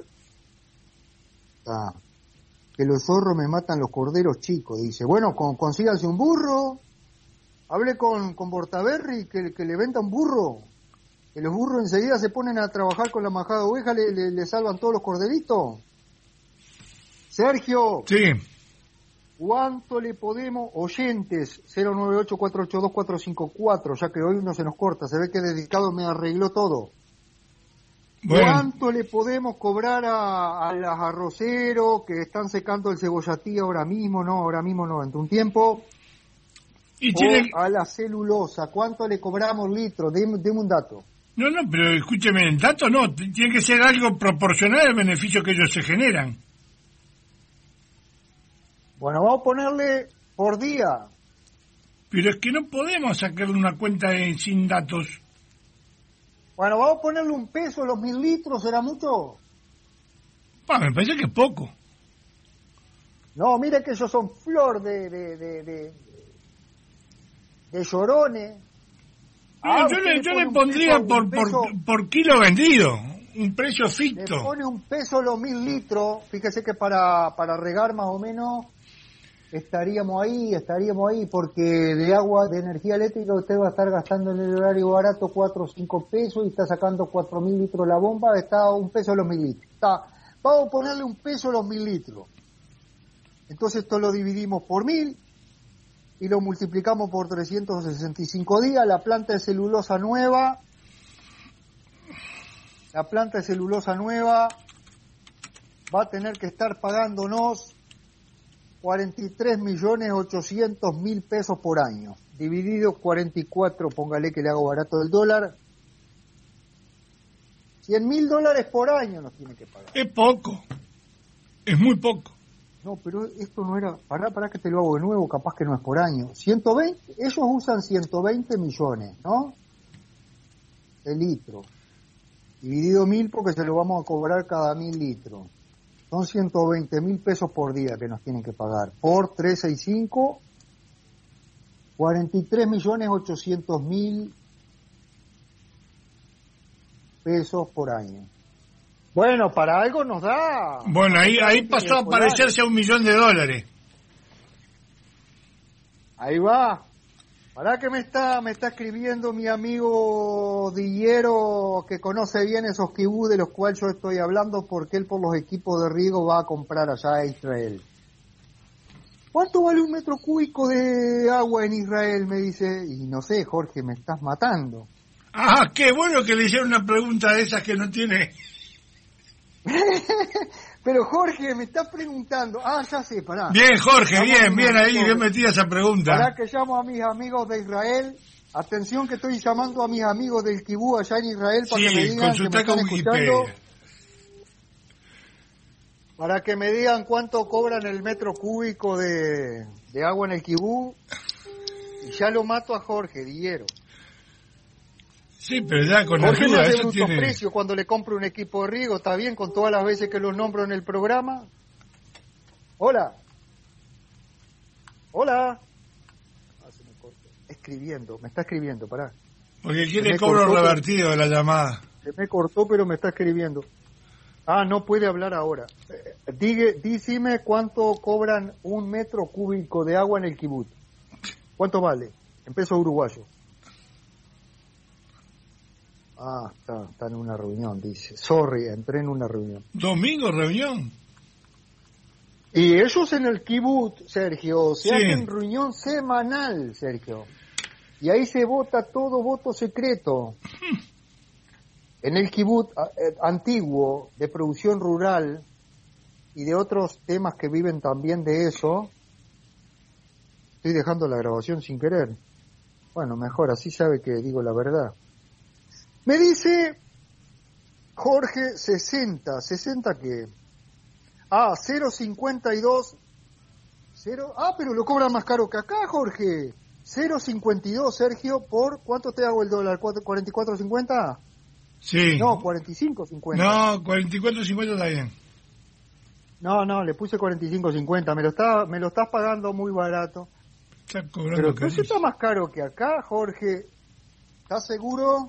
Que los zorros me matan los corderos chicos. Dice, bueno, consíganse un burro. Hable con Bortaberry que le venda un burro. Que los burros enseguida se ponen a trabajar con la majada de oveja, le salvan todos los corderitos. Sergio. Sí. ¿Cuánto le podemos, oyentes, 098-482-454, ya que hoy no se nos corta, se ve que dedicado me arregló todo. Bueno. ¿Cuánto le podemos cobrar a los arroceros que están secando el cebollatí ahora mismo no, entre un tiempo? A la celulosa, ¿cuánto le cobramos litro? Deme un dato. No, pero escúcheme, el dato no, tiene que ser algo proporcional al beneficio que ellos se generan. Bueno, vamos a ponerle por día. Pero es que no podemos sacarle una cuenta sin datos. Bueno, vamos a ponerle $1 los 1000 litros, ¿será mucho? Me parece que es poco. No, mire que ellos son flor de llorones. Yo le pondría por kilo vendido, un precio ficto. Le pone $1 los 1000 litros, fíjese que para regar más o menos estaríamos ahí, porque de agua, de energía eléctrica usted va a estar gastando en el horario barato 4 o 5 pesos y está sacando 4000 litros la bomba, está $1 los 1000 litros. Vamos a ponerle $1 los 1000 litros. Entonces esto lo dividimos por 1000 y lo multiplicamos por 365 días. La planta de celulosa nueva va a tener que estar pagándonos 43.800.000 pesos por año, dividido 44, póngale que le hago barato del dólar, $100.000 por año nos tiene que pagar. Es poco, es muy poco. No, pero esto no era, pará que te lo hago de nuevo, capaz que no es por año. 120, ellos usan 120 millones, ¿no? De litros, dividido 1000 porque se lo vamos a cobrar cada 1000 litros. Son 120.000 pesos por día que nos tienen que pagar. Por 365, 43.800.000 pesos por año. Bueno, para algo nos da. Bueno, ahí pasó a parecerse a $1.000.000. Ahí va. Para que me está escribiendo mi amigo Dillero, que conoce bien esos kibú de los cuales yo estoy hablando, porque él por los equipos de riego va a comprar allá a Israel. ¿Cuánto vale un metro cúbico de agua en Israel? Me dice, y no sé, Jorge, me estás matando. Ah, qué bueno que le hicieron una pregunta de esas que no tiene. Pero Jorge, me está preguntando. Ah, ya sé, pará. Bien, Jorge, bien ahí, bien metida esa pregunta. Pará que llamo a mis amigos de Israel. Atención que estoy llamando a mis amigos del Kibú allá en Israel para que me digan que me están escuchando. Para que me digan cuánto cobran el metro cúbico de agua en el Kibú. Y ya lo mato a Jorge, Dillero. Sí, pero ya con Jorge ayuda, no hace eso brutos tiene... precios cuando le compro un equipo de riego, ¿está bien? Con todas las veces que los nombro en el programa. Hola. Hola. Ah, se me cortó. Me está escribiendo, pará. Porque quiere cobro revertido de la llamada. Se me cortó, pero me está escribiendo. Ah, no puede hablar ahora. Dígame cuánto cobran un metro cúbico de agua en el kibutz. ¿Cuánto vale? En peso uruguayo. Ah, está en una reunión, dice. Sorry, entré en una reunión. ¿Domingo reunión? Y ellos en el kibutz, Sergio, se hacen reunión semanal, Sergio. Y ahí se vota todo voto secreto. En el kibutz antiguo, de producción rural, y de otros temas que viven también de eso. Estoy dejando la grabación sin querer. Bueno, mejor, así sabe que digo la verdad. Me dice Jorge 60 que... 0.52... pero lo cobran más caro que acá, Jorge. 0.52, Sergio, por... ¿Cuánto te hago el dólar? ¿44.50? Sí. No, 45.50. No, 44.50 está bien. No, le puse 45.50. Me lo estás pagando muy barato. Está cobrando. Pero entonces está más caro que acá, Jorge. ¿Estás seguro?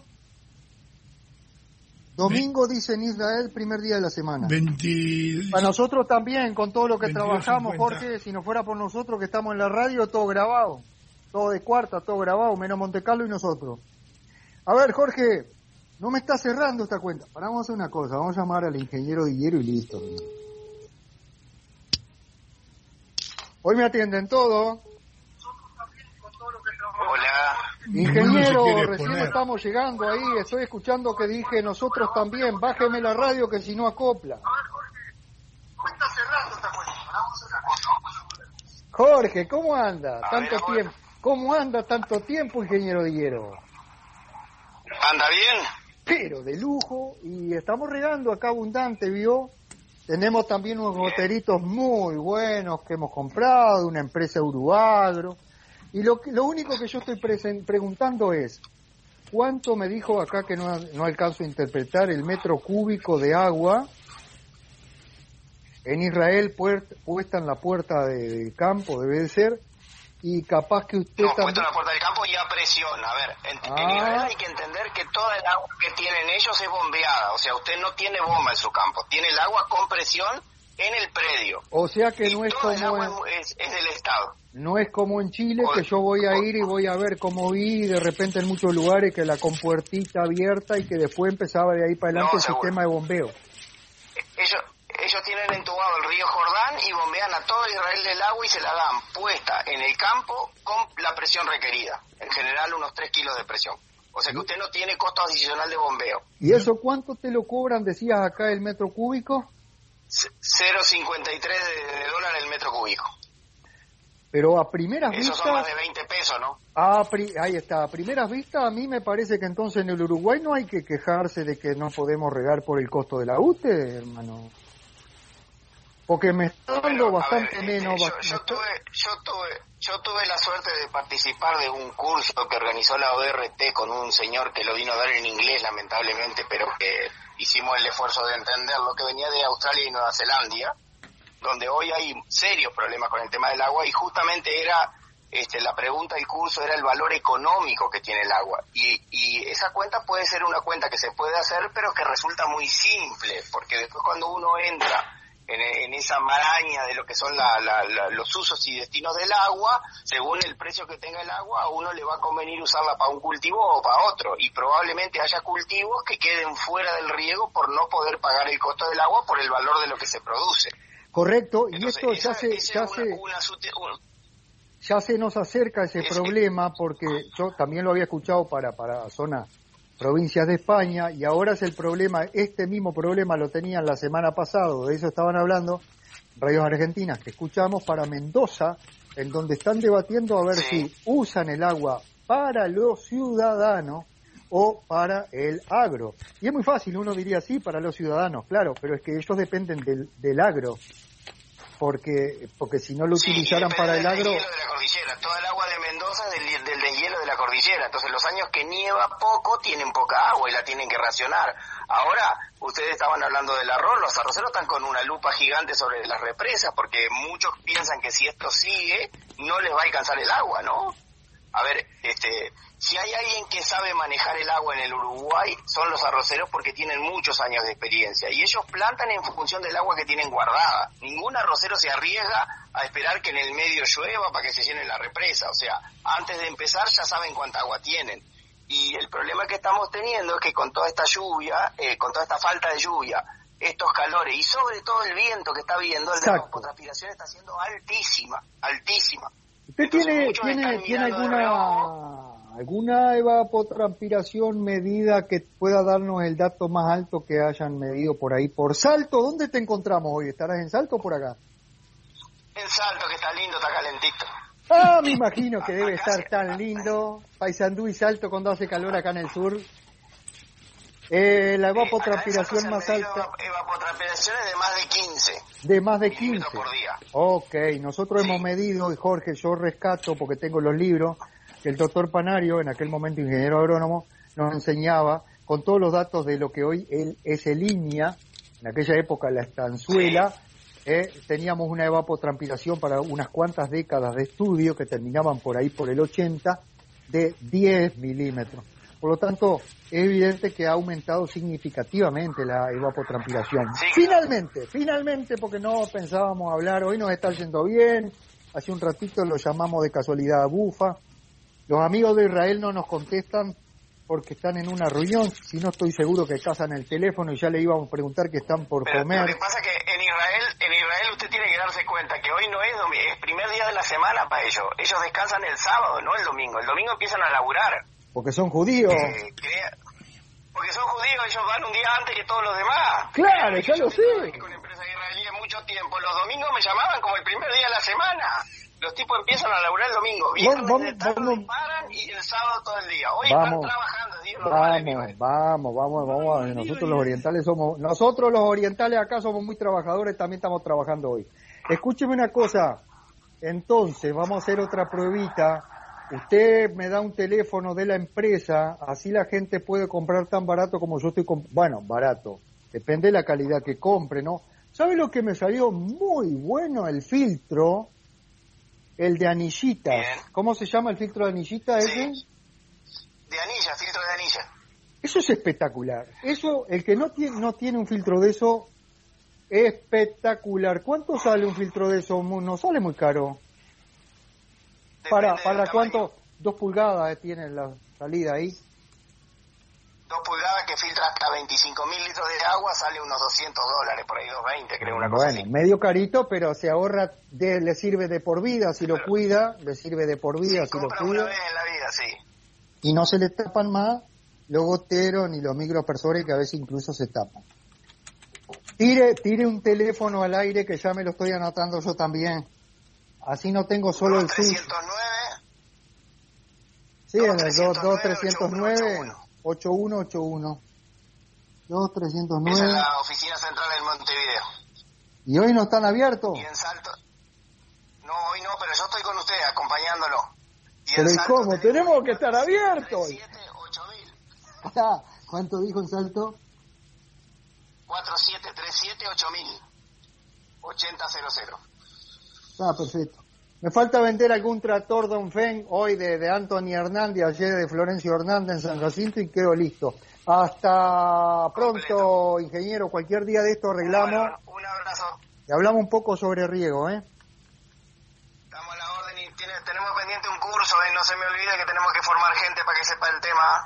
Domingo dice en Israel, primer día de la semana. Para nosotros también, con todo lo que trabajamos, Jorge, si no fuera por nosotros que estamos en la radio, todo grabado. Todo de cuarta, todo grabado, menos Montecarlo y nosotros. A ver, Jorge, no me está cerrando esta cuenta. Vamos a hacer una cosa, vamos a llamar al ingeniero Dillero y listo. Hoy me atienden todo. Hola. Ingeniero, recién estamos llegando ahí, estoy escuchando que dije nosotros también, bájeme la radio que si no acopla. Jorge, ¿cómo anda? ¿Cómo anda tanto tiempo, ingeniero Dillero? ¿Anda bien? Pero de lujo, y estamos regando acá abundante, ¿vio? Tenemos también unos goteritos muy buenos que hemos comprado de una empresa Uruagro. Y lo único que yo estoy preguntando es, ¿cuánto me dijo acá que no alcanzo a interpretar el metro cúbico de agua en Israel puesta en la puerta del campo, debe de ser, y capaz que usted también... puesta en la puerta del campo y a presión. A ver, en Israel hay que entender que toda el agua que tienen ellos es bombeada, o sea, usted no tiene bomba en su campo, tiene el agua con presión en el predio. O sea que no es como... el agua es del Estado. No es como en Chile, que yo voy a ir y voy a ver cómo vi de repente en muchos lugares que la compuertita abierta y que después empezaba de ahí para adelante el sistema de bombeo. Ellos tienen entubado el río Jordán y bombean a todo Israel del agua y se la dan puesta en el campo con la presión requerida. En general unos 3 kilos de presión. O sea que usted no tiene costo adicional de bombeo. ¿Y eso cuánto te lo cobran, decías acá, el metro cúbico? 0.53 de dólar el metro cúbico. Pero a primeras vistas... Eso son más de 20 pesos, ¿no? Ahí está. A primeras vistas, a mí me parece que entonces en el Uruguay no hay que quejarse de que no podemos regar por el costo de la UTE, hermano. Porque me está dando bastante menos... Yo tuve la suerte de participar de un curso que organizó la ORT con un señor que lo vino a dar en inglés, lamentablemente, pero que hicimos el esfuerzo de entenderlo, que venía de Australia y Nueva Zelanda, donde hoy hay serios problemas con el tema del agua, y justamente era la pregunta del curso era el valor económico que tiene el agua, y esa cuenta puede ser una cuenta que se puede hacer, pero que resulta muy simple, porque después cuando uno entra en esa maraña de lo que son los usos y destinos del agua, según el precio que tenga el agua, a uno le va a convenir usarla para un cultivo o para otro, y probablemente haya cultivos que queden fuera del riego por no poder pagar el costo del agua por el valor de lo que se produce. Correcto, entonces, y esto ya se nos acerca ese problema, porque yo también lo había escuchado para zonas, provincias de España, y ahora es el problema, este mismo problema lo tenían la semana pasada, de eso estaban hablando radios argentinas que escuchamos, para Mendoza, en donde están debatiendo a ver si usan el agua para los ciudadanos o para el agro. Y es muy fácil, uno diría sí, para los ciudadanos, claro, pero es que ellos dependen del agro, porque si no lo utilizaran para el agro... Del hielo de la cordillera. Toda el agua de Mendoza es del hielo de la cordillera, entonces los años que nieva poco tienen poca agua y la tienen que racionar. Ahora, ustedes estaban hablando del arroz, los arroceros están con una lupa gigante sobre las represas, porque muchos piensan que si esto sigue, no les va a alcanzar el agua, ¿no? A ver, si hay alguien que sabe manejar el agua en el Uruguay, son los arroceros, porque tienen muchos años de experiencia, y ellos plantan en función del agua que tienen guardada. Ningún arrocero se arriesga a esperar que en el medio llueva para que se llene la represa, o sea, antes de empezar ya saben cuánta agua tienen. Y el problema que estamos teniendo es que con toda esta lluvia, con toda esta falta de lluvia, estos calores y sobre todo el viento que está habiendo, la evapotranspiración está siendo altísima. ¿Usted tiene alguna evapotranspiración medida que pueda darnos el dato más alto que hayan medido por ahí? Por Salto, ¿dónde te encontramos hoy? ¿Estarás en Salto o por acá? En Salto, que está lindo, está calentito. Ah, me imagino que debe estar tan lindo. Paysandú y Salto cuando hace calor acá en el sur. La evapotranspiración más alta. Evapotranspiraciones de más de 15. De más de 15. Por día. Ok, nosotros hemos medido, y Jorge, yo rescato porque tengo los libros, que el doctor Panario, en aquel momento ingeniero agrónomo, nos enseñaba con todos los datos de lo que hoy es el INIA, en aquella época la estanzuela. Teníamos una evapotranspiración para unas cuantas décadas de estudio que terminaban por ahí por el 80 de 10 milímetros. Por lo tanto, es evidente que ha aumentado significativamente la evapotranspiración. Finalmente, porque no pensábamos hablar, hoy nos está yendo bien, hace un ratito lo llamamos de casualidad a Bufa. Los amigos de Israel no nos contestan porque están en una reunión, si no estoy seguro que casan el teléfono y ya le íbamos a preguntar que están por comer. Lo que pasa es que en Israel usted tiene que darse cuenta que hoy no es domingo, es primer día de la semana para ellos. Ellos descansan el sábado, no el domingo. El domingo empiezan a laburar. Porque son judíos. Porque son judíos, ellos van un día antes que todos los demás. Claro, ya lo sé. Con empresas israelíes mucho tiempo. Los domingos me llamaban como el primer día de la semana. Los tipos empiezan a laburar el domingo. Viernes paran y el sábado todo el día. Hoy están trabajando. Vamos. Nosotros los orientales acá somos muy trabajadores, también estamos trabajando hoy. Escúcheme una cosa. Entonces, vamos a hacer otra pruebita. Usted me da un teléfono de la empresa, así la gente puede comprar tan barato como yo estoy comprando. Bueno, barato, depende de la calidad que compre, ¿no? ¿Sabe lo que me salió muy bueno? El filtro, el de anillitas. Bien. ¿Cómo se llama el filtro de anillitas ese? De anilla, filtro de anilla. Eso es espectacular. Eso, el que no tiene un filtro de eso, espectacular. ¿Cuánto sale un filtro de eso? No sale muy caro. ¿Para cuánto? 2 pulgadas tiene la salida ahí. 2 pulgadas que filtra hasta 25.000 litros de agua, sale unos $200, por ahí $220, creo, una cosa así. Bueno, medio carito, pero se ahorra, le sirve de por vida, si lo cuida, le sirve de por vida, si lo cuida. Una vez en la vida, sí. Y no se le tapan más los goteros ni los microaspersores, que a veces incluso se tapan. Tire un teléfono al aire, que ya me lo estoy anotando yo también. Así no tengo solo el suyo. 309. Sí, en el 2309-8181. 2309. Esa es la oficina central del Montevideo. ¿Y hoy no están abiertos? Y en Salto. No, hoy no, pero yo estoy con usted acompañándolo. Pero ¿y cómo? Tenemos que estar abiertos. 47-8000. ¿Cuánto dijo en Salto? 4737-8000. 8000. Perfecto. Me falta vender algún tractor Dongfeng hoy de Anthony Hernández, ayer de Florencio Hernández en San Jacinto y quedo listo. Hasta pronto, ingeniero. Cualquier día de esto arreglamos. Un abrazo. Y hablamos un poco sobre riego, ¿eh? Estamos a la orden y tenemos pendiente un curso, no se me olvide que tenemos que formar gente para que sepa el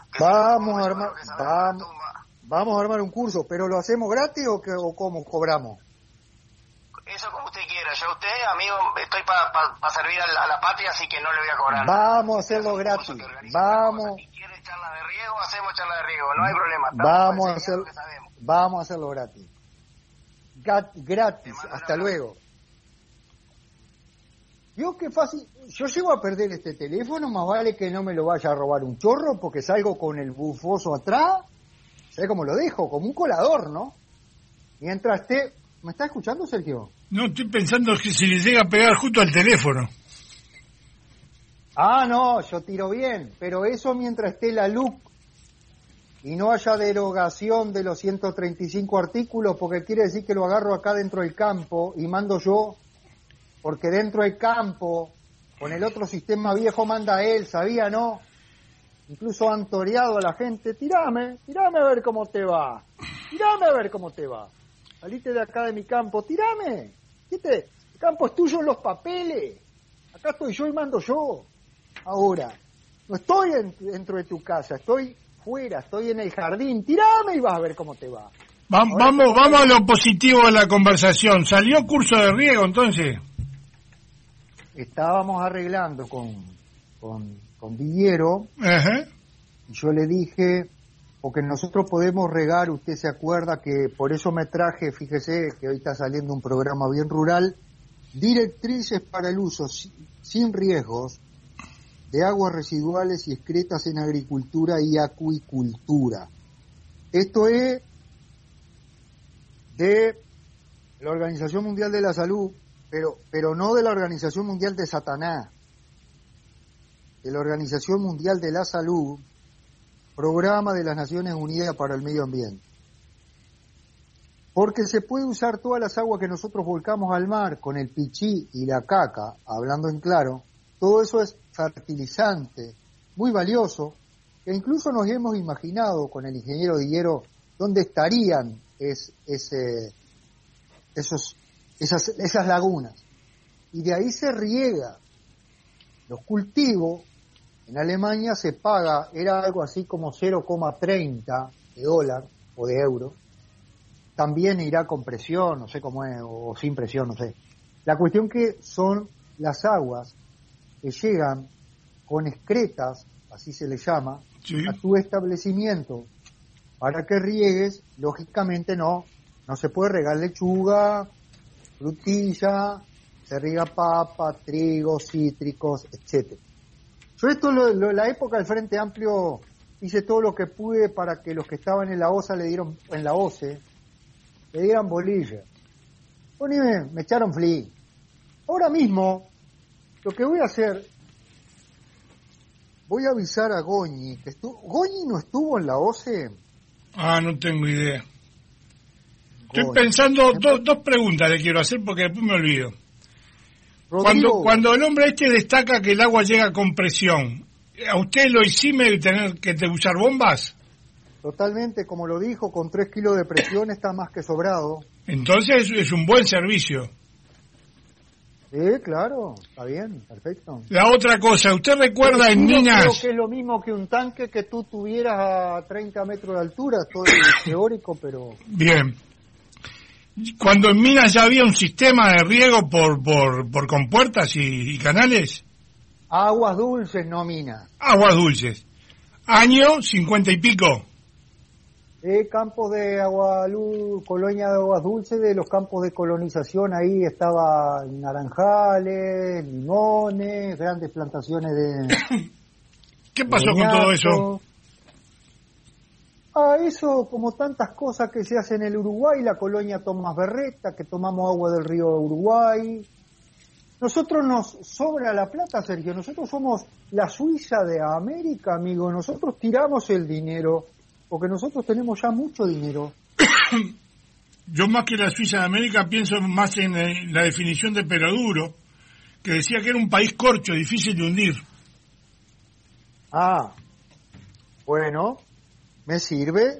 tema. Vamos a armar un curso, pero ¿lo hacemos gratis o cómo cobramos? Eso como usted quiera. Yo a usted, amigo, estoy para servir a la patria, así que no le voy a cobrar. Vamos a hacerlo gratis. Vamos. Si quiere charla de riego, hacemos charla de riego. No hay problema. Vamos a hacerlo gratis. Gratis. Hasta luego. Yo qué fácil. Yo llego a perder este teléfono, más vale que no me lo vaya a robar un chorro, porque salgo con el bufoso atrás. ¿Sabes cómo lo dejo? Como un colador, ¿no? Mientras ¿Me está escuchando, Sergio? No, estoy pensando que se le llega a pegar justo al teléfono. Ah, no, yo tiro bien, pero eso mientras esté la LUC y no haya derogación de los 135 artículos, porque quiere decir que lo agarro acá dentro del campo y mando yo, porque dentro del campo, con el otro sistema viejo manda él, ¿sabía, no? Incluso han toreado a la gente, tirame a ver cómo te va, salite de acá de mi campo, tirame, ¿viste? El campo es tuyo en los papeles, acá estoy yo y mando yo. Ahora, no estoy dentro de tu casa, estoy fuera, estoy en el jardín, tirame y vas a ver cómo te va. Vamos a lo positivo de la conversación. ¿Salió curso de riego entonces? Estábamos arreglando con Villero. Ajá. Y yo le dije, porque nosotros podemos regar, usted se acuerda que por eso me traje, fíjese que hoy está saliendo un programa bien rural, directrices para el uso sin riesgos de aguas residuales y excretas en agricultura y acuicultura. Esto es de la Organización Mundial de la Salud, pero no de la Organización Mundial de Satanás, de la Organización Mundial de la Salud, Programa de las Naciones Unidas para el Medio Ambiente. Porque se puede usar todas las aguas que nosotros volcamos al mar con el pichí y la caca, hablando en claro, todo eso es fertilizante, muy valioso, que incluso nos hemos imaginado con el ingeniero Dillero dónde estarían esas lagunas. Y de ahí se riega los cultivos. En Alemania se paga, era algo así como 0,30 de dólar o de euro. También irá con presión, no sé cómo es, o sin presión, no sé. La cuestión que son las aguas que llegan con excretas, así se le llama, sí, a tu establecimiento para que riegues. Lógicamente no se puede regar lechuga, frutilla, se riega papa, trigo, cítricos, etcétera. Yo esto en la época del Frente Amplio hice todo lo que pude para que los que estaban en la OCE le dieran bolilla. Bueno, me echaron fli. Ahora mismo, lo que voy a hacer, voy a avisar a Goñi, que ¿Goñi no estuvo en la OCE? Ah, no tengo idea. Estoy pensando, dos preguntas le quiero hacer porque después me olvido. Cuando el hombre destaca que el agua llega con presión, ¿a usted lo exime de tener que usar bombas? Totalmente, como lo dijo, con 3 kilos de presión está más que sobrado. Entonces es un buen servicio. Sí, claro, está bien, perfecto. La otra cosa, ¿usted recuerda en Minas? Creo que es lo mismo que un tanque que tú tuvieras a 30 metros de altura, todo es teórico, pero... Bien. Cuando en Minas ya había un sistema de riego por compuertas y canales. Aguas dulces, no minas. Aguas dulces. Año 50 y pico. Campos de colonia de aguas dulces, de los campos de colonización, ahí estaba naranjales, limones, grandes plantaciones de... ¿Qué pasó con todo eso? Eso, como tantas cosas que se hacen en el Uruguay, la colonia Tomás Berreta, que tomamos agua del río Uruguay. Nosotros nos sobra la plata, Sergio, nosotros somos la Suiza de América, amigo, nosotros tiramos el dinero, porque nosotros tenemos ya mucho dinero. Yo más que la Suiza de América pienso más en la definición de Peroduro, que decía que era un país corcho, difícil de hundir. Bueno, me sirve.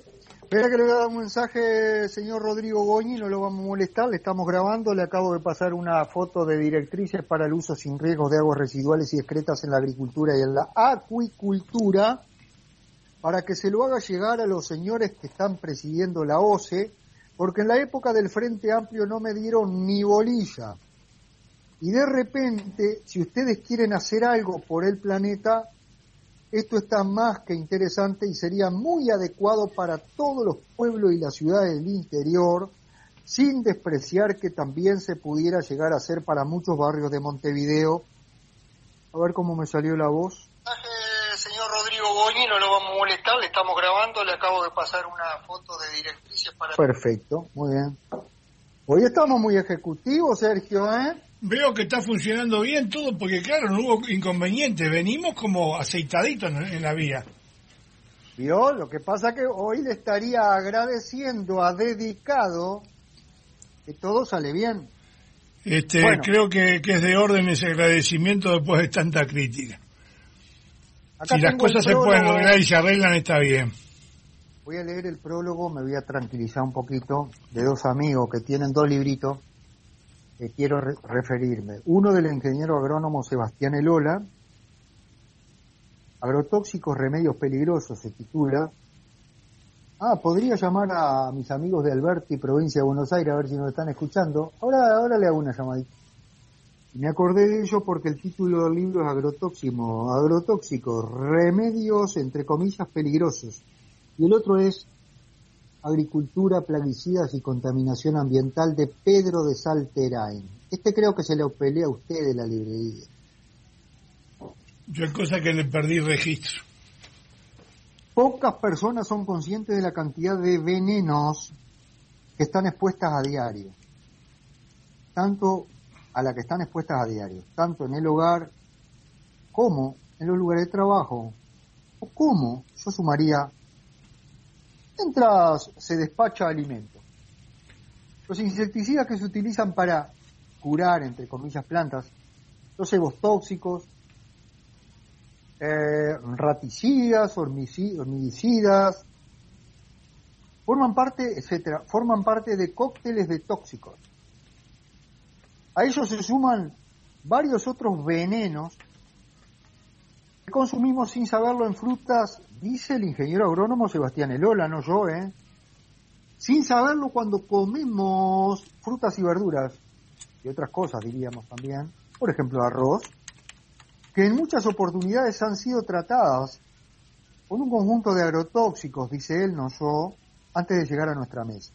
Espera que le voy a dar un mensaje, señor Rodrigo Goñi, no lo vamos a molestar, le estamos grabando, le acabo de pasar una foto de directrices para el uso sin riesgos de aguas residuales y excretas en la agricultura y en la acuicultura, para que se lo haga llegar a los señores que están presidiendo la OCE, porque en la época del Frente Amplio no me dieron ni bolilla. Y de repente, si ustedes quieren hacer algo por el planeta, esto está más que interesante y sería muy adecuado para todos los pueblos y las ciudades del interior, sin despreciar que también se pudiera llegar a hacer para muchos barrios de Montevideo. A ver cómo me salió la voz. Señor Rodrigo Goñi, no lo vamos a molestar, le estamos grabando, le acabo de pasar una foto de directrices para... Perfecto, muy bien. Hoy estamos muy ejecutivos, Sergio, ¿eh? Veo que está funcionando bien todo, porque claro, no hubo inconvenientes, venimos como aceitaditos en la vía. ¿Vio? Lo que pasa que hoy le estaría agradeciendo a Dedicado que todo sale bien. Bueno, creo que es de orden ese agradecimiento después de tanta crítica. Si las cosas se pueden lograr y se arreglan, está bien. Voy a leer el prólogo, me voy a tranquilizar un poquito, de dos amigos que tienen dos libritos que quiero referirme. Uno del ingeniero agrónomo Sebastián Elola, Agrotóxicos, remedios peligrosos, se titula. Podría llamar a mis amigos de Alberti, provincia de Buenos Aires, a ver si nos están escuchando. Ahora le hago una llamadita. Y me acordé de ello porque el título del libro es Agrotóxicos, remedios, entre comillas, peligrosos. Y el otro es Agricultura, plaguicidas y contaminación ambiental, de Pedro de Salterain. Creo que se lo peleé a usted de la librería. Yo hay cosa que le perdí registro. Pocas personas son conscientes de la cantidad de venenos que están expuestas a diario. Tanto en el hogar como en los lugares de trabajo, o como, yo sumaría, mientras se despacha alimento. Los insecticidas que se utilizan para curar, entre comillas, plantas, los egotóxicos, raticidas, hormiguicidas, forman parte de cócteles de tóxicos. A ellos se suman varios otros venenos que consumimos sin saberlo en frutas, dice el ingeniero agrónomo Sebastián Elola, no yo, sin saberlo cuando comemos frutas y verduras, y otras cosas diríamos también, por ejemplo arroz, que en muchas oportunidades han sido tratadas con un conjunto de agrotóxicos, dice él, no yo, antes de llegar a nuestra mesa.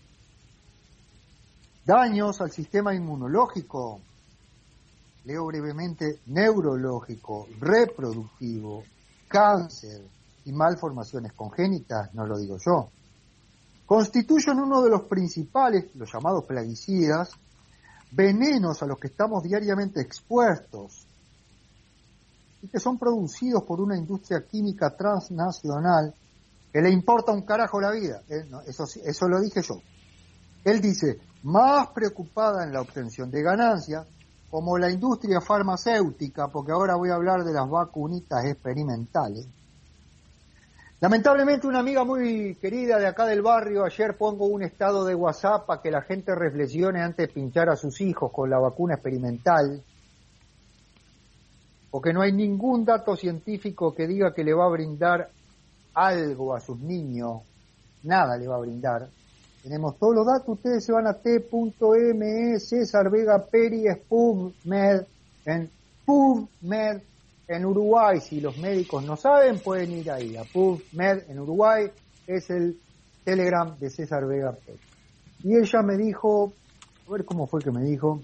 Daños al sistema inmunológico, leo brevemente, neurológico, reproductivo, cáncer y malformaciones congénitas, no lo digo yo, constituyen uno de los principales, los llamados plaguicidas, venenos a los que estamos diariamente expuestos y que son producidos por una industria química transnacional que le importa un carajo la vida. No, eso lo dije yo. Él dice, más preocupada en la obtención de ganancias, como la industria farmacéutica, porque ahora voy a hablar de las vacunitas experimentales. Lamentablemente una amiga muy querida de acá del barrio, ayer pongo un estado de WhatsApp para que la gente reflexione antes de pinchar a sus hijos con la vacuna experimental, porque no hay ningún dato científico que diga que le va a brindar algo a sus niños, nada le va a brindar. Tenemos todos los datos, ustedes se van a t.me, César Vega Peri, PubMed, en PubMed en Uruguay. Si los médicos no saben, pueden ir ahí, a PubMed en Uruguay, es el Telegram de César Vega Peri. Y ella me dijo, a ver cómo fue que me dijo,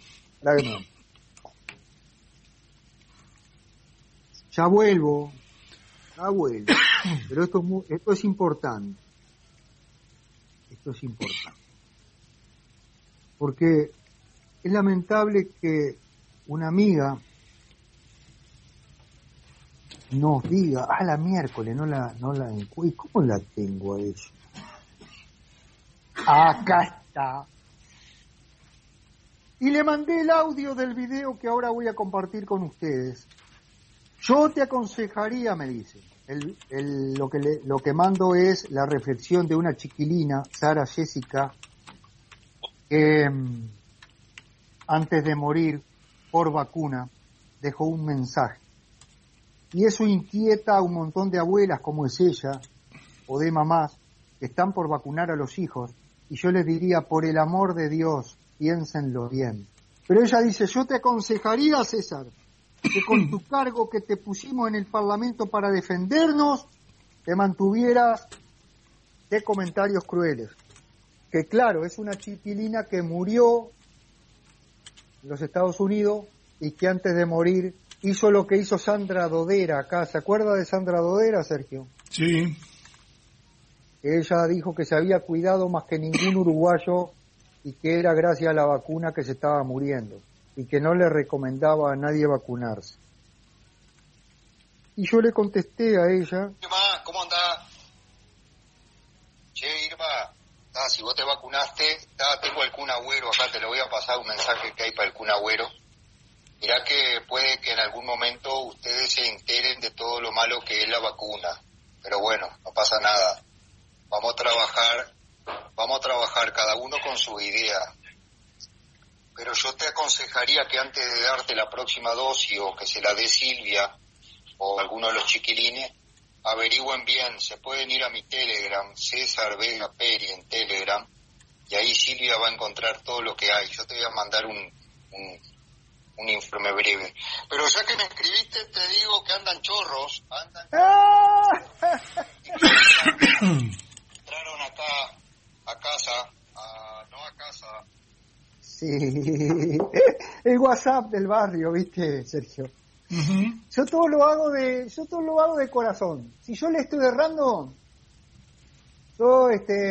ya vuelvo, pero esto es importante. Esto es importante, porque es lamentable que una amiga nos diga, la miércoles no la ¿y cómo la tengo a ella? Acá está. Y le mandé el audio del video que ahora voy a compartir con ustedes. Yo te aconsejaría, me dice, lo que mando es la reflexión de una chiquilina, Sara Jessica, que antes de morir por vacuna dejó un mensaje. Y eso inquieta a un montón de abuelas como es ella, o de mamás, que están por vacunar a los hijos. Y yo les diría, por el amor de Dios, piénsenlo bien. Pero ella dice, yo te aconsejaría, César, que con tu cargo que te pusimos en el Parlamento para defendernos, te mantuvieras de comentarios crueles. Que claro, es una chiquilina que murió en los Estados Unidos y que antes de morir hizo lo que hizo Sandra Dodera acá. ¿Se acuerda de Sandra Dodera, Sergio? Sí. Ella dijo que se había cuidado más que ningún uruguayo y que era gracias a la vacuna que se estaba muriendo y que no le recomendaba a nadie vacunarse. Y yo le contesté a ella... Irma, ¿cómo andás? Che, Irma, si vos te vacunaste, tengo el Kun Agüero acá, te lo voy a pasar un mensaje que hay para el Kun Agüero. Mirá que puede que en algún momento ustedes se enteren de todo lo malo que es la vacuna, pero bueno, no pasa nada. Vamos a trabajar cada uno con su idea. Pero yo te aconsejaría que antes de darte la próxima dosis o que se la dé Silvia o alguno de los chiquilines, averigüen bien, se pueden ir a mi Telegram, César Vega Peri en Telegram, y ahí Silvia va a encontrar todo lo que hay. Yo te voy a mandar un informe breve. Pero ya que me escribiste, te digo que andan chorros, entraron acá a casa, no a casa. Sí, el WhatsApp del barrio, ¿viste, Sergio? Uh-huh. Yo todo lo hago de corazón. Si yo le estoy errando, yo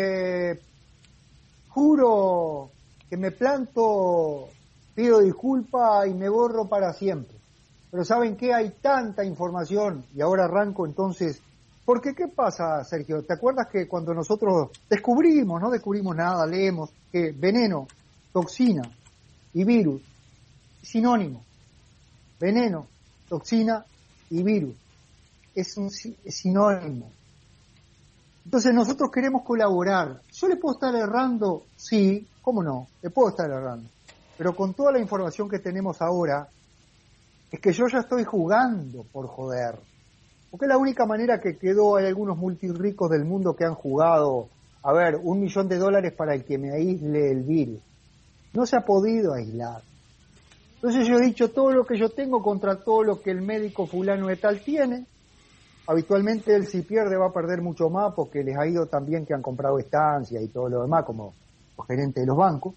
juro que me planto, pido disculpas y me borro para siempre. Pero ¿saben qué? Hay tanta información y ahora arranco entonces. Porque ¿qué pasa, Sergio? ¿Te acuerdas que cuando nosotros no descubrimos nada, leemos que veneno, toxina y virus, sinónimo, veneno, toxina y virus, es sinónimo. Entonces nosotros queremos colaborar. ¿Yo le puedo estar errando? Sí, ¿cómo no? Le puedo estar errando. Pero con toda la información que tenemos ahora, es que yo ya estoy jugando por joder. Porque es la única manera que quedó. Hay algunos multirricos del mundo que han jugado, a ver, $1 millón para el que me aísle el virus. No se ha podido aislar. Entonces yo he dicho todo lo que yo tengo contra todo lo que el médico fulano de tal tiene. Habitualmente él si pierde va a perder mucho más porque les ha ido tan bien que han comprado estancias y todo lo demás, como los gerentes de los bancos.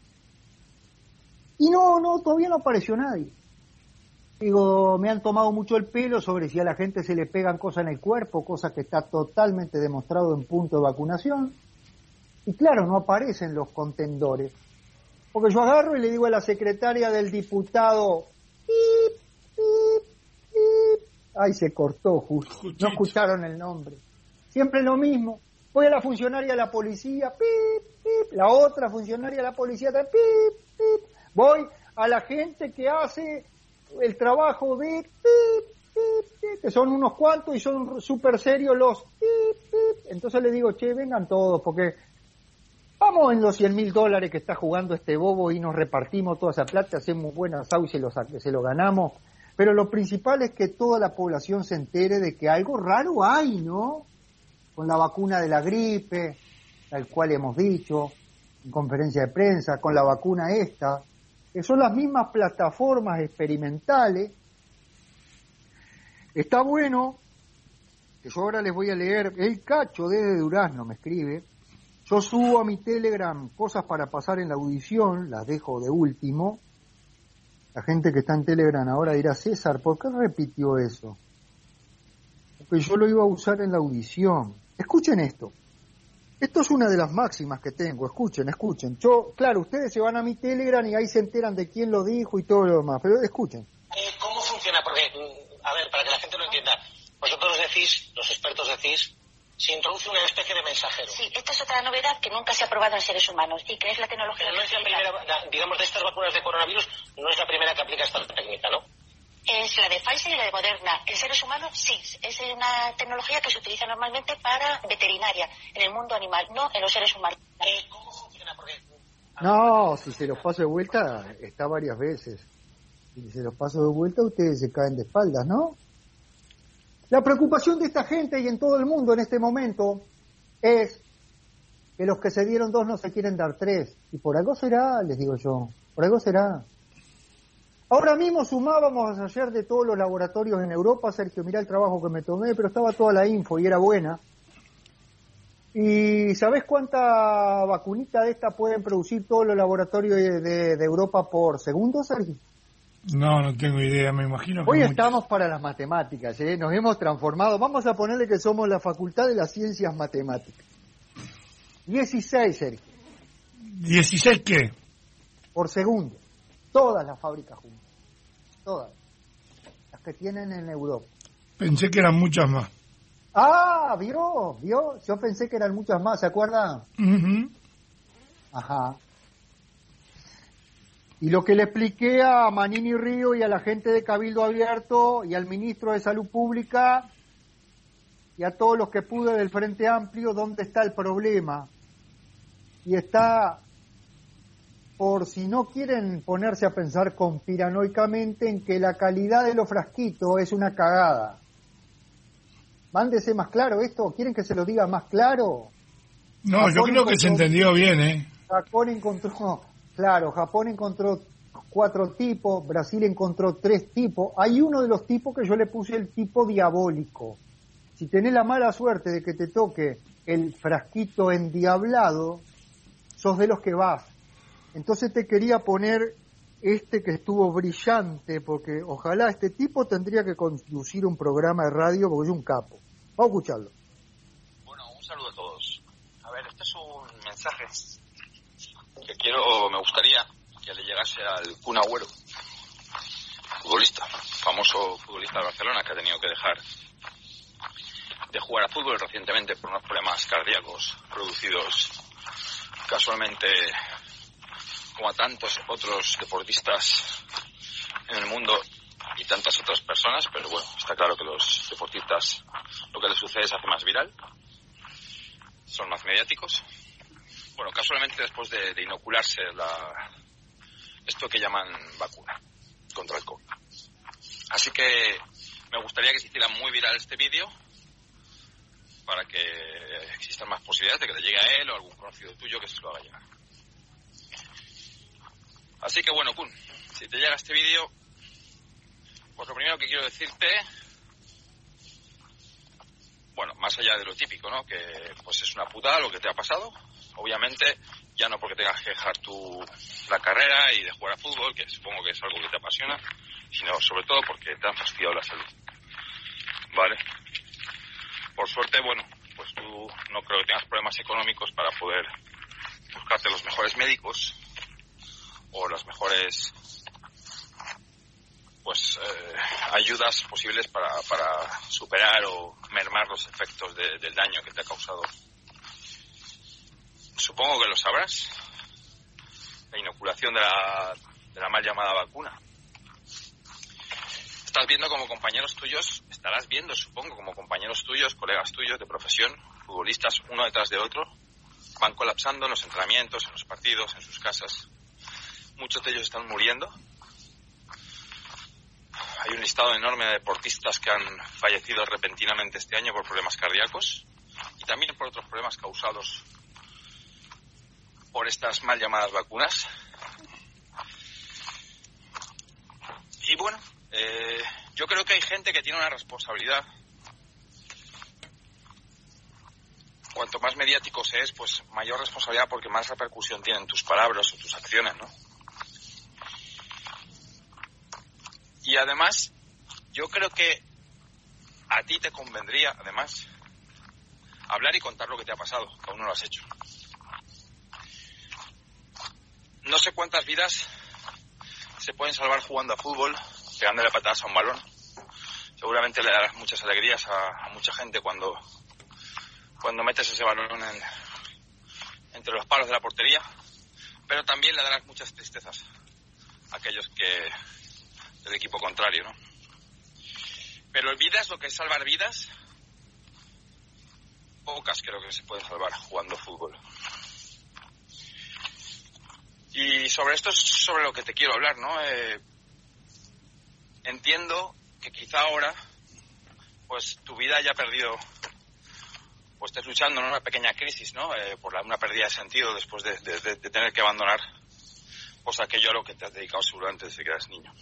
Y todavía no apareció nadie. Digo, me han tomado mucho el pelo sobre si a la gente se le pegan cosas en el cuerpo, cosa que está totalmente demostrado en punto de vacunación. Y claro, no aparecen los contendores. Porque yo agarro y le digo a la secretaria del diputado, pip, pip, pip. Ay, se cortó justo. No escucharon el nombre. Siempre lo mismo. Voy a la funcionaria de la policía, pip, pip. La otra funcionaria de la policía, pip, pip. Voy a la gente que hace el trabajo de que son unos cuantos y son súper serios los entonces le digo, che, vengan todos porque vamos en los $100.000 que está jugando este bobo y nos repartimos toda esa plata, hacemos buena asado y se lo ganamos, pero lo principal es que toda la población se entere de que algo raro hay, ¿no? Con la vacuna de la gripe, tal cual hemos dicho en conferencia de prensa, con la vacuna esta, que son las mismas plataformas experimentales. Está bueno, que yo ahora les voy a leer, el Cacho desde Durazno me escribe, yo subo a mi Telegram cosas para pasar en la audición, las dejo de último. La gente que está en Telegram ahora dirá, César, ¿por qué repitió eso? Porque yo lo iba a usar en la audición. Escuchen esto. Esto es una de las máximas que tengo, escuchen. Yo, claro, ustedes se van a mi Telegram y ahí se enteran de quién lo dijo y todo lo demás, pero escuchen. ¿Cómo funciona? Porque, a ver, para que la gente lo entienda, vosotros decís, los expertos decís, se introduce una especie de mensajero. Sí, esta es otra novedad que nunca se ha probado en seres humanos y que es la tecnología... Pero no es la primera, digamos, de estas vacunas de coronavirus, no es la primera que aplica esta técnica, ¿no? es la de Pfizer y la de Moderna. En seres humanos, sí. Es una tecnología que se utiliza normalmente para veterinaria, en el mundo animal, no en los seres humanos. ¿Cómo funciona? Porque... No, si se los paso de vuelta, está varias veces. Si se los paso de vuelta, ustedes se caen de espaldas, ¿no? La preocupación de esta gente y en todo el mundo en este momento es que los que se dieron 2 no se quieren dar 3. Y por algo será, les digo yo, por algo será. Ahora mismo sumábamos ayer de todos los laboratorios en Europa, Sergio, mirá el trabajo que me tomé, pero estaba toda la info y era buena. ¿Y sabés cuánta vacunita de esta pueden producir todos los laboratorios de Europa por segundo, Sergio? No tengo idea, me imagino que hoy estamos para las matemáticas, nos hemos transformado, vamos a ponerle que somos la Facultad de las Ciencias Matemáticas. 16, Sergio. ¿16 qué? Por segundo. Todas las fábricas juntas. Todas. Las que tienen en Europa. Pensé que eran muchas más. Ah, ¿vio? Yo pensé que eran muchas más, ¿se acuerdan? Uh-huh. Ajá. Y lo que le expliqué a Manini Río y a la gente de Cabildo Abierto y al ministro de Salud Pública y a todos los que pude del Frente Amplio, ¿dónde está el problema? Y está, por si no quieren ponerse a pensar conspiranoicamente, en que la calidad de los frasquitos es una cagada. Mándese más claro esto, ¿quieren que se lo diga más claro? No, Japón yo creo que se entendió bien, Japón encontró 4 tipos, Brasil encontró 3 tipos. Hay uno de los tipos que yo le puse el tipo diabólico. Si tenés la mala suerte de que te toque el frasquito endiablado, sos de los que vas. Entonces te quería poner este que estuvo brillante, porque ojalá este tipo tendría que conducir un programa de radio, porque es un capo. Vamos a escucharlo. Bueno, un saludo a todos. A ver, este es un mensaje que me gustaría que le llegase al Kun Agüero, futbolista, famoso futbolista de Barcelona, que ha tenido que dejar de jugar a fútbol recientemente por unos problemas cardíacos producidos casualmente, como a tantos otros deportistas en el mundo y tantas otras personas, pero bueno, está claro que los deportistas lo que les sucede se hace más viral, son más mediáticos. Bueno, casualmente después de inocularse esto que llaman vacuna contra el COVID. Así que me gustaría que se hiciera muy viral este vídeo para que existan más posibilidades de que le llegue a él o a algún conocido tuyo que se lo haga llegar. Así que bueno, Kun, si te llega este vídeo, pues lo primero que quiero decirte, bueno, más allá de lo típico, ¿no? Que pues es una putada lo que te ha pasado. Obviamente, ya no porque tengas que dejar la carrera y de jugar a fútbol, que supongo que es algo que te apasiona, sino sobre todo porque te han fastidiado la salud. ¿Vale? Por suerte, bueno, pues tú no creo que tengas problemas económicos para poder buscarte los mejores médicos o las mejores ayudas posibles para superar o mermar los efectos del daño que te ha causado. Supongo que lo sabrás, la inoculación de la mal llamada vacuna. Estarás viendo como compañeros tuyos, colegas tuyos de profesión, futbolistas, uno detrás de otro, van colapsando en los entrenamientos, en los partidos, en sus casas. Muchos de ellos están muriendo. Hay un listado enorme de deportistas que han fallecido repentinamente este año por problemas cardíacos y también por otros problemas causados por estas mal llamadas vacunas. Y bueno, yo creo que hay gente que tiene una responsabilidad. Cuanto más mediático se es, pues mayor responsabilidad, porque más repercusión tienen tus palabras o tus acciones, ¿no? Y además, yo creo que a ti te convendría, además, hablar y contar lo que te ha pasado, que aún no lo has hecho. No sé cuántas vidas se pueden salvar jugando a fútbol, pegándole patadas a un balón. Seguramente le darás muchas alegrías a mucha gente cuando metes ese balón entre los palos de la portería, pero también le darás muchas tristezas a aquellos del equipo contrario, ¿no? Pero vidas, lo que es salvar vidas, pocas creo que se pueden salvar jugando fútbol. Y sobre esto es sobre lo que te quiero hablar, ¿no? Entiendo que quizá ahora, pues tu vida haya perdido, pues estés luchando en una pequeña crisis, ¿no? Por una pérdida de sentido después de tener que abandonar, pues aquello a lo que te has dedicado seguramente desde que eras niño.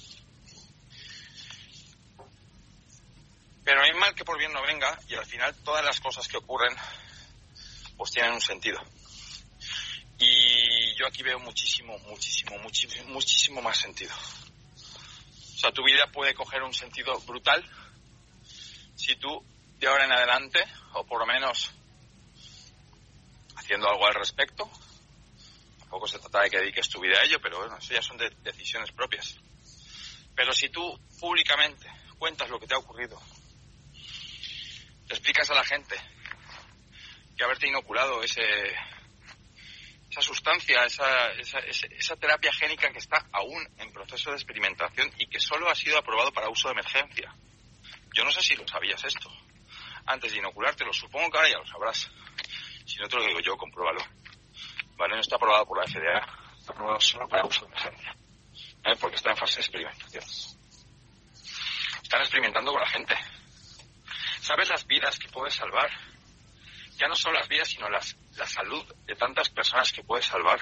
Pero no hay mal que por bien no venga, y al final todas las cosas que ocurren pues tienen un sentido. Y yo aquí veo muchísimo más sentido. O sea, tu vida puede coger un sentido brutal si tú, de ahora en adelante, o por lo menos haciendo algo al respecto, tampoco se trata de que dediques tu vida a ello, pero bueno, eso ya son decisiones propias. Pero si tú públicamente cuentas lo que te ha ocurrido, te explicas a la gente que haberte inoculado esa sustancia, esa terapia génica que está aún en proceso de experimentación y que solo ha sido aprobado para uso de emergencia. Yo no sé si lo sabías esto antes de inoculártelo, supongo que ahora ya lo sabrás. Si no te lo digo yo, compruébalo. Vale, no está aprobado por la FDA, está aprobado solo para uso de emergencia, porque está en fase de experimentación. Están experimentando con la gente. ¿Sabes las vidas que puedes salvar? Ya no solo las vidas, sino la salud de tantas personas que puedes salvar.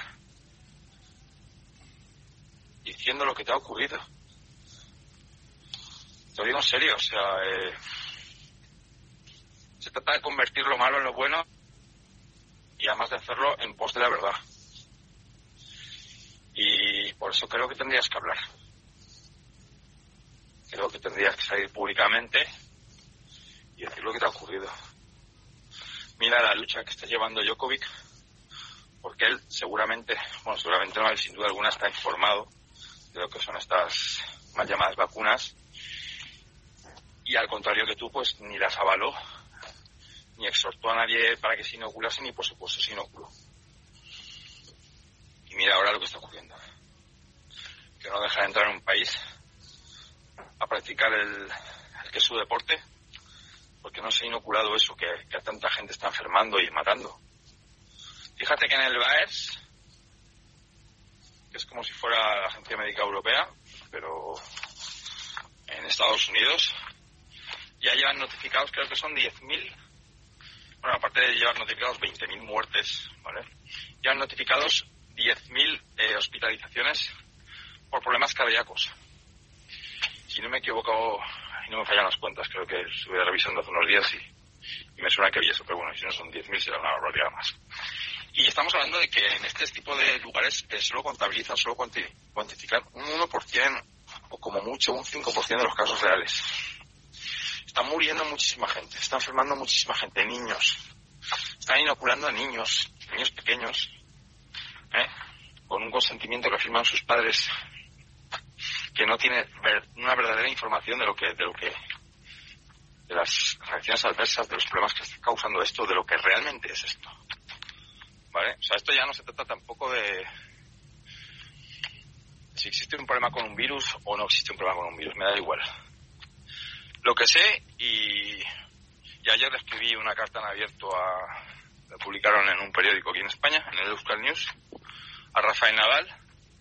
Diciendo lo que te ha ocurrido. Te lo digo en serio, o sea, se trata de convertir lo malo en lo bueno y además de hacerlo en pos de la verdad. Y por eso creo que tendrías que hablar. Creo que tendrías que salir públicamente y decir lo que te ha ocurrido. Mira la lucha que está llevando Djokovic, porque él seguramente no, él sin duda alguna está informado de lo que son estas mal llamadas vacunas, y al contrario que tú, pues ni las avaló, ni exhortó a nadie para que se inoculase, ni por supuesto se inoculó. Y mira ahora lo que está ocurriendo, que no deja de entrar en un país a practicar el que es su deporte, porque no se ha inoculado eso que a tanta gente está enfermando y matando. Fíjate que en el BAERS, que es como si fuera la Agencia Médica Europea, pero en Estados Unidos, ya llevan notificados, creo que son 10.000, bueno, aparte de llevar notificados 20.000 muertes, ¿vale? Llevan notificados 10.000 hospitalizaciones por problemas cardíacos. Si no me equivoco, y no me fallan las cuentas, creo que estuve revisando hace unos días y me suena que vi eso, pero bueno, si no son 10.000 será una barbaridad más. Y estamos hablando de que en este tipo de lugares solo contabilizan, solo cuantifican un 1% o como mucho un 5% de los casos reales. Está muriendo muchísima gente, está enfermando muchísima gente, niños. Están inoculando a niños pequeños, con un consentimiento que firman sus padres, que no tiene una verdadera información de las reacciones adversas, de los problemas que está causando esto, de lo que realmente es esto. ¿Vale? O sea, esto ya no se trata tampoco de si existe un problema con un virus o no existe un problema con un virus, me da igual. Lo que sé, y ayer le escribí una carta en abierto la publicaron en un periódico aquí en España, en el Euskal News, a Rafael Nadal,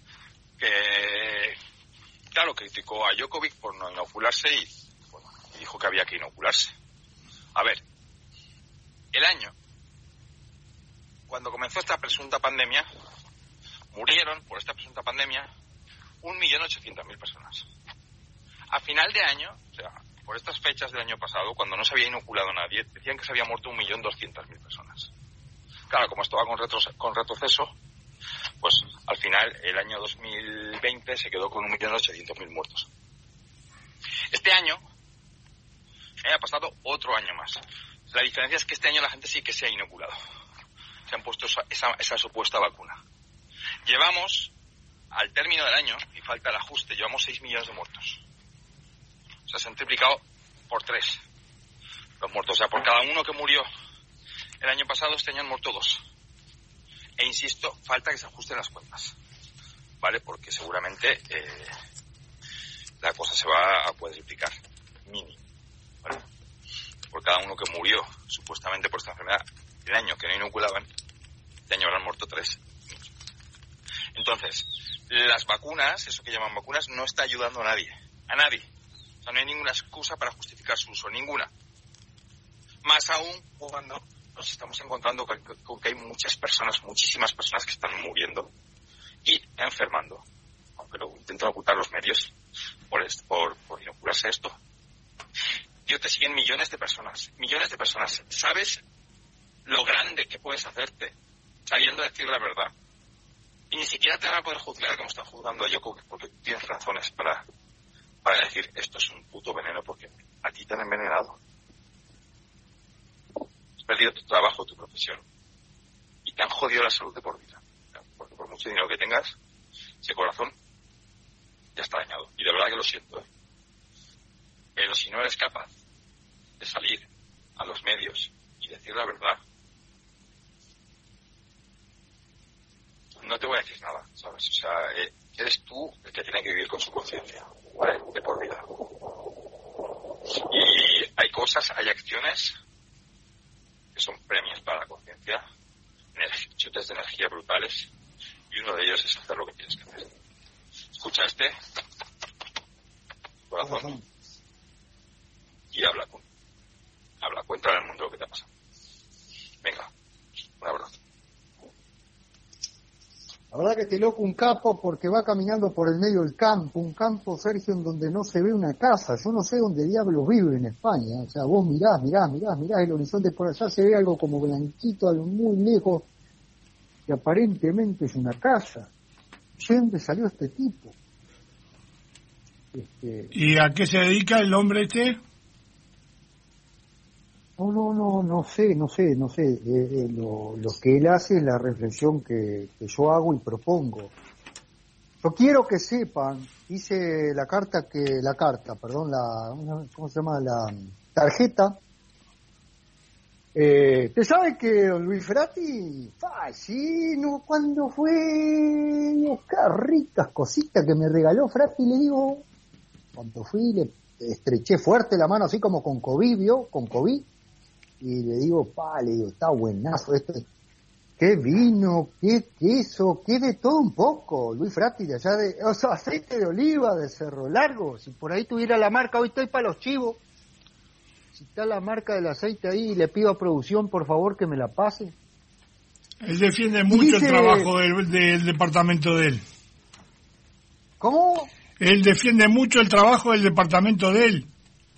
que claro, criticó a Djokovic por no inocularse y dijo que había que inocularse. A ver, el año, cuando comenzó esta presunta pandemia, murieron por esta presunta pandemia 1.800.000 personas. A final de año, o sea, por estas fechas del año pasado, cuando no se había inoculado nadie, decían que se había muerto 1.200.000 personas. Claro, como esto va con retroceso, pues al final el año 2020 se quedó con 1.800.000 muertos. Este año ha pasado otro año más. La diferencia es que este año la gente sí que se ha inoculado. Se han puesto esa supuesta vacuna. Llevamos, al término del año, y falta el ajuste, llevamos 6 millones de muertos. O sea, se han triplicado por 3 los muertos. O sea, por cada uno que murió el año pasado, este año han muerto 2. E insisto, falta que se ajusten las cuentas, ¿vale? Porque seguramente la cosa se va a cuadriplicar. mínimo, ¿vale? Por cada uno que murió supuestamente por esta enfermedad, el año que no inoculaban, este año habrán muerto 3. Entonces, las vacunas, eso que llaman vacunas, no está ayudando a nadie. O sea, no hay ninguna excusa para justificar su uso, ninguna. Más aún cuando nos estamos encontrando con que hay muchísimas personas que están muriendo y enfermando, aunque lo intentan ocultar los medios por inocularse esto. Yo te siguen millones de personas. ¿Sabes lo grande que puedes hacerte sabiendo decir la verdad? Y ni siquiera te van a poder juzgar como están juzgando a Yoko, porque tienes razones para decir esto es un puto veneno, porque a ti te han envenenado. Has perdido tu trabajo, tu profesión, y te han jodido la salud de por vida. Porque por mucho dinero que tengas, ese corazón ya está dañado. Y de verdad que lo siento, Pero si no eres capaz de salir a los medios y decir la verdad, no te voy a decir nada, ¿sabes? O sea, eres tú el que tiene que vivir con su conciencia, ¿vale? De por vida. Y hay cosas, hay acciones que son premios para la conciencia, chutes de energía brutales, y uno de ellos es hacer lo que tienes que hacer. Escucha corazón, y cuéntale al mundo lo que te ha pasado. Venga, un abrazo. La verdad que este loco un capo porque va caminando por el medio del campo, un campo, Sergio, en donde no se ve una casa. Yo no sé dónde diablos vive en España. O sea, vos mirás el horizonte, por allá se ve algo como blanquito, algo muy lejos, que aparentemente es una casa. ¿De dónde salió este tipo? ¿Y a qué se dedica el hombre este? No sé. Lo que él hace es la reflexión que yo hago y propongo. Yo quiero que sepan, hice la tarjeta. ¿Te sabe que don Luis Frati? ¿Cuándo fue? Qué ricas cositas que me regaló Frati, le digo. Cuando fui, le estreché fuerte la mano, así como con COVID, y le digo, está buenazo esto. Qué vino, qué queso, qué de todo un poco. Luis Frati, de allá aceite de oliva de Cerro Largo. Si por ahí tuviera la marca, hoy estoy para los chivos. Si está la marca del aceite ahí, le pido a producción, por favor, que me la pase. Él defiende mucho el trabajo del departamento de él. ¿Cómo? Él defiende mucho el trabajo del departamento de él.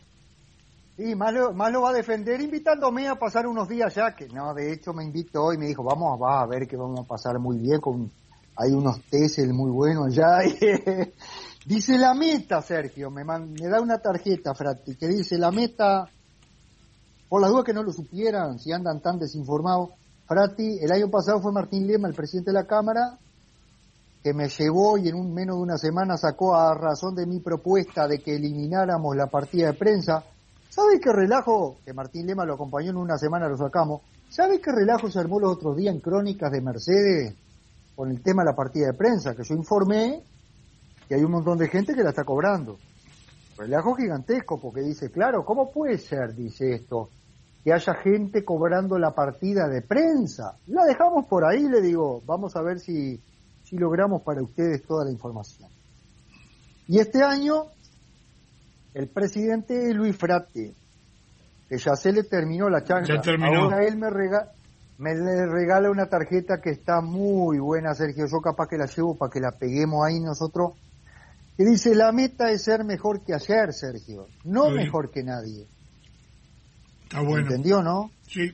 Sí, más lo va a defender invitándome a pasar unos días ya, que no, de hecho me invitó y me dijo, vas a ver que vamos a pasar muy bien, hay unos tesel muy buenos allá. Dice la meta, Sergio, me da una tarjeta, Frati, que dice la meta, por las dudas que no lo supieran, si andan tan desinformados, Frati, el año pasado fue Martín Lema, el presidente de la Cámara, que me llevó y en menos de una semana sacó a razón de mi propuesta de que elimináramos la partida de prensa. ¿Sabe qué relajo? Que Martín Lema lo acompañó en una semana, lo sacamos. ¿Sabe qué relajo se armó los otros días en Crónicas de Mercedes con el tema de la partida de prensa? Que yo informé que hay un montón de gente que la está cobrando. Relajo gigantesco, porque dice, claro, ¿cómo puede ser, dice esto, que haya gente cobrando la partida de prensa? La dejamos por ahí, le digo, vamos a ver si logramos para ustedes toda la información. Y este año, el presidente Luis Frati, que ya se le terminó la chancla, ahora él me regala una tarjeta que está muy buena, Sergio, yo capaz que la llevo para que la peguemos ahí nosotros, que dice, la meta es ser mejor que ayer, Sergio, no mejor que nadie. Está bueno. ¿Entendió, no? Sí.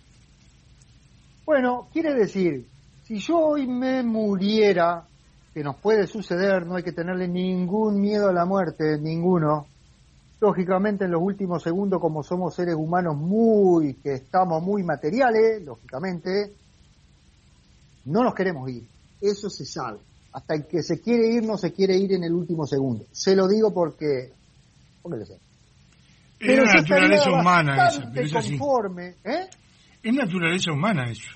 Bueno, quiere decir, si yo hoy me muriera, que nos puede suceder, no hay que tenerle ningún miedo a la muerte, ninguno. Lógicamente en los últimos segundos, como somos seres humanos que estamos muy materiales, lógicamente, no nos queremos ir. Eso se sabe. Hasta el que se quiere ir, no se quiere ir en el último segundo. Se lo digo porque lo sé. Es una naturaleza humana eso. Es conforme, Es naturaleza humana eso.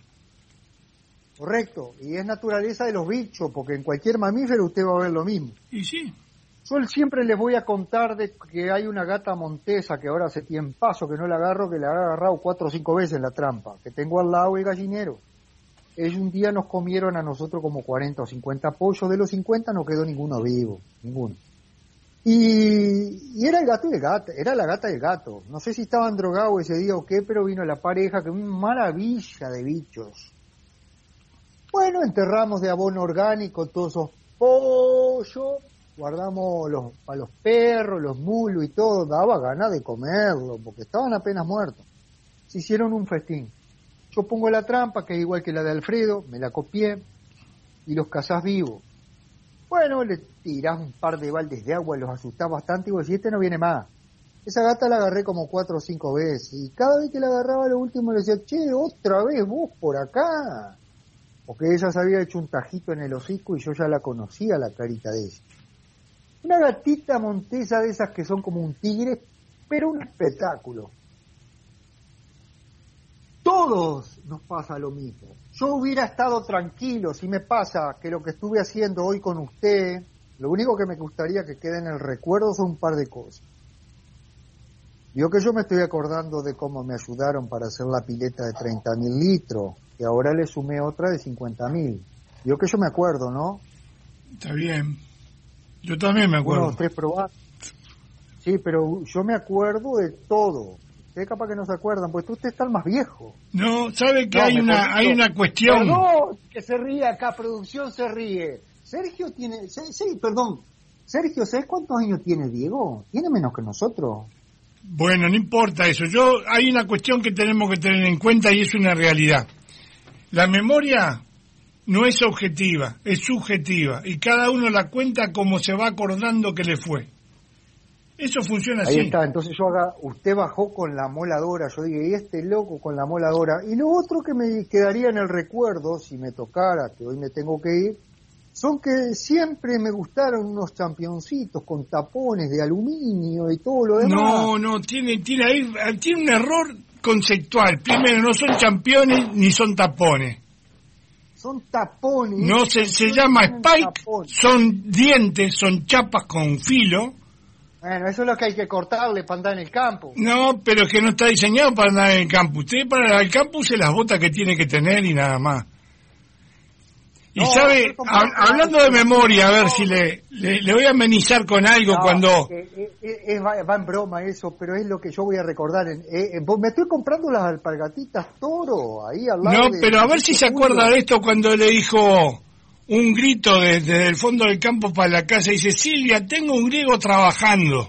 Correcto, y es naturaleza de los bichos, porque en cualquier mamífero usted va a ver lo mismo. Y sí. Yo siempre les voy a contar de que hay una gata montesa que ahora hace tiempazo que no la agarro, que la ha agarrado 4 o 5 veces en la trampa, que tengo al lado el gallinero. Ellos un día nos comieron a nosotros como 40 o 50 pollos, de los 50 no quedó ninguno vivo, ninguno. Y era el gato y el gato, era la gata y el gato. No sé si estaban drogados ese día o qué, pero vino la pareja, que una maravilla de bichos. Bueno, enterramos de abono orgánico todos esos pollos, guardamos a los perros, los mulos y todo, daba ganas de comerlo, porque estaban apenas muertos. Se hicieron un festín. Yo pongo la trampa, que es igual que la de Alfredo, me la copié, y los cazás vivos. Bueno, le tirás un par de baldes de agua, los asustás bastante, y vos decís, este no viene más. Esa gata la agarré como 4 o 5 veces, y cada vez que la agarraba lo último le decía, che, otra vez vos por acá. Porque ella se había hecho un tajito en el hocico y yo ya la conocía, la carita de ella. Una gatita montesa de esas que son como un tigre, pero un espectáculo. Todos nos pasa lo mismo. Yo hubiera estado tranquilo si me pasa que lo que estuve haciendo hoy con usted, lo único que me gustaría que quede en el recuerdo son un par de cosas. Vio que yo me estoy acordando de cómo me ayudaron para hacer la pileta de 30.000 litros, que ahora le sumé otra de 50.000. Vio que yo me acuerdo, ¿no? Está bien. Yo también me acuerdo. 1, 2, 3 probar. Sí, pero yo me acuerdo de todo. Ustedes capaz que no se acuerdan, porque usted está el más viejo. No, ¿sabe que hay una cuestión? No, que se ríe acá, producción se ríe. Sergio tiene... Sí, perdón. Sergio, ¿sabes cuántos años tiene Diego? Tiene menos que nosotros. Bueno, no importa eso. Hay una cuestión que tenemos que tener en cuenta y es una realidad. La memoria no es objetiva, es subjetiva. Y cada uno la cuenta como se va acordando que le fue. Eso funciona así. Ahí está, entonces usted bajó con la moladora, yo dije, y este loco con la moladora. Y lo otro que me quedaría en el recuerdo, si me tocara, que hoy me tengo que ir, son que siempre me gustaron unos championcitos con tapones de aluminio y todo lo demás. No, tiene un error conceptual. Primero, no son championes ni son tapones. Son tapones. No, se llama Spike, tapones. Son dientes, son chapas con filo. Bueno, eso es lo que hay que cortarle para andar en el campo. No, pero es que no está diseñado para andar en el campo. Usted para el campo use las botas que tiene que tener y nada más. Y no, sabe, hablando de memoria, a ver si le voy a amenizar con algo cuando... va en broma eso, pero es lo que yo voy a recordar. Me estoy comprando las alpargatitas Toro, ahí al lado. No, pero a ver si se acuerda de esto cuando le dijo un grito desde el fondo del campo para la casa. Dice, Silvia, tengo un griego trabajando.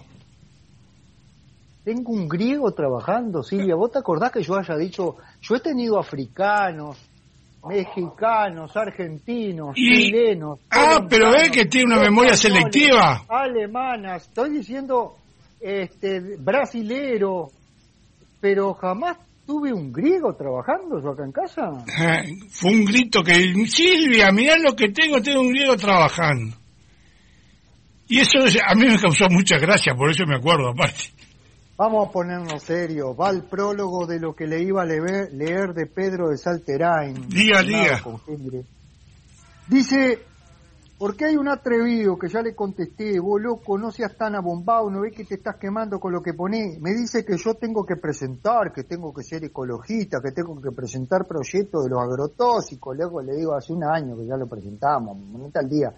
Tengo un griego trabajando, Silvia. ¿Vos te acordás que yo haya dicho, yo he tenido africanos, mexicanos, argentinos, chilenos... pero ve que tiene una memoria selectiva. Alemanas, estoy diciendo brasilero, pero jamás tuve un griego trabajando yo acá en casa. Fue un grito que, Silvia, mirá lo que tengo un griego trabajando. Y eso a mí me causó mucha gracia, por eso me acuerdo aparte. Vamos a ponernos serio. Va el prólogo de lo que le iba a leer de Pedro de Salterain. Diga. Dice, porque hay un atrevido que ya le contesté, vos loco, no seas tan abombado, no ves que te estás quemando con lo que ponés. Me dice que yo tengo que presentar, que tengo que ser ecologista, que tengo que presentar proyectos de los agrotóxicos. Luego le digo, hace un año que ya lo presentamos, moneta al día.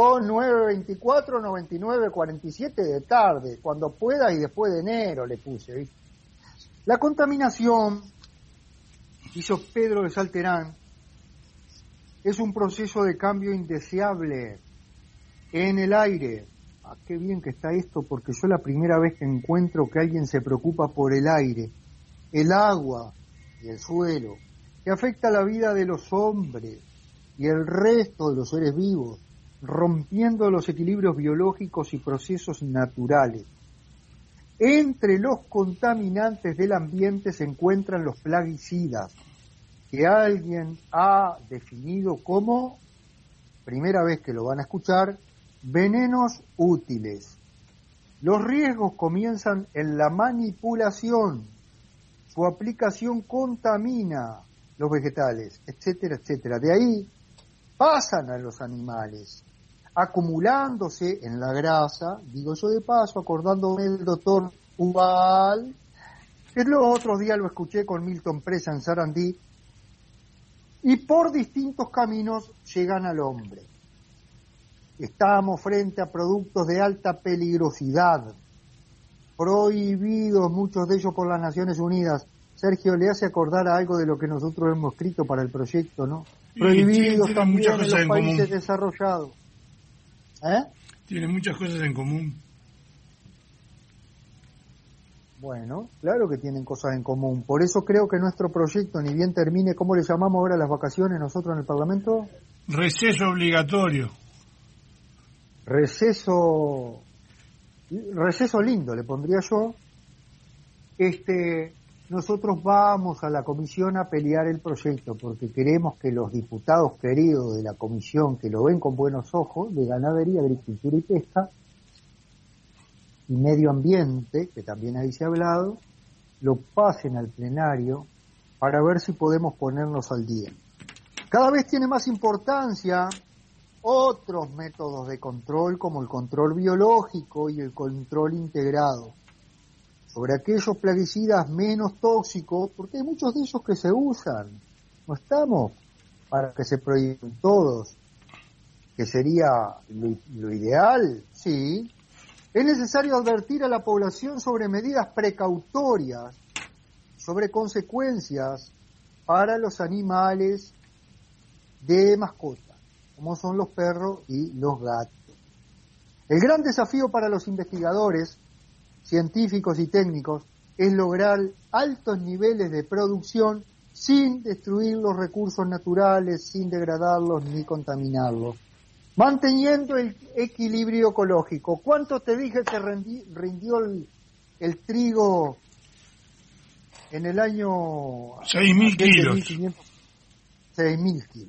2924-9947 de tarde, cuando pueda y después de enero le puse, ¿viste? La contaminación, hizo Pedro de Salterán, es un proceso de cambio indeseable en el aire. Qué bien que está esto, porque yo la primera vez que encuentro que alguien se preocupa por el aire, el agua y el suelo, que afecta la vida de los hombres y el resto de los seres vivos, rompiendo los equilibrios biológicos y procesos naturales. Entre los contaminantes del ambiente se encuentran los plaguicidas, que alguien ha definido como, primera vez que lo van a escuchar, venenos útiles. Los riesgos comienzan en la manipulación, su aplicación contamina los vegetales, etcétera, etcétera. De ahí pasan a los animales. acumulándose en la grasa, digo yo de paso, acordándome del doctor Ubal, que los otros días lo escuché con Milton Presa en Sarandí, y por distintos caminos llegan al hombre. Estamos frente a productos de alta peligrosidad, prohibidos muchos de ellos por las Naciones Unidas. Sergio, le hace acordar a algo de lo que nosotros hemos escrito para el proyecto, ¿no? Prohibidos también en los países desarrollados. Tienen muchas cosas en común. Bueno, claro que tienen cosas en común. Por eso creo que nuestro proyecto, ni bien termine, ¿cómo le llamamos ahora a las vacaciones nosotros en el Parlamento? Receso obligatorio. Receso lindo, le pondría yo. Nosotros vamos a la comisión a pelear el proyecto porque queremos que los diputados queridos de la comisión, que lo ven con buenos ojos, de Ganadería, Agricultura y Pesca, y Medio Ambiente, que también ahí se ha hablado, lo pasen al plenario para ver si podemos ponernos al día. Cada vez tiene más importancia otros métodos de control, como el control biológico y el control integrado, sobre aquellos plaguicidas menos tóxicos, porque hay muchos de ellos que se usan. No estamos para que se prohíban todos, que sería lo ideal, sí. Es necesario advertir a la población sobre medidas precautorias, sobre consecuencias para los animales de mascota, como son los perros y los gatos. El gran desafío para los investigadores, científicos y técnicos, es lograr altos niveles de producción sin destruir los recursos naturales, sin degradarlos ni contaminarlos, manteniendo el equilibrio ecológico. ¿Cuánto te dije que rindió el trigo en el año? 6.000 kilos. 6.000 kilos.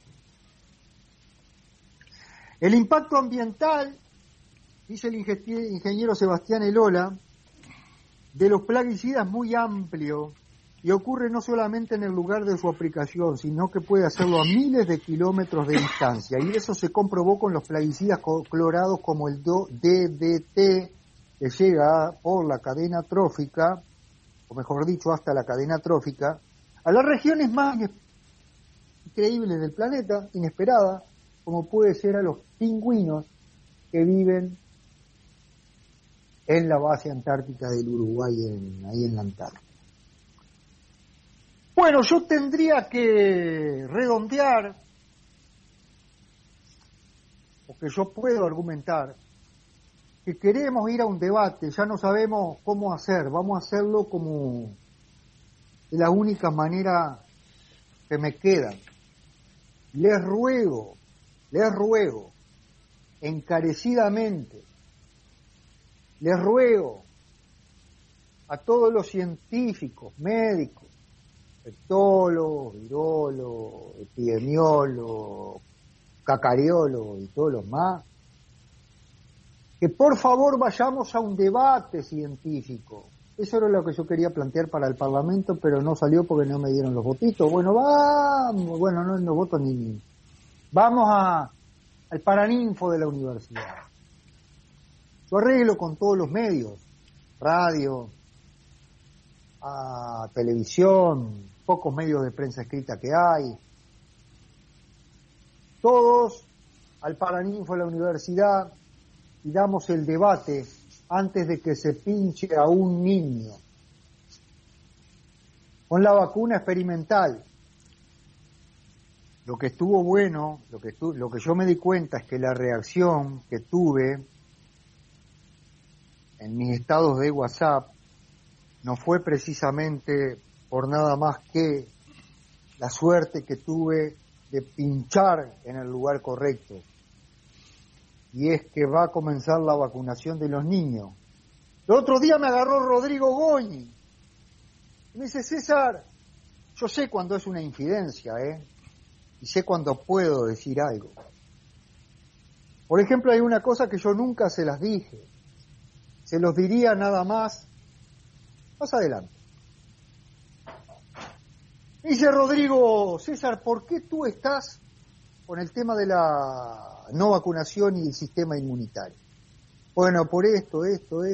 El impacto ambiental, dice el ingeniero Sebastián Elola, de los plaguicidas muy amplio y ocurre no solamente en el lugar de su aplicación, sino que puede hacerlo a miles de kilómetros de distancia, y eso se comprobó con los plaguicidas clorados como el DDT, que llega por la cadena trófica, o mejor dicho, hasta la cadena trófica, a las regiones más increíbles del planeta, inesperadas, como puede ser a los pingüinos que viven en la base antártica del Uruguay, ahí en la Antártida. Bueno, yo tendría que redondear, porque yo puedo argumentar, que queremos ir a un debate, ya no sabemos cómo hacer, vamos a hacerlo como de la única manera que me queda. Les ruego, encarecidamente, les ruego a todos los científicos, médicos, infectólogos, virólogos, epidemiólogos, cacariólogos y todos los más, que por favor vayamos a un debate científico. Eso era lo que yo quería plantear para el Parlamento, pero no salió porque no me dieron los votitos. Bueno, vamos, no voto ni. Vamos al Paraninfo de la universidad. Yo arreglo con todos los medios, radio, a televisión, pocos medios de prensa escrita que hay, todos al Paraninfo de la universidad y damos el debate antes de que se pinche a un niño con la vacuna experimental. Lo que estuvo bueno, lo que yo me di cuenta es que la reacción que tuve en mis estados de WhatsApp no fue precisamente por nada más que la suerte que tuve de pinchar en el lugar correcto. Y es que va a comenzar la vacunación de los niños. El otro día me agarró Rodrigo Goñi. Me dice, César, yo sé cuando es una infidencia, y sé cuando puedo decir algo. Por ejemplo, hay una cosa que yo nunca se las dije. Se los diría nada más adelante. Me dice Rodrigo, César, ¿por qué tú estás con el tema de la no vacunación y el sistema inmunitario. Bueno, por esto y esto.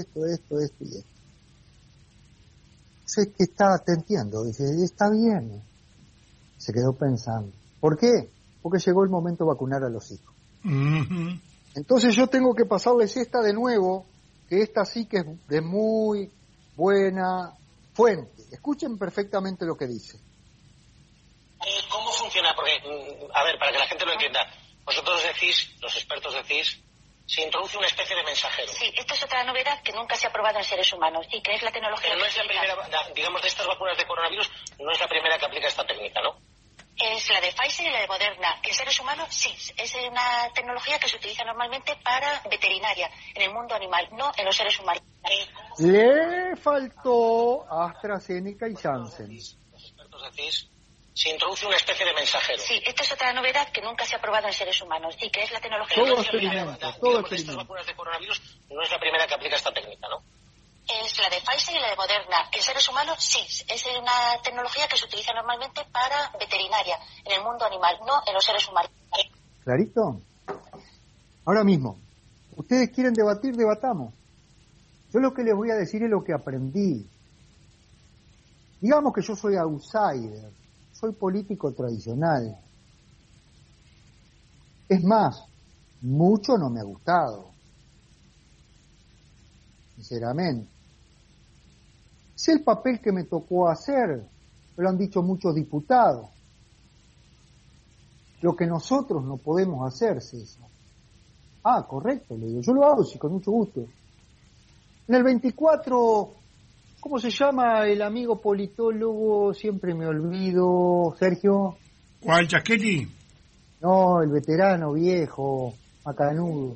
Sé que te entiendo, dice, está bien. Se quedó pensando. ¿Por qué? Porque llegó el momento de vacunar a los hijos. Uh-huh. Entonces yo tengo que pasarles esta de nuevo, que esta sí que es de muy buena fuente. Escuchen perfectamente lo que dice. ¿Cómo funciona? Porque, a ver, para que la gente lo entienda, vosotros decís, los expertos decís, se introduce una especie de mensajero. Sí, esta es otra novedad que nunca se ha probado en seres humanos y que es la tecnología. Pero no es la primera, digamos, de estas vacunas de coronavirus, no es la primera que aplica esta técnica, ¿no? Es la de Pfizer y la de Moderna. En seres humanos, sí. Es una tecnología que se utiliza normalmente para veterinaria, en el mundo animal, no en los seres humanos. Le faltó AstraZeneca y Janssen. Los expertos decís, se introduce una especie de mensajero. Sí, esta es otra novedad que nunca se ha probado en seres humanos y que es la tecnología. Todo experimento. De estas vacunas de coronavirus, no es la primera que aplica esta técnica, ¿no? Es la de Pfizer y la de Moderna. En seres humanos, sí. Es una tecnología que se utiliza normalmente para veterinaria, en el mundo animal, no en los seres humanos. ¿Clarito? Ahora mismo, ustedes quieren debatir, debatamos. Yo lo que les voy a decir es lo que aprendí. Digamos que yo soy outsider, soy político tradicional. Es más, mucho no me ha gustado. Sinceramente. Sé el papel que me tocó hacer, me lo han dicho muchos diputados. Lo que nosotros no podemos hacer, César. Ah, correcto, le digo, yo lo hago, sí, con mucho gusto. En el 24, ¿cómo se llama el amigo politólogo? Siempre me olvido, Sergio. ¿Cuál, Chaschetti? No, el veterano viejo, macanudo.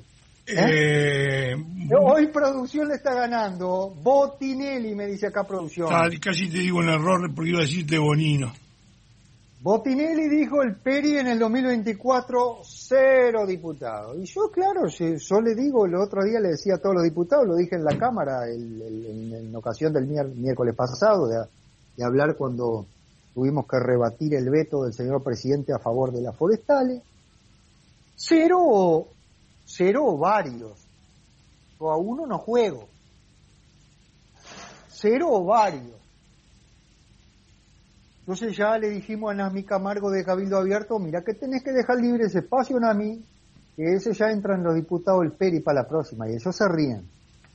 Hoy producción le está ganando. Botinelli, me dice acá producción. Casi te digo un error porque iba a decirte Bonino. Botinelli dijo el Peri en el 2024 0 diputados. Y yo, claro, yo le digo, el otro día le decía a todos los diputados, lo dije en la Cámara en ocasión del miércoles pasado, de hablar cuando tuvimos que rebatir el veto del señor presidente a favor de las forestales. Cero o varios. Yo a uno no juego. 0 o varios. Entonces ya le dijimos a Nami Camargo de Cabildo Abierto, mira que tenés que dejar libre ese espacio, Nami, que ese ya entran los diputados del Peri para la próxima, y ellos se ríen.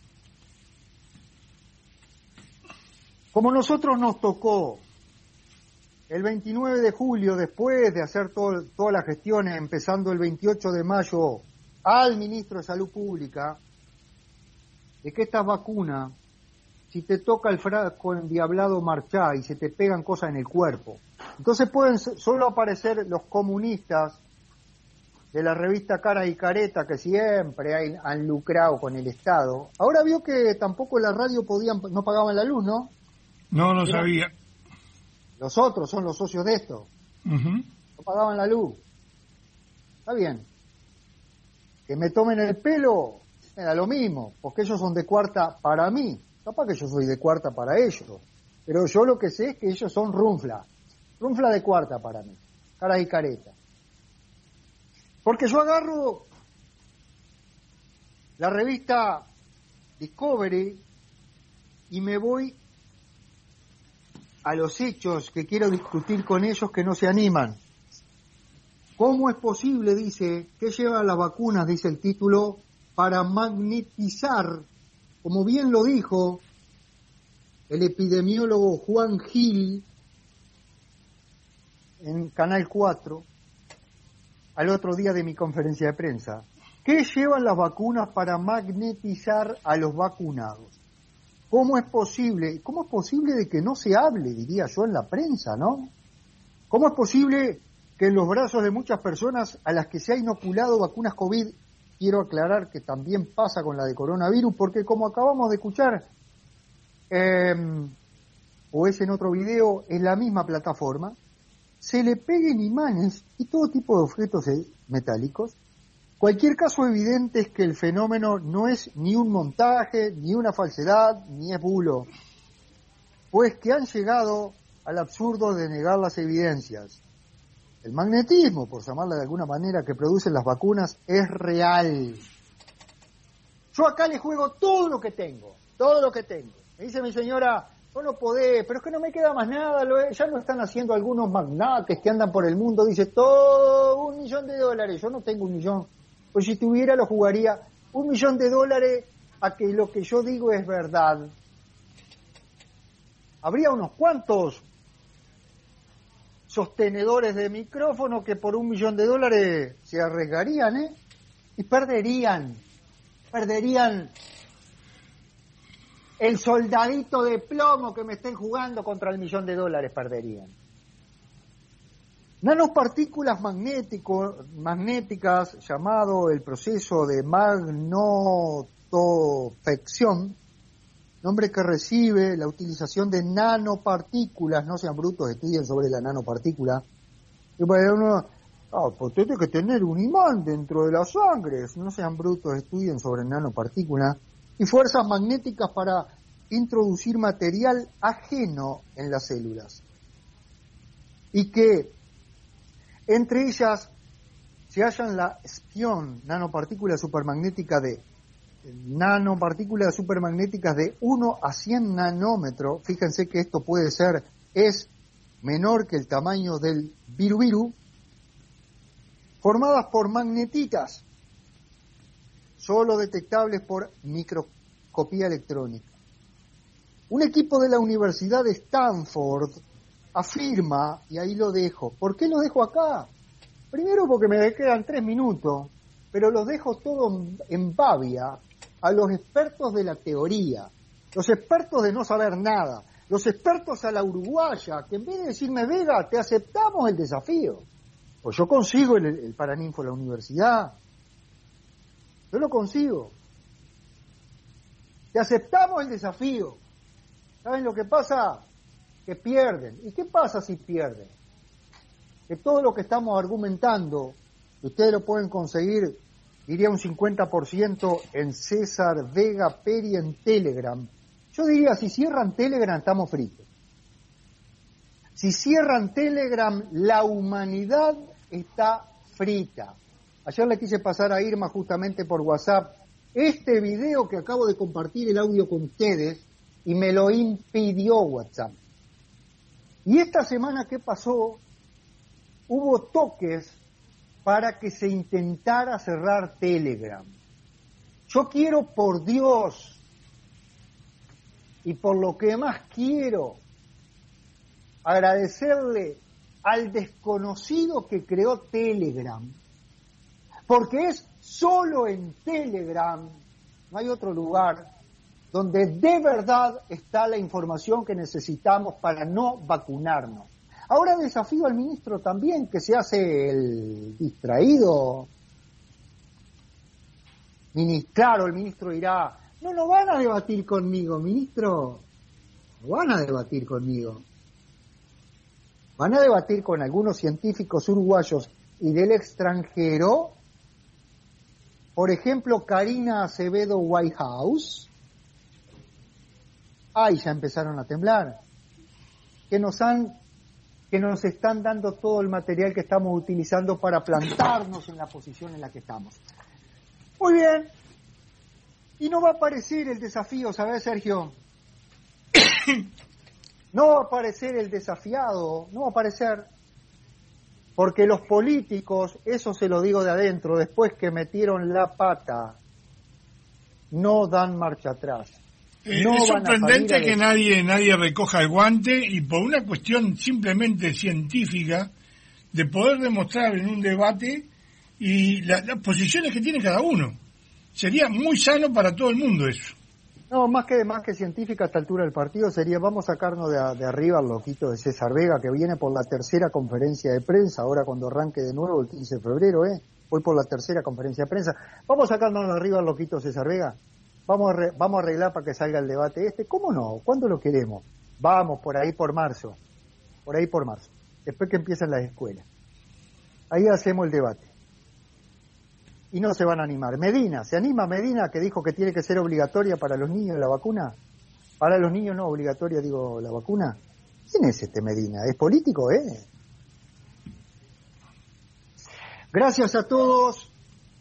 Como nosotros nos tocó el 29 de julio, después de hacer todas las gestiones, empezando el 28 de mayo, al ministro de Salud Pública, de que estas vacunas, si te toca el frasco endiablado marchá y se te pegan cosas en el cuerpo. Entonces pueden solo aparecer los comunistas de la revista Cara y Careta, que siempre han lucrado con el Estado. Ahora vio que tampoco la radio no pagaban la luz, ¿no? No sabía. Los otros son los socios de esto. Uh-huh. No pagaban la luz. Está bien. Que me tomen el pelo, era lo mismo, porque ellos son de cuarta para mí. Capaz que yo soy de cuarta para ellos. Pero yo lo que sé es que ellos son runfla. Runfla de cuarta para mí. Cara y Careta. Porque yo agarro la revista Discovery y me voy a los hechos que quiero discutir con ellos que no se animan. ¿Cómo es posible, dice, que llevan las vacunas, dice el título, para magnetizar, como bien lo dijo el epidemiólogo Juan Gil en Canal 4, al otro día de mi conferencia de prensa? ¿Qué llevan las vacunas para magnetizar a los vacunados? ¿Cómo es posible? ¿Cómo es posible de que no se hable, diría yo, en la prensa, no? ¿Cómo es posible que en los brazos de muchas personas a las que se ha inoculado vacunas COVID, quiero aclarar que también pasa con la de coronavirus, porque como acabamos de escuchar, o es en otro video, en la misma plataforma, se le peguen imanes y todo tipo de objetos metálicos? Cualquier caso evidente es que el fenómeno no es ni un montaje, ni una falsedad, ni es bulo, pues que han llegado al absurdo de negar las evidencias. El magnetismo, por llamarla de alguna manera, que producen las vacunas es real. Yo acá le juego todo lo que tengo. Me dice mi señora, vos no podés, pero es que no me queda más nada, ya lo están haciendo algunos magnates que andan por el mundo, dice, todo $1 millón, yo no tengo $1 millón, pues si tuviera lo jugaría $1 millón a que lo que yo digo es verdad. Habría unos cuantos sostenedores de micrófono que por $1 millón se arriesgarían, y perderían el soldadito de plomo que me estén jugando contra el $1 millón, perderían. Nanopartículas magnéticas, llamado el proceso de magnetofección, nombre que recibe la utilización de nanopartículas. No sean brutos, estudien sobre la nanopartícula. Y para uno, pues tiene que tener un imán dentro de la sangre. No sean brutos, estudien sobre nanopartículas. Y fuerzas magnéticas para introducir material ajeno en las células. Y que entre ellas se hallan la espión, nanopartículas supermagnéticas de 1 a 100 nanómetros. Fíjense que esto es menor que el tamaño del viru, formadas por magnetitas, solo detectables por microscopía electrónica. Un equipo de la Universidad de Stanford afirma, y ahí lo dejo. ¿Por qué lo dejo acá? Primero porque me quedan 3 minutos, pero los dejo todo en babia a los expertos de la teoría, los expertos de no saber nada, los expertos a la uruguaya, que en vez de decirme, Vega, te aceptamos el desafío. Pues yo consigo el Paraninfo en la universidad. Yo lo consigo. Te aceptamos el desafío. ¿Saben lo que pasa? Que pierden. ¿Y qué pasa si pierden? Que todo lo que estamos argumentando, ustedes lo pueden conseguir, diría un 50% en César Vega Peri en Telegram. Yo diría, si cierran Telegram, estamos fritos. Si cierran Telegram, la humanidad está frita. Ayer le quise pasar a Irma justamente por WhatsApp este video que acabo de compartir el audio con ustedes y me lo impidió WhatsApp. Y esta semana, ¿qué pasó? Hubo toques para que se intentara cerrar Telegram. Yo quiero, por Dios, y por lo que más quiero, agradecerle al desconocido que creó Telegram, porque es solo en Telegram, no hay otro lugar, donde de verdad está la información que necesitamos para no vacunarnos. Ahora desafío al ministro también, que se hace el distraído. Claro, el ministro dirá, no van a debatir conmigo, ministro, no van a debatir conmigo. Van a debatir con algunos científicos uruguayos y del extranjero, por ejemplo, Karina Acevedo Whitehouse. Ya empezaron a temblar. Que nos están dando todo el material que estamos utilizando para plantarnos en la posición en la que estamos. Muy bien. Y no va a aparecer el desafío, ¿sabes, Sergio? No va a aparecer el desafiado, no va a aparecer. Porque los políticos, eso se lo digo de adentro, después que metieron la pata, no dan marcha atrás. No es sorprendente que nadie recoja el guante y por una cuestión simplemente científica de poder demostrar en un debate y las posiciones que tiene cada uno. Sería muy sano para todo el mundo eso. No, más que científica a esta altura del partido sería, vamos a sacarnos de arriba al loquito de César Vega, que viene por la tercera conferencia de prensa, ahora cuando arranque de nuevo el 15 de febrero, voy por la tercera conferencia de prensa. Vamos a sacarnos de arriba al loquito César Vega. Vamos a arreglar para que salga el debate ¿Cómo no? ¿Cuándo lo queremos? Vamos, por ahí por marzo. Después que empiezan las escuelas. Ahí hacemos el debate. Y no se van a animar. Medina, ¿se anima Medina, que dijo que tiene que ser obligatoria para los niños la vacuna? Para los niños no obligatoria, digo, la vacuna. ¿Quién es este Medina? ¿Es político, Gracias a todos.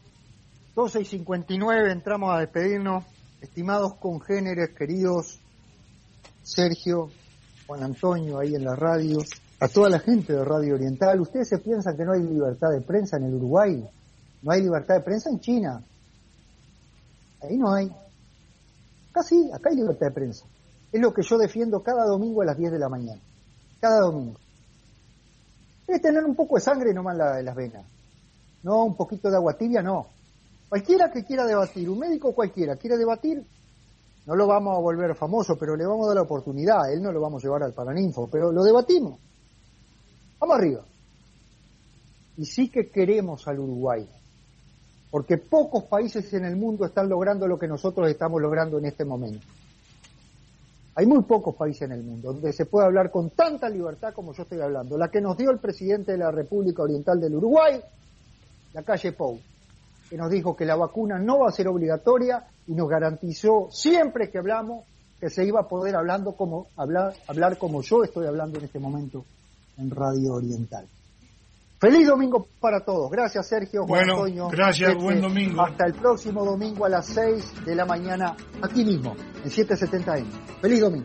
12:59, entramos a despedirnos. Estimados congéneres, queridos Sergio, Juan Antonio, ahí en la radio, a toda la gente de Radio Oriental. ¿Ustedes se piensan que no hay libertad de prensa en el Uruguay? ¿No hay libertad de prensa en China? Ahí no hay. Acá sí, acá hay libertad de prensa. Es lo que yo defiendo cada domingo a las 10 de la mañana. Cada domingo. Es tener un poco de sangre nomás en las venas. No, un poquito de agua tibia, no. Cualquiera que quiera debatir, un médico cualquiera quiere debatir, no lo vamos a volver famoso, pero le vamos a dar la oportunidad. Él no lo vamos a llevar al Paraninfo, pero lo debatimos. Vamos arriba. Y sí que queremos al Uruguay, porque pocos países en el mundo están logrando lo que nosotros estamos logrando en este momento. Hay muy pocos países en el mundo donde se puede hablar con tanta libertad como yo estoy hablando. La que nos dio el presidente de la República Oriental del Uruguay, la calle Pou, que nos dijo que la vacuna no va a ser obligatoria y nos garantizó siempre que hablamos que se iba a poder hablar como yo estoy hablando en este momento en Radio Oriental. Feliz domingo para todos. Gracias, Sergio. Bueno, Juan Antonio, gracias, buen domingo. Hasta el próximo domingo a las 6 de la mañana, aquí mismo, en 770M. Feliz domingo.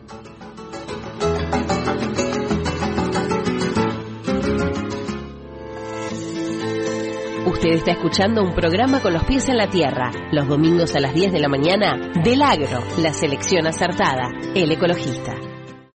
Usted está escuchando un programa con los pies en la tierra, los domingos a las 10 de la mañana, del Agro, la selección acertada, El Ecologista.